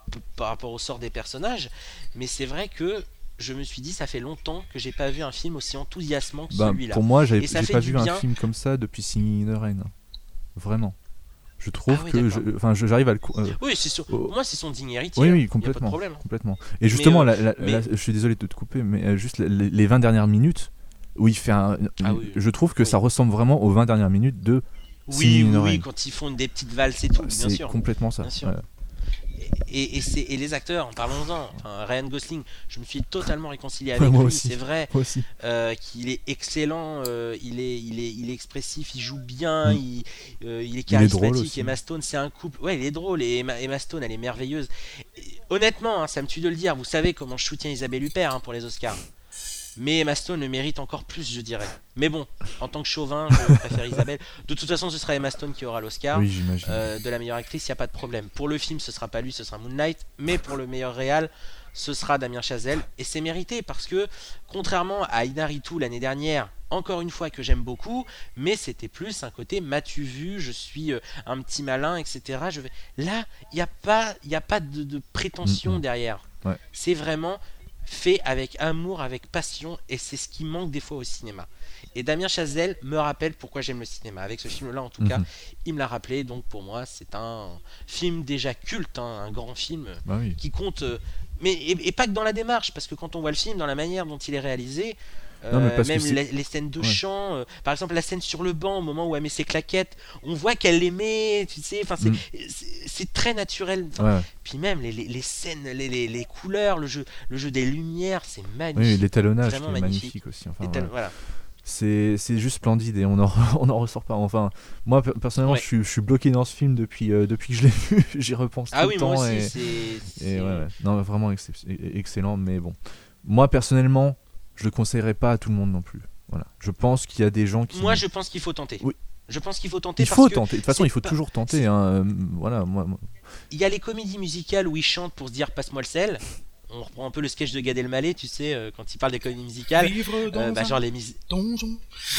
p- par rapport au sort des personnages, mais c'est vrai que je me suis dit, ça fait longtemps que j'ai pas vu un film aussi enthousiasmant que bah, celui-là. Pour moi, j'avais, Et ça j'ai fait pas du vu bien. un film comme ça depuis Singing in the Rain. Vraiment. Je trouve Ah oui, que, d'accord. je, enfin, je- j'arrive à le. cou- euh, Oui, c'est sûr. Oh. Pour moi, c'est son digne héritier. Oui, hein. oui, Y a pas de complètement, problème. complètement. Et justement, euh, la- la- mais- la- je suis désolé de te couper, mais euh, juste la- les, les vingt dernières minutes où il fait un, Ah oui. je trouve que Oui. ça ressemble vraiment aux vingt dernières minutes de Oui, Singing in oui, the oui, Rain. quand ils font des petites valses et tout, bien C'est sûr. complètement ça. Bien sûr. Ouais. Et, et, c'est, et les acteurs, parlons-en. Enfin, Ryan Gosling, je me suis totalement réconcilié Ouais, avec moi lui. aussi. C'est vrai Moi aussi. euh, qu'il est excellent, euh, il, est, il, est, il est expressif, il joue bien, Mm. il, euh, il est Il est charismatique. drôle aussi. Emma Stone, c'est un couple. Ouais, il est drôle et Emma, Emma Stone, elle est merveilleuse. Et, honnêtement, hein, ça me tue de le dire. Vous savez comment je soutiens Isabelle Huppert hein, pour les Oscars. Mais Emma Stone le mérite encore plus, je dirais. Mais bon, en tant que chauvin, je préfère Isabelle. De toute façon, ce sera Emma Stone qui aura l'Oscar. Oui, j'imagine. Euh, de la meilleure actrice, il n'y a pas de problème. Pour le film, ce sera pas lui, ce sera Moonlight. Mais pour le meilleur réal, ce sera Damien Chazelle. Et c'est mérité parce que, contrairement à Inarritu l'année dernière, encore une fois que j'aime beaucoup, mais c'était plus un côté m'as-tu vu, je suis euh, un petit malin, et cetera. Je vais... Là, il n'y a pas, y a pas de, de prétention Mm-mm. derrière. Ouais. C'est vraiment fait avec amour, avec passion, et c'est ce qui manque des fois au cinéma. Et Damien Chazelle me rappelle pourquoi j'aime le cinéma. Avec ce film-là, en tout cas, Mhm. il me l'a rappelé. Donc pour moi, c'est un film déjà culte, hein, un grand film Bah oui. qui compte. euh, mais et, et pas que dans la démarche, parce que quand on voit le film, dans la manière dont il est réalisé. Non, mais euh, parce que même c'est- les, les scènes de Ouais. chant, euh, par exemple la scène sur le banc au moment où elle met ses claquettes, on voit qu'elle l'aimait, tu sais, enfin c'est, Mm. c'est, c'est très naturel. Enfin, Ouais. puis même les, les, les scènes, les, les, les couleurs, le jeu, le jeu des lumières, c'est magnifique. Oui, l'étalonnage qui est Vraiment magnifique, magnifique. aussi. Enfin, Et tel- voilà. voilà. C'est, c'est juste splendide et on en, on en ressort pas. Enfin, moi per- personnellement, Ouais. je, suis, je suis bloqué dans ce film depuis, euh, depuis que je l'ai vu. J'y repense tout Ah le oui, temps. moi aussi, et, c'est. et c'est- ouais, ouais. Non, vraiment excep- e- excellent. Mais bon, moi personnellement, je le conseillerais pas à tout le monde non plus. Voilà. Je pense qu'il y a des gens qui. Moi, je pense qu'il faut tenter. Oui. Je pense qu'il faut tenter. Il parce faut que tenter. De toute façon, c'est il faut pas- toujours tenter. Hein. Euh, Voilà, moi, moi- Il y a les comédies musicales où ils chantent pour se dire passe-moi le sel. On reprend un peu le sketch de Gad Elmaleh, tu sais, euh, quand il parle des comédies musicales. Vivre dans Euh, bah, un genre les mus- donjon.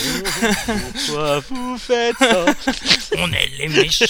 Pourquoi vous faites ça? On est les méchants.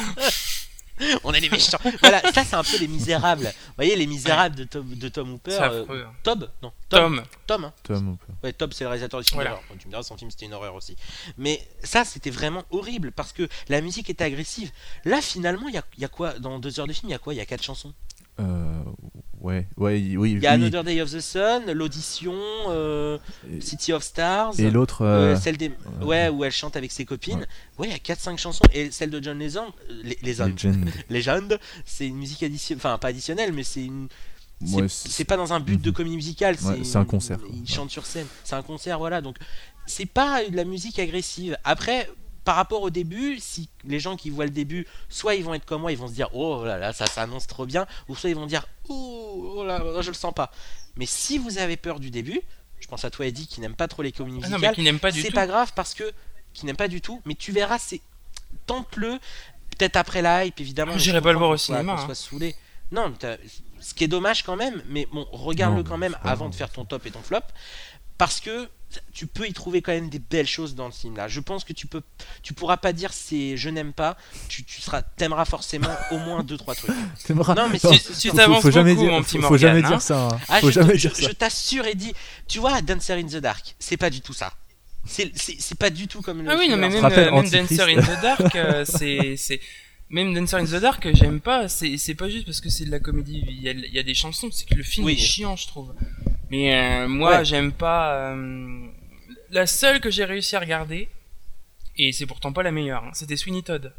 On est les méchants. Voilà, ça c'est un peu les Misérables. Vous voyez, les Misérables de Tom, de Tom Hooper. C'est euh, affreux. Tob Non, Tom. Tom, hein. Tom Hooper. Ouais, Tob c'est le réalisateur du film Voilà. d'horreur. Bon, tu me diras, son film c'était une horreur aussi. Mais ça c'était vraiment horrible parce que la musique était agressive. Là finalement, il y a, il y a quoi? Dans deux heures de film, il y a quoi? Il y a quatre chansons. Euh, ouais, ouais, y- oui. Il y a oui. Another Day of the Sun, l'audition, euh, Et, City of Stars. et l'autre. euh, euh, celle des... euh, ouais, où elle chante avec ses copines. Ouais. Ouais, il y a quatre cinq chansons. Et celle de John Legend, euh, les, les Legend. Legend, c'est une musique additionnelle. Enfin, pas additionnelle, mais c'est une. C'est, Ouais, c'est c'est- pas dans un but de Mhm. comédie musicale. Ouais, c'est, c'est un concert, quoi. Il Ouais. chante sur scène. C'est un concert, voilà. Donc, c'est pas de la musique agressive. Après. Par rapport au début, si les gens qui voient le début, soit ils vont être comme moi, ils vont se dire oh là là, ça s'annonce trop bien, ou soit ils vont dire oh, oh là, là, je le sens pas. Mais si vous avez peur du début, je pense à toi Eddie qui n'aime pas trop les comédies Ah non, musicales, mais qui n'aime pas du c'est tout. pas grave parce que qui n'aime pas du tout, mais tu verras, c'est tente-le, peut-être après la hype évidemment. mais J'irai je pas le voir comprends au qu'on soit- cinéma, qu'on hein. soit saoulé. Non, mais t'as- ce qui est dommage quand même, mais bon, regarde-le Non, quand mais même c'est pas avant grave. de faire ton top et ton flop, parce que tu peux y trouver quand même des belles choses dans le film là. Je pense que tu peux, tu pourras pas dire c'est je n'aime pas, tu, tu seras, t'aimeras forcément au moins deux trois trucs. T'aimeras- Non, mais Non, tu- tu- tu faut- t'avances faut jamais beaucoup, dire, mon faut- petit faut Morgan, jamais hein. dire ça. hein. Ah, Faut je, jamais je- dire ça. je t'assure Eddie, tu vois Dancer in the Dark, c'est pas du tout ça. C'est, c'est, c'est pas du tout comme le Ah oui, non, mais film. même, rappelle euh, même Antichrist. Dancer in the Dark, euh, c'est, c'est, même Dancer in the Dark, j'aime pas, c'est, c'est pas juste parce que c'est de la comédie, il y a, il y a des chansons, c'est que le film Oui. est chiant, je trouve. Mais, euh, moi, Ouais. j'aime pas, euh, la seule que j'ai réussi à regarder, et c'est pourtant pas la meilleure, hein, c'était Sweeney Todd.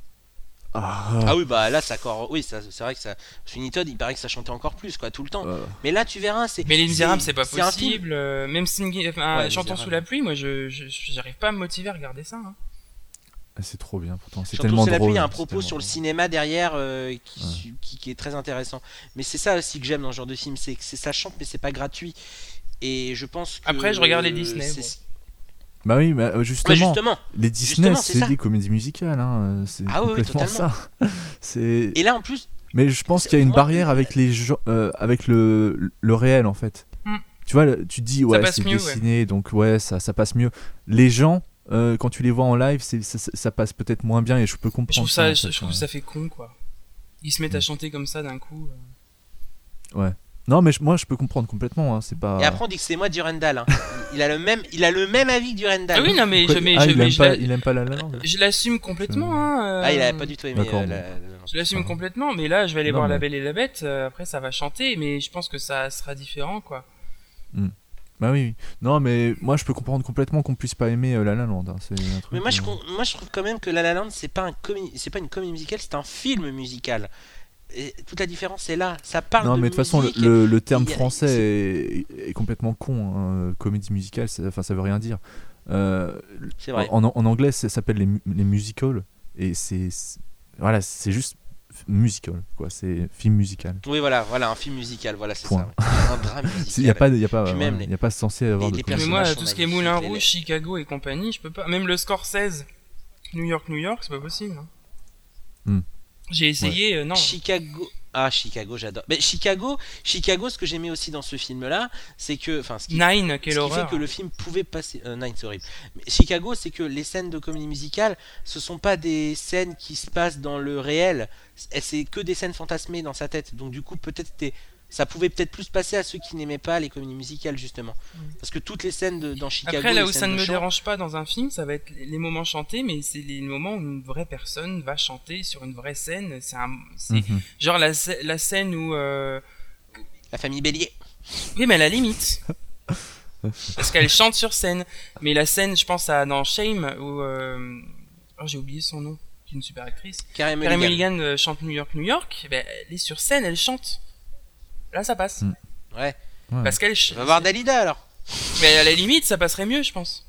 Ah, Ah oui, bah là, ça encore. Oui, ça, c'est vrai que ça. Sweeney Todd, il paraît que ça chantait encore plus, quoi, tout le temps. euh, Mais là, tu verras, c'est. Mais Les Misérables, c'est pas un film- possible, euh, même singing, enfin, Ouais, chantant Misérables. sous la pluie, moi, je, je, j'arrive pas à me motiver à regarder ça, hein. c'est trop bien pourtant. C'est Surtout tellement sous la drôle. pluie, il y a un c'est propos tellement sur le drôle. cinéma derrière euh, qui, Ouais. su- qui, qui est très intéressant. Mais c'est ça aussi que j'aime dans ce genre de film, c'est que c'est, ça chante, mais c'est pas gratuit. Et je pense que. Après, je regarde les Disney, c'est- bon. Bah oui, mais euh, Ouais, justement, justement. les Disney, justement, c'est c'est ça. des comédies musicales. Hein. C'est Ah oui, oui, complètement totalement. ça. C'est. Et là, en plus. Mais je pense c'est- qu'il y a une moi- barrière avec les gens, euh, avec le, le réel en fait. Hmm. Tu vois, le- tu te dis ouais, passe c'est mieux, dessiné, donc ouais, ça, ça passe mieux. Les gens, euh, quand tu les vois en live, c'est, ça, ça passe peut-être moins bien et je peux comprendre. Je trouve ça, en je, fait, je trouve ouais. que ça fait con, quoi. ils se mettent à chanter comme ça d'un coup. Euh... Ouais. Non, mais je, moi je peux comprendre complètement. Hein, c'est pas. Et après on dit que c'est moi Durandal. Hein. il a le même, il a le même avis que Durandal. Ah oui, non mais je, mais, ah, je, il, mais aime je pas, il aime pas La La Land. Je l'assume complètement. Hein, euh... Ah, il a pas du tout aimé. Euh, la, la... Je l'assume ah. complètement, mais là je vais aller non, voir mais... La Belle et la Bête. Euh, après ça va chanter, mais je pense que ça sera différent, quoi. Mm. Bah oui, oui. Non, mais moi je peux comprendre complètement qu'on puisse pas aimer euh, La La Land. Hein. C'est un truc, mais moi, euh... je, moi je trouve quand même que La La Land c'est pas un comédie, c'est pas une comédie musicale, c'est un film musical. Et toute la différence est là, ça parle non, de mais de toute façon musique, le, le terme a, français est... Est, est complètement con. Hein. Comédie musicale, ça, enfin, ça veut rien dire. Euh, c'est vrai. En, en anglais, ça s'appelle les, les musicals et c'est, c'est voilà, c'est juste musical, quoi. C'est film musical. Oui, voilà, voilà, un film musical, voilà, c'est Point. ça. Ouais. Un drame musical. Il y a pas, il y a pas, ouais, il y a pas censé avoir les, de. Les mais moi, tout ce qui est Moulin Rouge, Chicago et compagnie, je peux pas. Même le Scorsese, New York, New York, c'est pas possible. Hein. Hmm. J'ai essayé, ouais. euh, non. Chicago. Ah, Chicago, j'adore. Mais Chicago, Chicago, ce que j'aimais aussi dans ce film-là, c'est que, enfin, ce qui, Nine, quelle ce qui horreur. fait que le film pouvait passer. Euh, Nine, c'est horrible. Mais Chicago, c'est que les scènes de comédie musicale, ce sont pas des scènes qui se passent dans le réel. C'est que des scènes fantasmées dans sa tête. Donc du coup, peut-être t'es... ça pouvait peut-être plus passer à ceux qui n'aimaient pas les comédies musicales justement. Parce que toutes les scènes de, dans Chicago. Après, là où ça ne me chant... dérange pas dans un film, ça va être les moments chantés, mais c'est les moments où une vraie personne va chanter sur une vraie scène. C'est, un, c'est mm-hmm. genre la, la scène où euh... la famille Bélier. Oui, mais à la limite. Parce qu'elle chante sur scène. Mais la scène, je pense à dans Shame où euh... oh, j'ai oublié son nom. C'est une super actrice. Carey Mulligan, Mulligan euh, chante New York, New York. Ben, elle est sur scène, elle chante. Là, ça passe. Mm. Ouais. Parce qu'elle. On va voir Dalida alors. Mais à la limite, ça passerait mieux, je pense.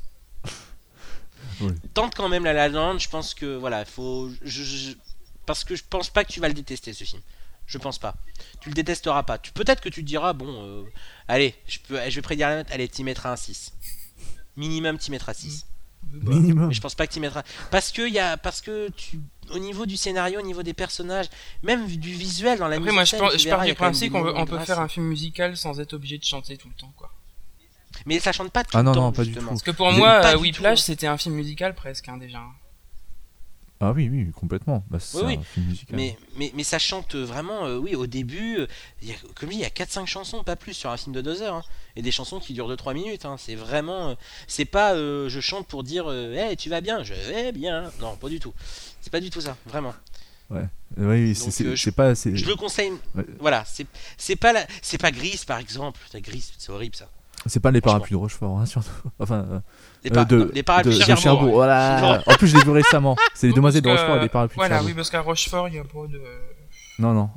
Oui. Tente quand même La La Land. Je pense que voilà, faut. Je, je... Parce que je pense pas que tu vas le détester ce film. Je pense pas. Tu le détesteras pas. Tu... Peut-être que tu te diras bon, euh... allez, je peux, je vais prédire la note. Allez, t'y mettras un six. Minimum, t'y mettras six. Mm. Minimum. Mais je pense pas que tu mettras parce que il y a parce que tu au niveau du scénario, au niveau des personnages, même du visuel dans la Après, mise moi, en scène, je, je pars du principe qu'on veut, on peut grâce. faire un film musical sans être obligé de chanter tout le temps, quoi. Mais ça chante pas tout ah le non, temps. Non, pas justement. du tout. Parce que pour moi, euh, Whiplash, c'était un film musical presque, hein, déjà. Ah oui, oui, complètement. Bah, c'est oui, un oui. film musical. Mais, mais, mais ça chante vraiment, euh, oui, au début, euh, y a, comme dit, il y a quatre cinq chansons, pas plus, sur un film de deux heures. Hein, et des chansons qui durent deux trois minutes. Hein, c'est vraiment. Euh, c'est pas euh, je chante pour dire euh, hey, tu vas bien, je vais bien. Non, pas du tout. C'est pas du tout ça, vraiment. Ouais, oui, c'est, Donc, c'est, euh, c'est pas. C'est... Je le conseille. Ouais. Voilà, c'est, c'est pas la, c'est pas Grise par exemple. C'est Grise, c'est horrible ça. C'est pas les parapluies de Rochefort, hein, surtout. Enfin, euh, les, par- de, non, les parapluies de, de Cherbourg. de Cherbourg. Voilà. En plus, je l'ai vu récemment. C'est les oui, demoiselles de que, Rochefort et les parapluies voilà, de Cherbourg. Voilà, oui, parce qu'à Rochefort, il n'y a pas de. Non, non.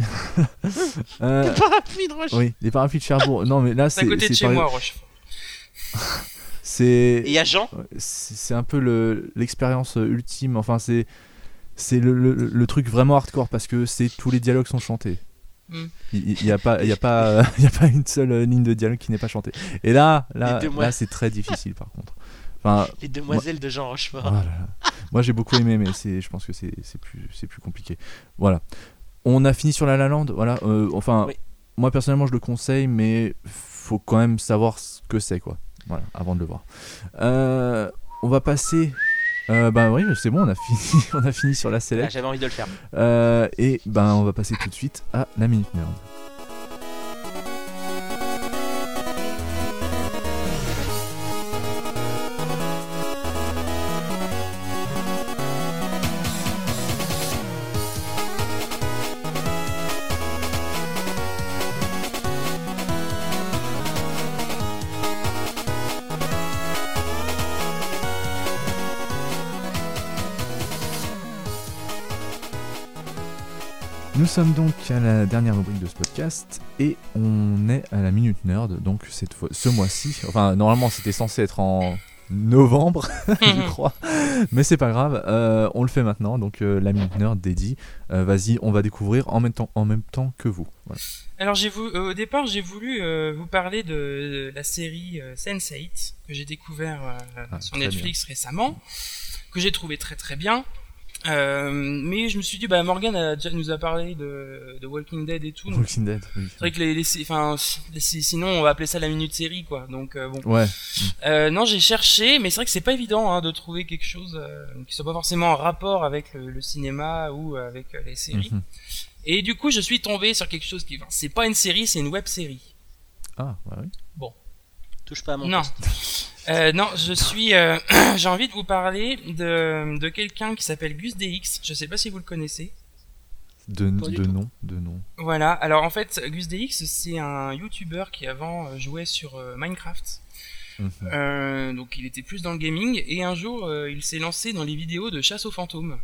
euh, les parapluies de Rochefort. Oui, les parapluies de Cherbourg. Non, mais là, c'est. c'est. C'est à côté c'est de chez par... moi, Rochefort. c'est. Et il y a Jean. C'est, c'est un peu le, l'expérience ultime. Enfin, c'est. C'est le, le, le truc vraiment hardcore parce que c'est tous les dialogues sont chantés. Mm. Il n'y a pas, il y a pas, il y a pas une seule ligne de dialogue qui n'est pas chantée. Et là, là, demois... là, c'est très difficile par contre. Enfin, les demoiselles moi... de Jean Rochefort. Voilà. Moi, j'ai beaucoup aimé, mais c'est, je pense que c'est, c'est plus, c'est plus compliqué. Voilà. On a fini sur La La Land. Voilà. Euh, enfin, oui. Moi personnellement, je le conseille, mais faut quand même savoir ce que c'est, quoi. Voilà, avant de le voir. Euh, on va passer. Euh, bah oui, c'est bon, on a fini, on a fini sur la Select. Ah, j'avais envie de le faire. Euh, et ben, on va passer tout de suite à la Minute Nerd. Nous sommes donc à la dernière rubrique de ce podcast et on est à la Minute Nerd, donc cette fois, ce mois-ci, enfin normalement c'était censé être en novembre, je crois, mais c'est pas grave, euh, on le fait maintenant, donc euh, la Minute Nerd dédiée, euh, vas-y, on va découvrir en même temps, en même temps que vous. Voilà. Alors j'ai voulu, euh, au départ j'ai voulu euh, vous parler de, de la série euh, sense eight que j'ai découvert euh, ah, sur Netflix bien. récemment, que j'ai trouvé très très bien. Euh, mais je me suis dit, bah Morgan a déjà nous a parlé de, de Walking Dead et tout. Donc, Walking Dead, oui. C'est vrai que les, les, enfin, les, sinon on va appeler ça la minute série, quoi. Donc euh, bon. Ouais. Euh, non, j'ai cherché, mais c'est vrai que c'est pas évident hein, de trouver quelque chose euh, qui soit pas forcément en rapport avec le, le cinéma ou avec euh, les séries. Mm-hmm. Et du coup, je suis tombé sur quelque chose qui, enfin, c'est pas une série, c'est une web série. Ah, bah oui. Bon. Touche pas à mon Non. Euh, non, je suis. Euh, j'ai envie de vous parler de, de quelqu'un qui s'appelle Gus D X. Je sais pas si vous le connaissez. De, de nom, de nom. Voilà. Alors en fait, Gus D X, c'est un YouTuber qui avant jouait sur euh, Minecraft. Mm-hmm. Euh, donc il était plus dans le gaming et un jour euh, il s'est lancé dans les vidéos de chasse aux fantômes.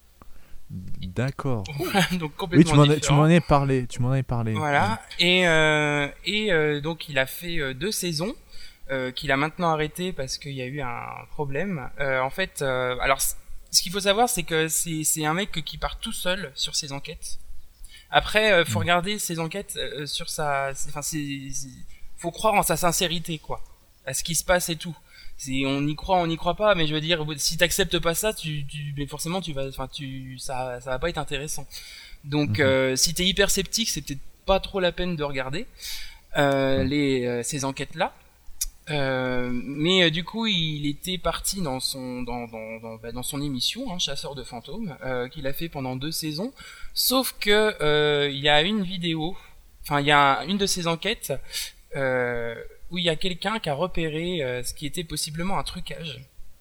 D'accord. Donc complètement oui, tu m'en, tu m'en avais parlé. Tu m'en avais parlé. Voilà. Ouais. Et euh, et euh, donc il a fait euh, deux saisons. Euh, qu'il a maintenant arrêté parce qu'il y a eu un problème. Euh, en fait, euh, alors c- ce qu'il faut savoir, c'est que c'est, c'est un mec qui part tout seul sur ses enquêtes. Après, euh, faut mmh. regarder ses enquêtes euh, sur sa, enfin, c'est, c'est, faut croire en sa sincérité, quoi, à ce qui se passe et tout. C'est, on y croit, on n'y croit pas, mais je veux dire, si t'acceptes pas ça, tu, tu, mais forcément, tu vas, enfin, tu, ça, ça va pas être intéressant. Donc, mmh. euh, si t'es hyper sceptique, c'est peut-être pas trop la peine de regarder euh, mmh. les euh, ces enquêtes-là. Euh, mais euh, du coup, il était parti dans son dans dans dans, bah, dans son émission, hein, Chasseur de fantômes, euh, qu'il a fait pendant deux saisons. Sauf que euh, il y a une vidéo, enfin il y a une de ses enquêtes euh, où il y a quelqu'un qui a repéré euh, ce qui était possiblement un trucage.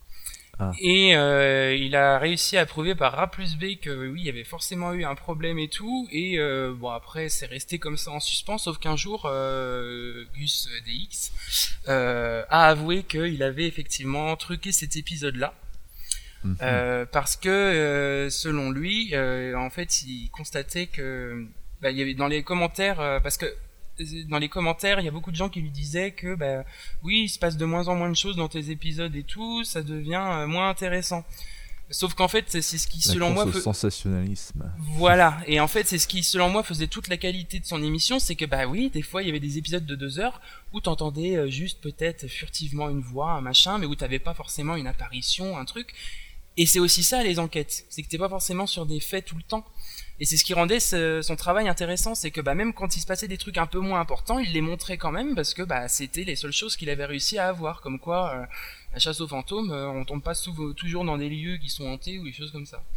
Ah. Et euh, il a réussi à prouver par A plus B que oui, il y avait forcément eu un problème et tout. Et euh, bon, après, c'est resté comme ça en suspens. Sauf qu'un jour, euh, Gus D X euh, a avoué qu'il avait effectivement truqué cet épisode-là. Mm-hmm. Euh, parce que, euh, selon lui, euh, en fait, il constatait que bah, il y avait dans les commentaires, euh, parce que dans les commentaires, il y a beaucoup de gens qui lui disaient que bah oui, il se passe de moins en moins de choses dans tes épisodes et tout, ça devient euh, moins intéressant. Sauf qu'en fait, c'est, c'est ce qui, la selon moi, au fe... sensationnalisme. Voilà. Et en fait, c'est ce qui, selon moi, faisait toute la qualité de son émission, c'est que bah oui, des fois, il y avait des épisodes de deux heures où t'entendais euh, juste peut-être furtivement une voix, un machin, mais où t'avais pas forcément une apparition, un truc. Et c'est aussi ça les enquêtes, c'est que t'es pas forcément sur des faits tout le temps. Et c'est ce qui rendait ce, son travail intéressant, c'est que bah même quand il se passait des trucs un peu moins importants, il les montrait quand même parce que bah c'était les seules choses qu'il avait réussi à avoir, comme quoi euh, la chasse aux fantômes, euh, on tombe pas sous, toujours dans des lieux qui sont hantés ou des choses comme ça.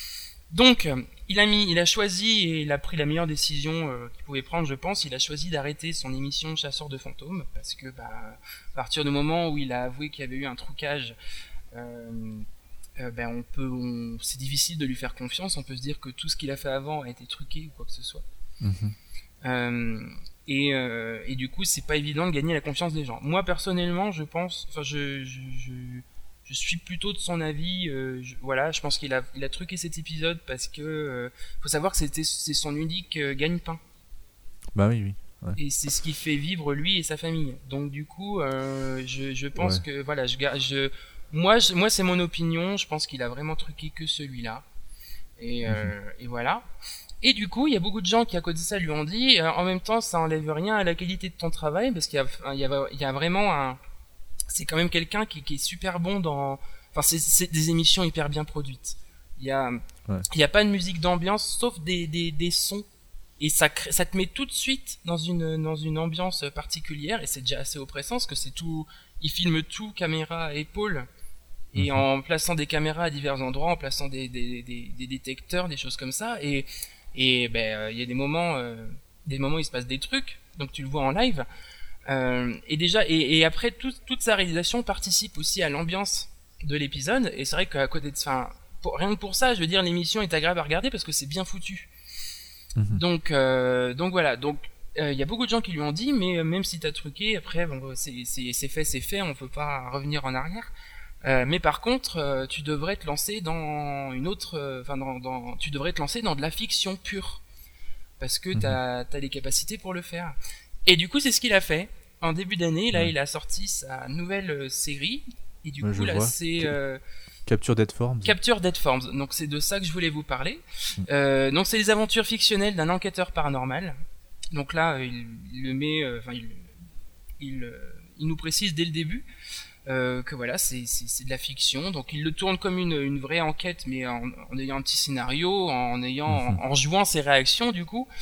Donc euh, il a mis, il a choisi et il a pris la meilleure décision euh, qu'il pouvait prendre, je pense. Il a choisi d'arrêter son émission Chasseur de fantômes parce que bah à partir du moment où il a avoué qu'il y avait eu un trucage. Euh, Euh, ben on peut, on, c'est difficile de lui faire confiance. On peut se dire que tout ce qu'il a fait avant a été truqué ou quoi que ce soit. Mmh. Euh, et, euh, et du coup, c'est pas évident de gagner la confiance des gens. Moi personnellement, je pense, enfin, je, je, je, je suis plutôt de son avis. Euh, je, voilà, je pense qu'il a, il a truqué cet épisode parce que euh, faut savoir que c'était, c'est son unique euh, gagne-pain. Bah oui, oui. Ouais. Et c'est ce qui fait vivre lui et sa famille. Donc du coup, euh, je, je pense ouais. que voilà, je, je Moi, je, moi, c'est mon opinion. Je pense qu'il a vraiment truqué que celui-là. Et, mmh. euh, et voilà. Et du coup, il y a beaucoup de gens qui, à côté de ça, lui ont dit, euh, en même temps, ça enlève rien à la qualité de ton travail, parce qu'il y a, il y a, il y a vraiment un, c'est quand même quelqu'un qui, qui est super bon dans, enfin, c'est, c'est des émissions hyper bien produites. Il y a, ouais. il y a pas de musique d'ambiance, sauf des, des, des sons. Et ça, crée, ça te met tout de suite dans une, dans une ambiance particulière, et c'est déjà assez oppressant, parce que c'est tout, il filme tout caméra épaule. Et mmh. en plaçant des caméras à divers endroits, en plaçant des, des, des, des détecteurs, des choses comme ça, et et ben il euh, y a des moments, euh, des moments où il se passe des trucs, donc tu le vois en live. Euh, et déjà, et, et après tout, toute sa réalisation participe aussi à l'ambiance de l'épisode. Et c'est vrai qu'à côté de, enfin, pour, rien que pour ça, je veux dire, l'émission est agréable à regarder parce que c'est bien foutu. Mmh. Donc euh, donc voilà, donc il euh, y a beaucoup de gens qui lui ont dit, mais euh, même si t'as truqué, après bon, c'est c'est c'est fait, c'est fait, on peut pas revenir en arrière. Euh, mais par contre, euh, tu devrais te lancer dans une autre, enfin, euh, dans, dans, tu devrais te lancer dans de la fiction pure, parce que t'as, t'as les capacités pour le faire. Et du coup, c'est ce qu'il a fait. En début d'année, là, ouais. il a sorti sa nouvelle euh, série, et du ouais, coup, là, vois. c'est euh, Capture Dead Forms. Capture Dead Forms. Donc, c'est de ça que je voulais vous parler. Mmh. Euh, donc, c'est les aventures fictionnelles d'un enquêteur paranormal. Donc là, il, il le met, enfin, euh, il, il, il nous précise dès le début. Euh, que voilà, c'est, c'est, c'est de la fiction. Donc il le tourne comme une, une vraie enquête, mais en, en ayant un petit scénario, en ayant, mmh. en, en jouant ses réactions du coup.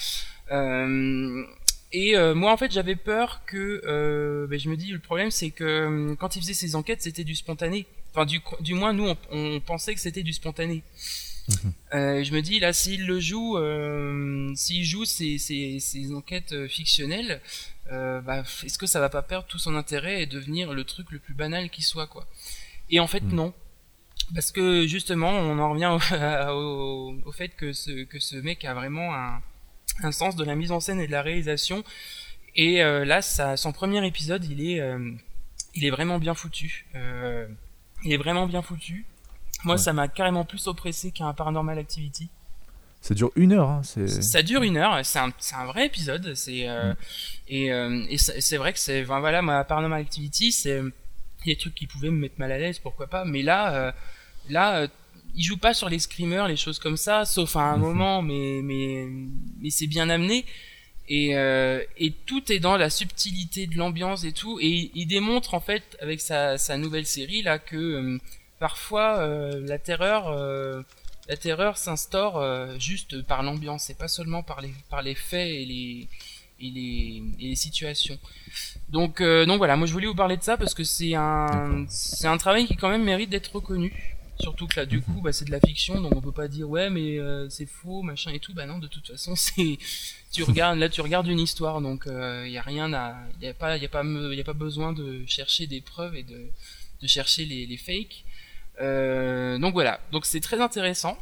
Euh, et euh, moi en fait j'avais peur que, euh, ben, je me dis le problème c'est que quand il faisait ses enquêtes c'était du spontané. Enfin du, du moins nous on, on pensait que c'était du spontané. Mmh. Euh, je me dis là s'il le joue, euh, s'il joue ses, ses, ses enquêtes fictionnelles. Euh, bah, est-ce que ça va pas perdre tout son intérêt et devenir le truc le plus banal qui soit quoi. Et en fait mmh. non, parce que justement on en revient au, au, au fait que ce, que ce mec a vraiment un, un sens de la mise en scène et de la réalisation, et euh, là ça, son premier épisode il est, euh, il est vraiment bien foutu, euh, il est vraiment bien foutu. Moi ouais. ça m'a carrément plus oppressé qu'un Paranormal Activity. Ça dure une heure, hein, c'est... Ça dure une heure, c'est un, c'est un vrai épisode, c'est, euh, mm. et, euh, et c'est, c'est vrai que c'est, enfin, voilà, ma Paranormal Activity, c'est, il y a des trucs qui pouvaient me mettre mal à l'aise, pourquoi pas, mais là, euh, là, euh, il joue pas sur les screamers, les choses comme ça, sauf à un mm-hmm. moment, mais, mais, mais c'est bien amené, et, euh, et tout est dans la subtilité de l'ambiance et tout, et il démontre, en fait, avec sa, sa nouvelle série, là, que, euh, parfois, euh, la terreur, euh, La terreur s'instaure euh, juste par l'ambiance et pas seulement par les, par les faits et les, et les, et les situations. Donc, euh, donc voilà, moi je voulais vous parler de ça parce que c'est un, c'est un travail qui quand même mérite d'être reconnu. Surtout que là, du coup, bah, c'est de la fiction, donc on peut pas dire ouais, mais euh, c'est faux, machin et tout. Bah non, de toute façon, c'est, tu regardes, là, tu regardes une histoire, donc il euh, y a rien à, y a pas, y a pas, y a pas besoin de chercher des preuves et de, de chercher les, les fakes. Euh, donc voilà, donc c'est très intéressant.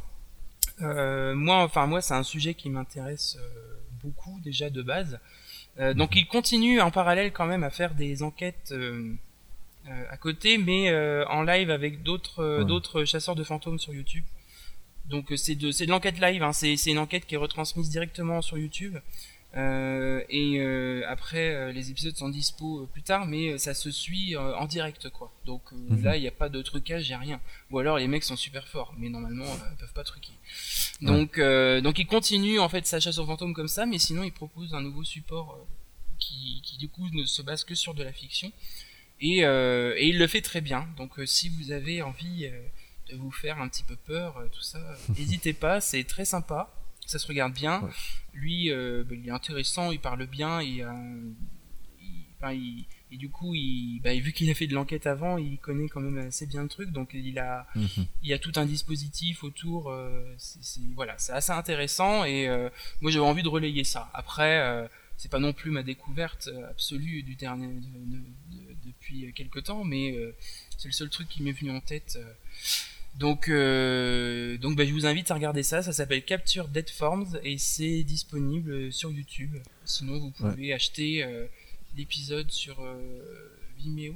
Euh, moi, enfin moi, c'est un sujet qui m'intéresse euh, beaucoup déjà de base. Euh, donc il continue en parallèle quand même à faire des enquêtes euh, euh, à côté, mais euh, en live avec d'autres euh, ouais. d'autres chasseurs de fantômes sur YouTube. Donc c'est de c'est de l'enquête live, hein. c'est c'est une enquête qui est retransmise directement sur YouTube. Euh, et euh, après euh, les épisodes sont dispo euh, plus tard, mais euh, ça se suit euh, en direct quoi. Donc euh, mmh. là il n'y a pas de trucage, il n'y a rien. Ou alors les mecs sont super forts, mais normalement euh, ils peuvent pas truquer. Donc ouais. euh, donc ils continuent en fait sa chasse aux fantômes comme ça, mais sinon ils proposent un nouveau support euh, qui qui du coup ne se base que sur de la fiction. Et euh, et il le fait très bien. Donc euh, si vous avez envie euh, de vous faire un petit peu peur, euh, tout ça, n'hésitez pas, c'est très sympa. Ça se regarde bien. Ouais. Lui, euh, bah, il est intéressant, il parle bien, il, euh, il, enfin, il, et du coup, il, bah, vu qu'il a fait de l'enquête avant, il connaît quand même assez bien le truc, donc il a, mm-hmm. il a tout un dispositif autour. Euh, c'est, c'est, voilà, c'est assez intéressant et euh, moi j'avais envie de relayer ça. Après, euh, c'est pas non plus ma découverte absolue du dernier de, de, de, depuis quelques temps, mais euh, c'est le seul truc qui m'est venu en tête. Euh, Donc, euh, donc bah, je vous invite à regarder ça. Ça s'appelle Capture Dead Forms et c'est disponible sur YouTube. Sinon, vous pouvez ouais. acheter euh, l'épisode sur euh, Vimeo.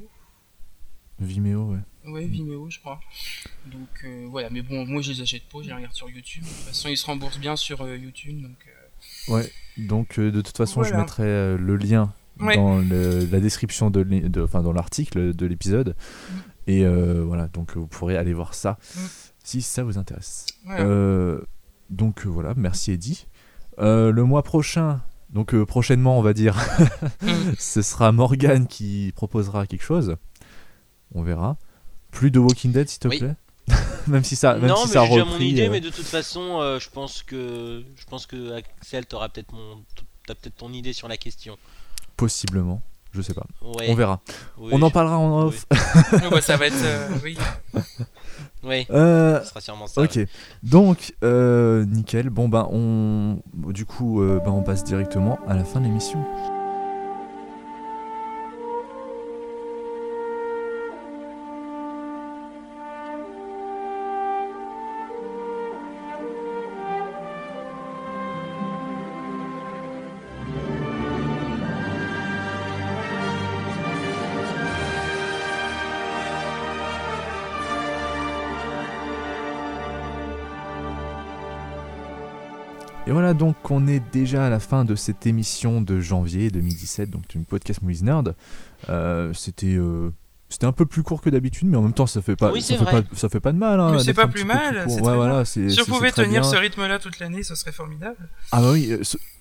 Vimeo, ouais. Ouais, Vimeo, je crois. Donc euh, voilà, mais bon, moi je les achète pas, je les regarde sur YouTube. De toute façon, ils se remboursent bien sur euh, YouTube. Donc, euh... ouais, donc euh, de toute façon, voilà. Je mettrai euh, le lien ouais. dans le, la description, de, de, enfin dans l'article de l'épisode. Mm. Et euh, voilà, donc vous pourrez aller voir ça mmh. si ça vous intéresse. Ouais. Euh, donc euh, voilà, merci Eddy. Euh, le mois prochain, donc euh, prochainement on va dire, mmh. ce sera Morgane qui proposera quelque chose. On verra. Plus de Walking Dead s'il te oui. plaît. Même si ça, même non, si mais ça j'ai repris, mon idée, euh... mais de toute façon, euh, je pense que je pense que Axel, t'auras peut-être mon, t'as peut-être ton idée sur la question. Possiblement. Je sais pas. Ouais. On verra. Oui, on en je... parlera en off. Oui. oh, bah, ça va être. Euh, oui. Oui. Euh, ça sera sûrement ça. Ok. Ouais. Donc, euh, nickel. Bon, bah, on. Du coup, euh, bah, on passe directement à la fin de l'émission. Et voilà, donc on est déjà à la fin de cette émission de janvier deux mille dix-sept, donc une podcast Movies Nerd. Euh, c'était, euh, c'était un peu plus court que d'habitude, mais en même temps ça fait pas, oui, ça, fait pas ça fait pas de mal. Hein, mais c'est pas plus mal. Plus c'est ouais, voilà, c'est, si c'est, on pouvait c'est tenir bien. ce rythme-là toute l'année, ce serait formidable. Ah bah oui, ce,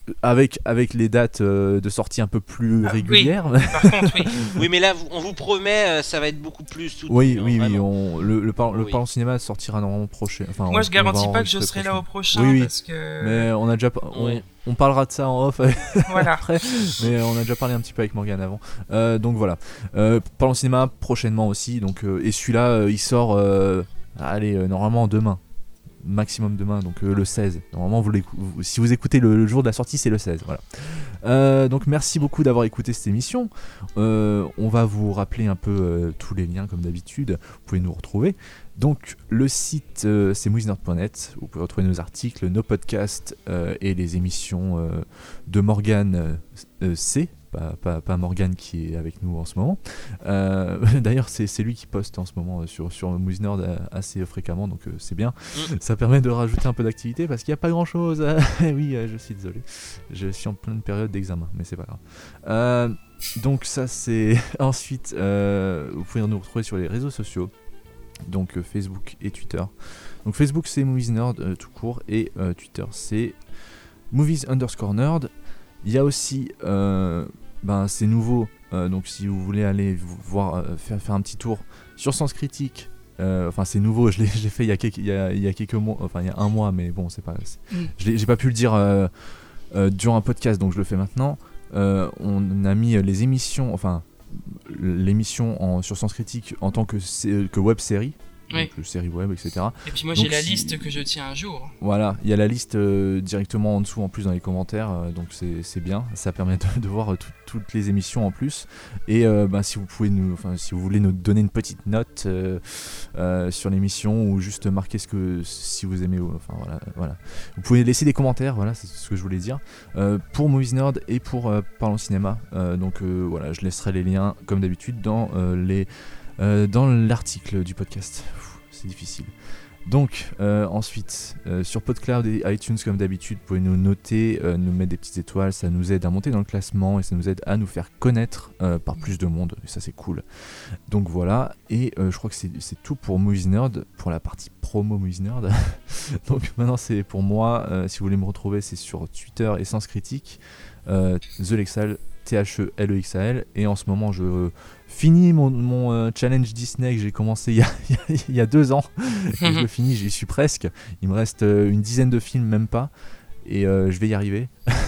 avec, avec les dates euh, de sortie un peu plus ah, régulières. Oui, par contre, oui. Oui, mais là, on vous promet, euh, ça va être beaucoup plus soutenu. Oui, oui, oui. On, le le, par, le oui. Parlons Cinéma sortira normalement prochain. Enfin, Moi, on, je garantis pas que je serai prochain. là au prochain. Oui, oui. Parce que... Mais on a déjà. On, oui. on parlera de ça en off voilà. après. Mais on a déjà parlé un petit peu avec Morgane avant. Euh, donc voilà. Euh, Parlons Cinéma prochainement aussi. Donc, euh, et celui-là, euh, il sort. Euh, allez, euh, normalement demain. Maximum demain, donc euh, le seize. Normalement, vous vous, si vous écoutez le, le jour de la sortie, c'est le seize. Voilà. Euh, donc, merci beaucoup d'avoir écouté cette émission. Euh, on va vous rappeler un peu euh, tous les liens, comme d'habitude. Vous pouvez nous retrouver. Donc, le site, euh, c'est movies nerd point net. Vous pouvez retrouver nos articles, nos podcasts euh, et les émissions euh, de Morgane euh, C. Pas, pas, pas Morgane qui est avec nous en ce moment. Euh, d'ailleurs, c'est, c'est lui qui poste en ce moment sur, sur Movies Nerd assez fréquemment, donc euh, c'est bien. Mm. Ça permet de rajouter un peu d'activité parce qu'il n'y a pas grand chose. Oui, euh, je suis désolé. Je suis en pleine période d'examen, mais c'est pas grave. Euh, donc, ça, c'est. Ensuite, euh, vous pouvez nous retrouver sur les réseaux sociaux, donc euh, Facebook et Twitter. Donc, Facebook, c'est Movies Nerd euh, tout court, et euh, Twitter, c'est Movies underscore Nerd. Il y a aussi. Euh, Ben, c'est nouveau, euh, donc si vous voulez aller voir, euh, faire, faire un petit tour sur Sens Critique, euh, enfin c'est nouveau, je l'ai, je l'ai fait il y, a quelques, il, y a, il y a quelques mois, enfin il y a un mois, mais bon, c'est pas, c'est, mm. je l'ai, j'ai pas pu le dire euh, euh, durant un podcast, donc je le fais maintenant. Euh, on a mis les émissions, enfin l'émission en, sur Sens Critique en tant que, que web série. Oui. Donc, série web, et cetera. Et puis moi donc, j'ai la si... liste que je tiens un jour. Voilà, il y a la liste euh, directement en dessous en plus dans les commentaires, euh, donc c'est, c'est bien, ça permet de, de voir euh, tout, toutes les émissions en plus. Et euh, bah, si vous pouvez nous, enfin si vous voulez nous donner une petite note euh, euh, sur l'émission ou juste marquer ce que si vous aimez, enfin voilà, voilà. Vous pouvez laisser des commentaires, voilà, c'est ce que je voulais dire, euh, pour Movies Nerd et pour euh, Parlons Cinéma. Euh, donc euh, voilà, je laisserai les liens comme d'habitude dans euh, les Euh, dans l'article du podcast. Pff, c'est difficile. Donc euh, ensuite euh, sur PodCloud et iTunes comme d'habitude, vous pouvez nous noter, euh, nous mettre des petites étoiles, ça nous aide à monter dans le classement et ça nous aide à nous faire connaître euh, par plus de monde, et ça c'est cool. Donc voilà, et euh, je crois que c'est, c'est tout pour Movies Nerd, pour la partie promo Movies Nerd. Donc maintenant c'est pour moi, euh, si vous voulez me retrouver c'est sur Twitter et Sens Critique, euh, The Lexal, T H E L E X A L, et en ce moment je euh, finis mon, mon euh, challenge Disney que j'ai commencé il y a, il y a deux ans et je le finis, j'y suis presque, il me reste euh, une dizaine de films, même pas, et euh, je vais y arriver.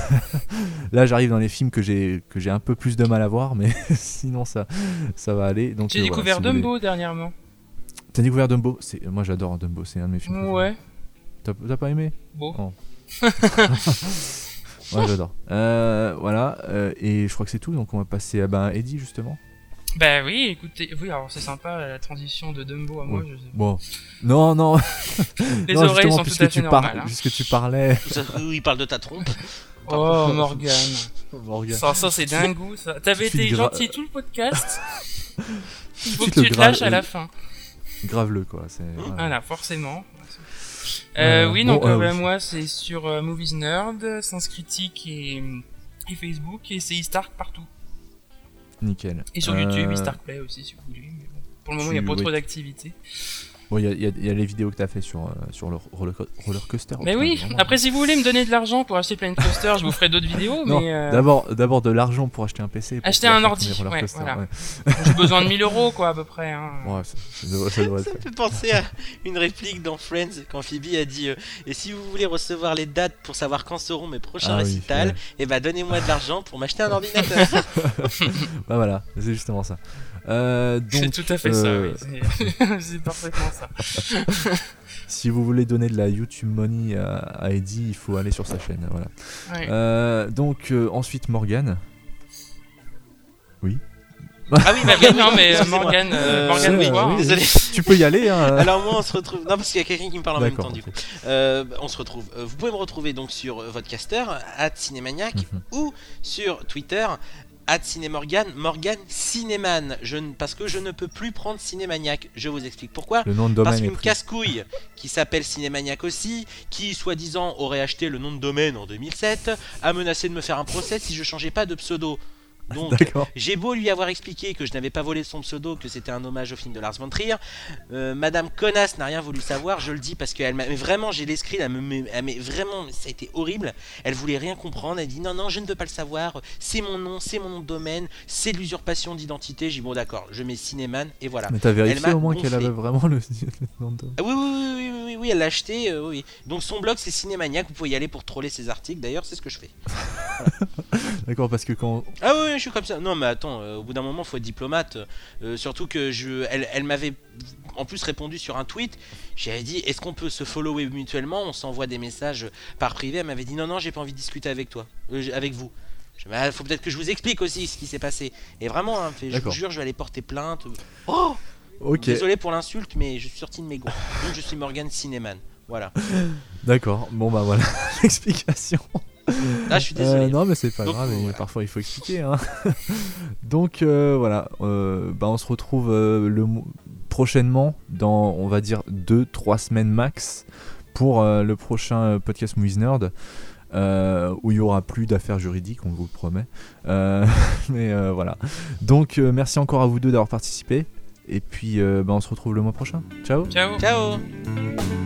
Là j'arrive dans les films que j'ai, que j'ai un peu plus de mal à voir, mais sinon ça, ça va aller. Donc, j'ai euh, découvert voilà, si Dumbo dernièrement. T'as découvert Dumbo? C'est... Moi j'adore Dumbo, c'est un de mes films préférés. Ouais. T'as, t'as pas aimé? Bon. Oh. Ouais, j'adore. Euh, voilà, euh, et je crois que c'est tout, donc on va passer à ben, Eddie justement. Bah oui, écoutez, oui, alors c'est sympa la transition de Dumbo à moi. Ouais. Je sais. Bon, non, non. Les non, oreilles sont tout à fait tu normales. Par... Hein. Puisque tu parlais. Oui, il parle de ta trompe. Oh, Morgane. Morgane. Ça, ça c'est dingue, ça. T'avais été gra... gentil tout le podcast. Il faut que tu te grave... lâches à la fin. Grave-le, quoi. C'est... Voilà, voilà forcément. Euh, euh, oui, donc bon, euh, bah, oui. Moi c'est sur euh, Movies Nerd, Sens Critique et, et Facebook, et c'est eStark partout. Nickel. Et sur euh... YouTube, eStark Play aussi si vous voulez. Mais bon, pour le moment, il n'y a pas oui. trop d'activité. Bon, il y, y, y a les vidéos que tu as fait sur, euh, sur le roller, roller coaster. Mais oui, vraiment. Après, si vous voulez me donner de l'argent pour acheter plein de coasters, je vous ferai d'autres vidéos. Non, mais euh... d'abord, d'abord de l'argent pour acheter un P C. Acheter un ordi, ouais, voilà. Ouais. J'ai besoin de mille euros, quoi, à peu près. Hein. Ouais, ça, ça, doit, ça, doit ça me fait penser à une réplique dans Friends, quand Phoebe a dit euh, et si vous voulez recevoir les dates pour savoir quand seront mes prochains ah, récitals, oui, ouais. et bah donnez-moi de l'argent pour m'acheter un ordinateur. Bah voilà, c'est justement ça. Euh, donc, c'est tout à fait euh... ça, oui. C'est... c'est parfaitement ça. Si vous voulez donner de la YouTube money à, à Eddie, il faut aller sur sa chaîne. Voilà. Ouais. Euh, donc euh, ensuite Morgane. Oui. Ah oui, bah, non mais Morgane, euh, Morgane, oui, oui, désolé. Tu peux y aller. Hein. Alors moi on se retrouve. Non parce qu'il y a quelqu'un qui me parle en D'accord, même temps du coup. Euh, on se retrouve. Euh, vous pouvez me retrouver donc sur euh, votre caster arobase cinémaniac mm-hmm. ou sur Twitter. At Cinémorgane, Morgane Cinéman, je ne, parce que je ne peux plus prendre Cinémaniac. Je vous explique pourquoi. Le nom de domaine parce qu'une casse-couille qui s'appelle Cinémaniac aussi, qui soi-disant aurait acheté le nom de domaine en deux mille sept, a menacé de me faire un procès si je changeais pas de pseudo. Donc j'ai beau lui avoir expliqué que je n'avais pas volé son pseudo, que c'était un hommage au film de Lars von Trier, euh, Madame Connasse n'a rien voulu savoir. Je le dis parce qu'elle m'a mais vraiment, j'ai les screens, elle me, elle me vraiment, ça a été horrible. Elle voulait rien comprendre. Elle dit non non, je ne veux pas le savoir. C'est mon nom, c'est mon nom de domaine, c'est de l'usurpation d'identité. J'ai dit bon d'accord, je mets Cinéman et voilà. Mais t'as vérifié au moins gonflé. Qu'elle avait vraiment le nom de. Ah, oui, oui oui oui oui oui, elle l'a acheté. Euh, oui. Donc son blog c'est Cinémaniac. Vous pouvez y aller pour troller ses articles. D'ailleurs, c'est ce que je fais. Voilà. D'accord, parce que quand. Ah oui, je suis comme ça. Non, mais attends, euh, au bout d'un moment, faut être diplomate. Euh, surtout que je, elle, elle m'avait en plus répondu sur un tweet. J'avais dit, est-ce qu'on peut se follower mutuellement ? On s'envoie des messages par privé. Elle m'avait dit, non, non, j'ai pas envie de discuter avec toi, euh, avec vous. Il bah, faut peut-être que je vous explique aussi ce qui s'est passé. Et vraiment, hein, fait, je vous jure, je vais aller porter plainte. Oh okay. Désolé pour l'insulte, mais je suis sorti de mes gonds. Donc, je suis Morgan Cinéman. Voilà. D'accord. Bon, bah voilà l'explication. Ah, je suis désolé. Euh, non, mais c'est pas Donc, grave. Voilà. Parfois, il faut expliquer. Hein. Donc, euh, voilà. Euh, bah, on se retrouve euh, le prochainement dans, on va dire, deux trois semaines max pour euh, le prochain podcast Movies Nerd. Euh, où il n'y aura plus d'affaires juridiques, on vous le promet. Euh, mais euh, voilà. Donc, euh, merci encore à vous deux d'avoir participé. Et puis, euh, bah, on se retrouve le mois prochain. Ciao. Ciao. Ciao.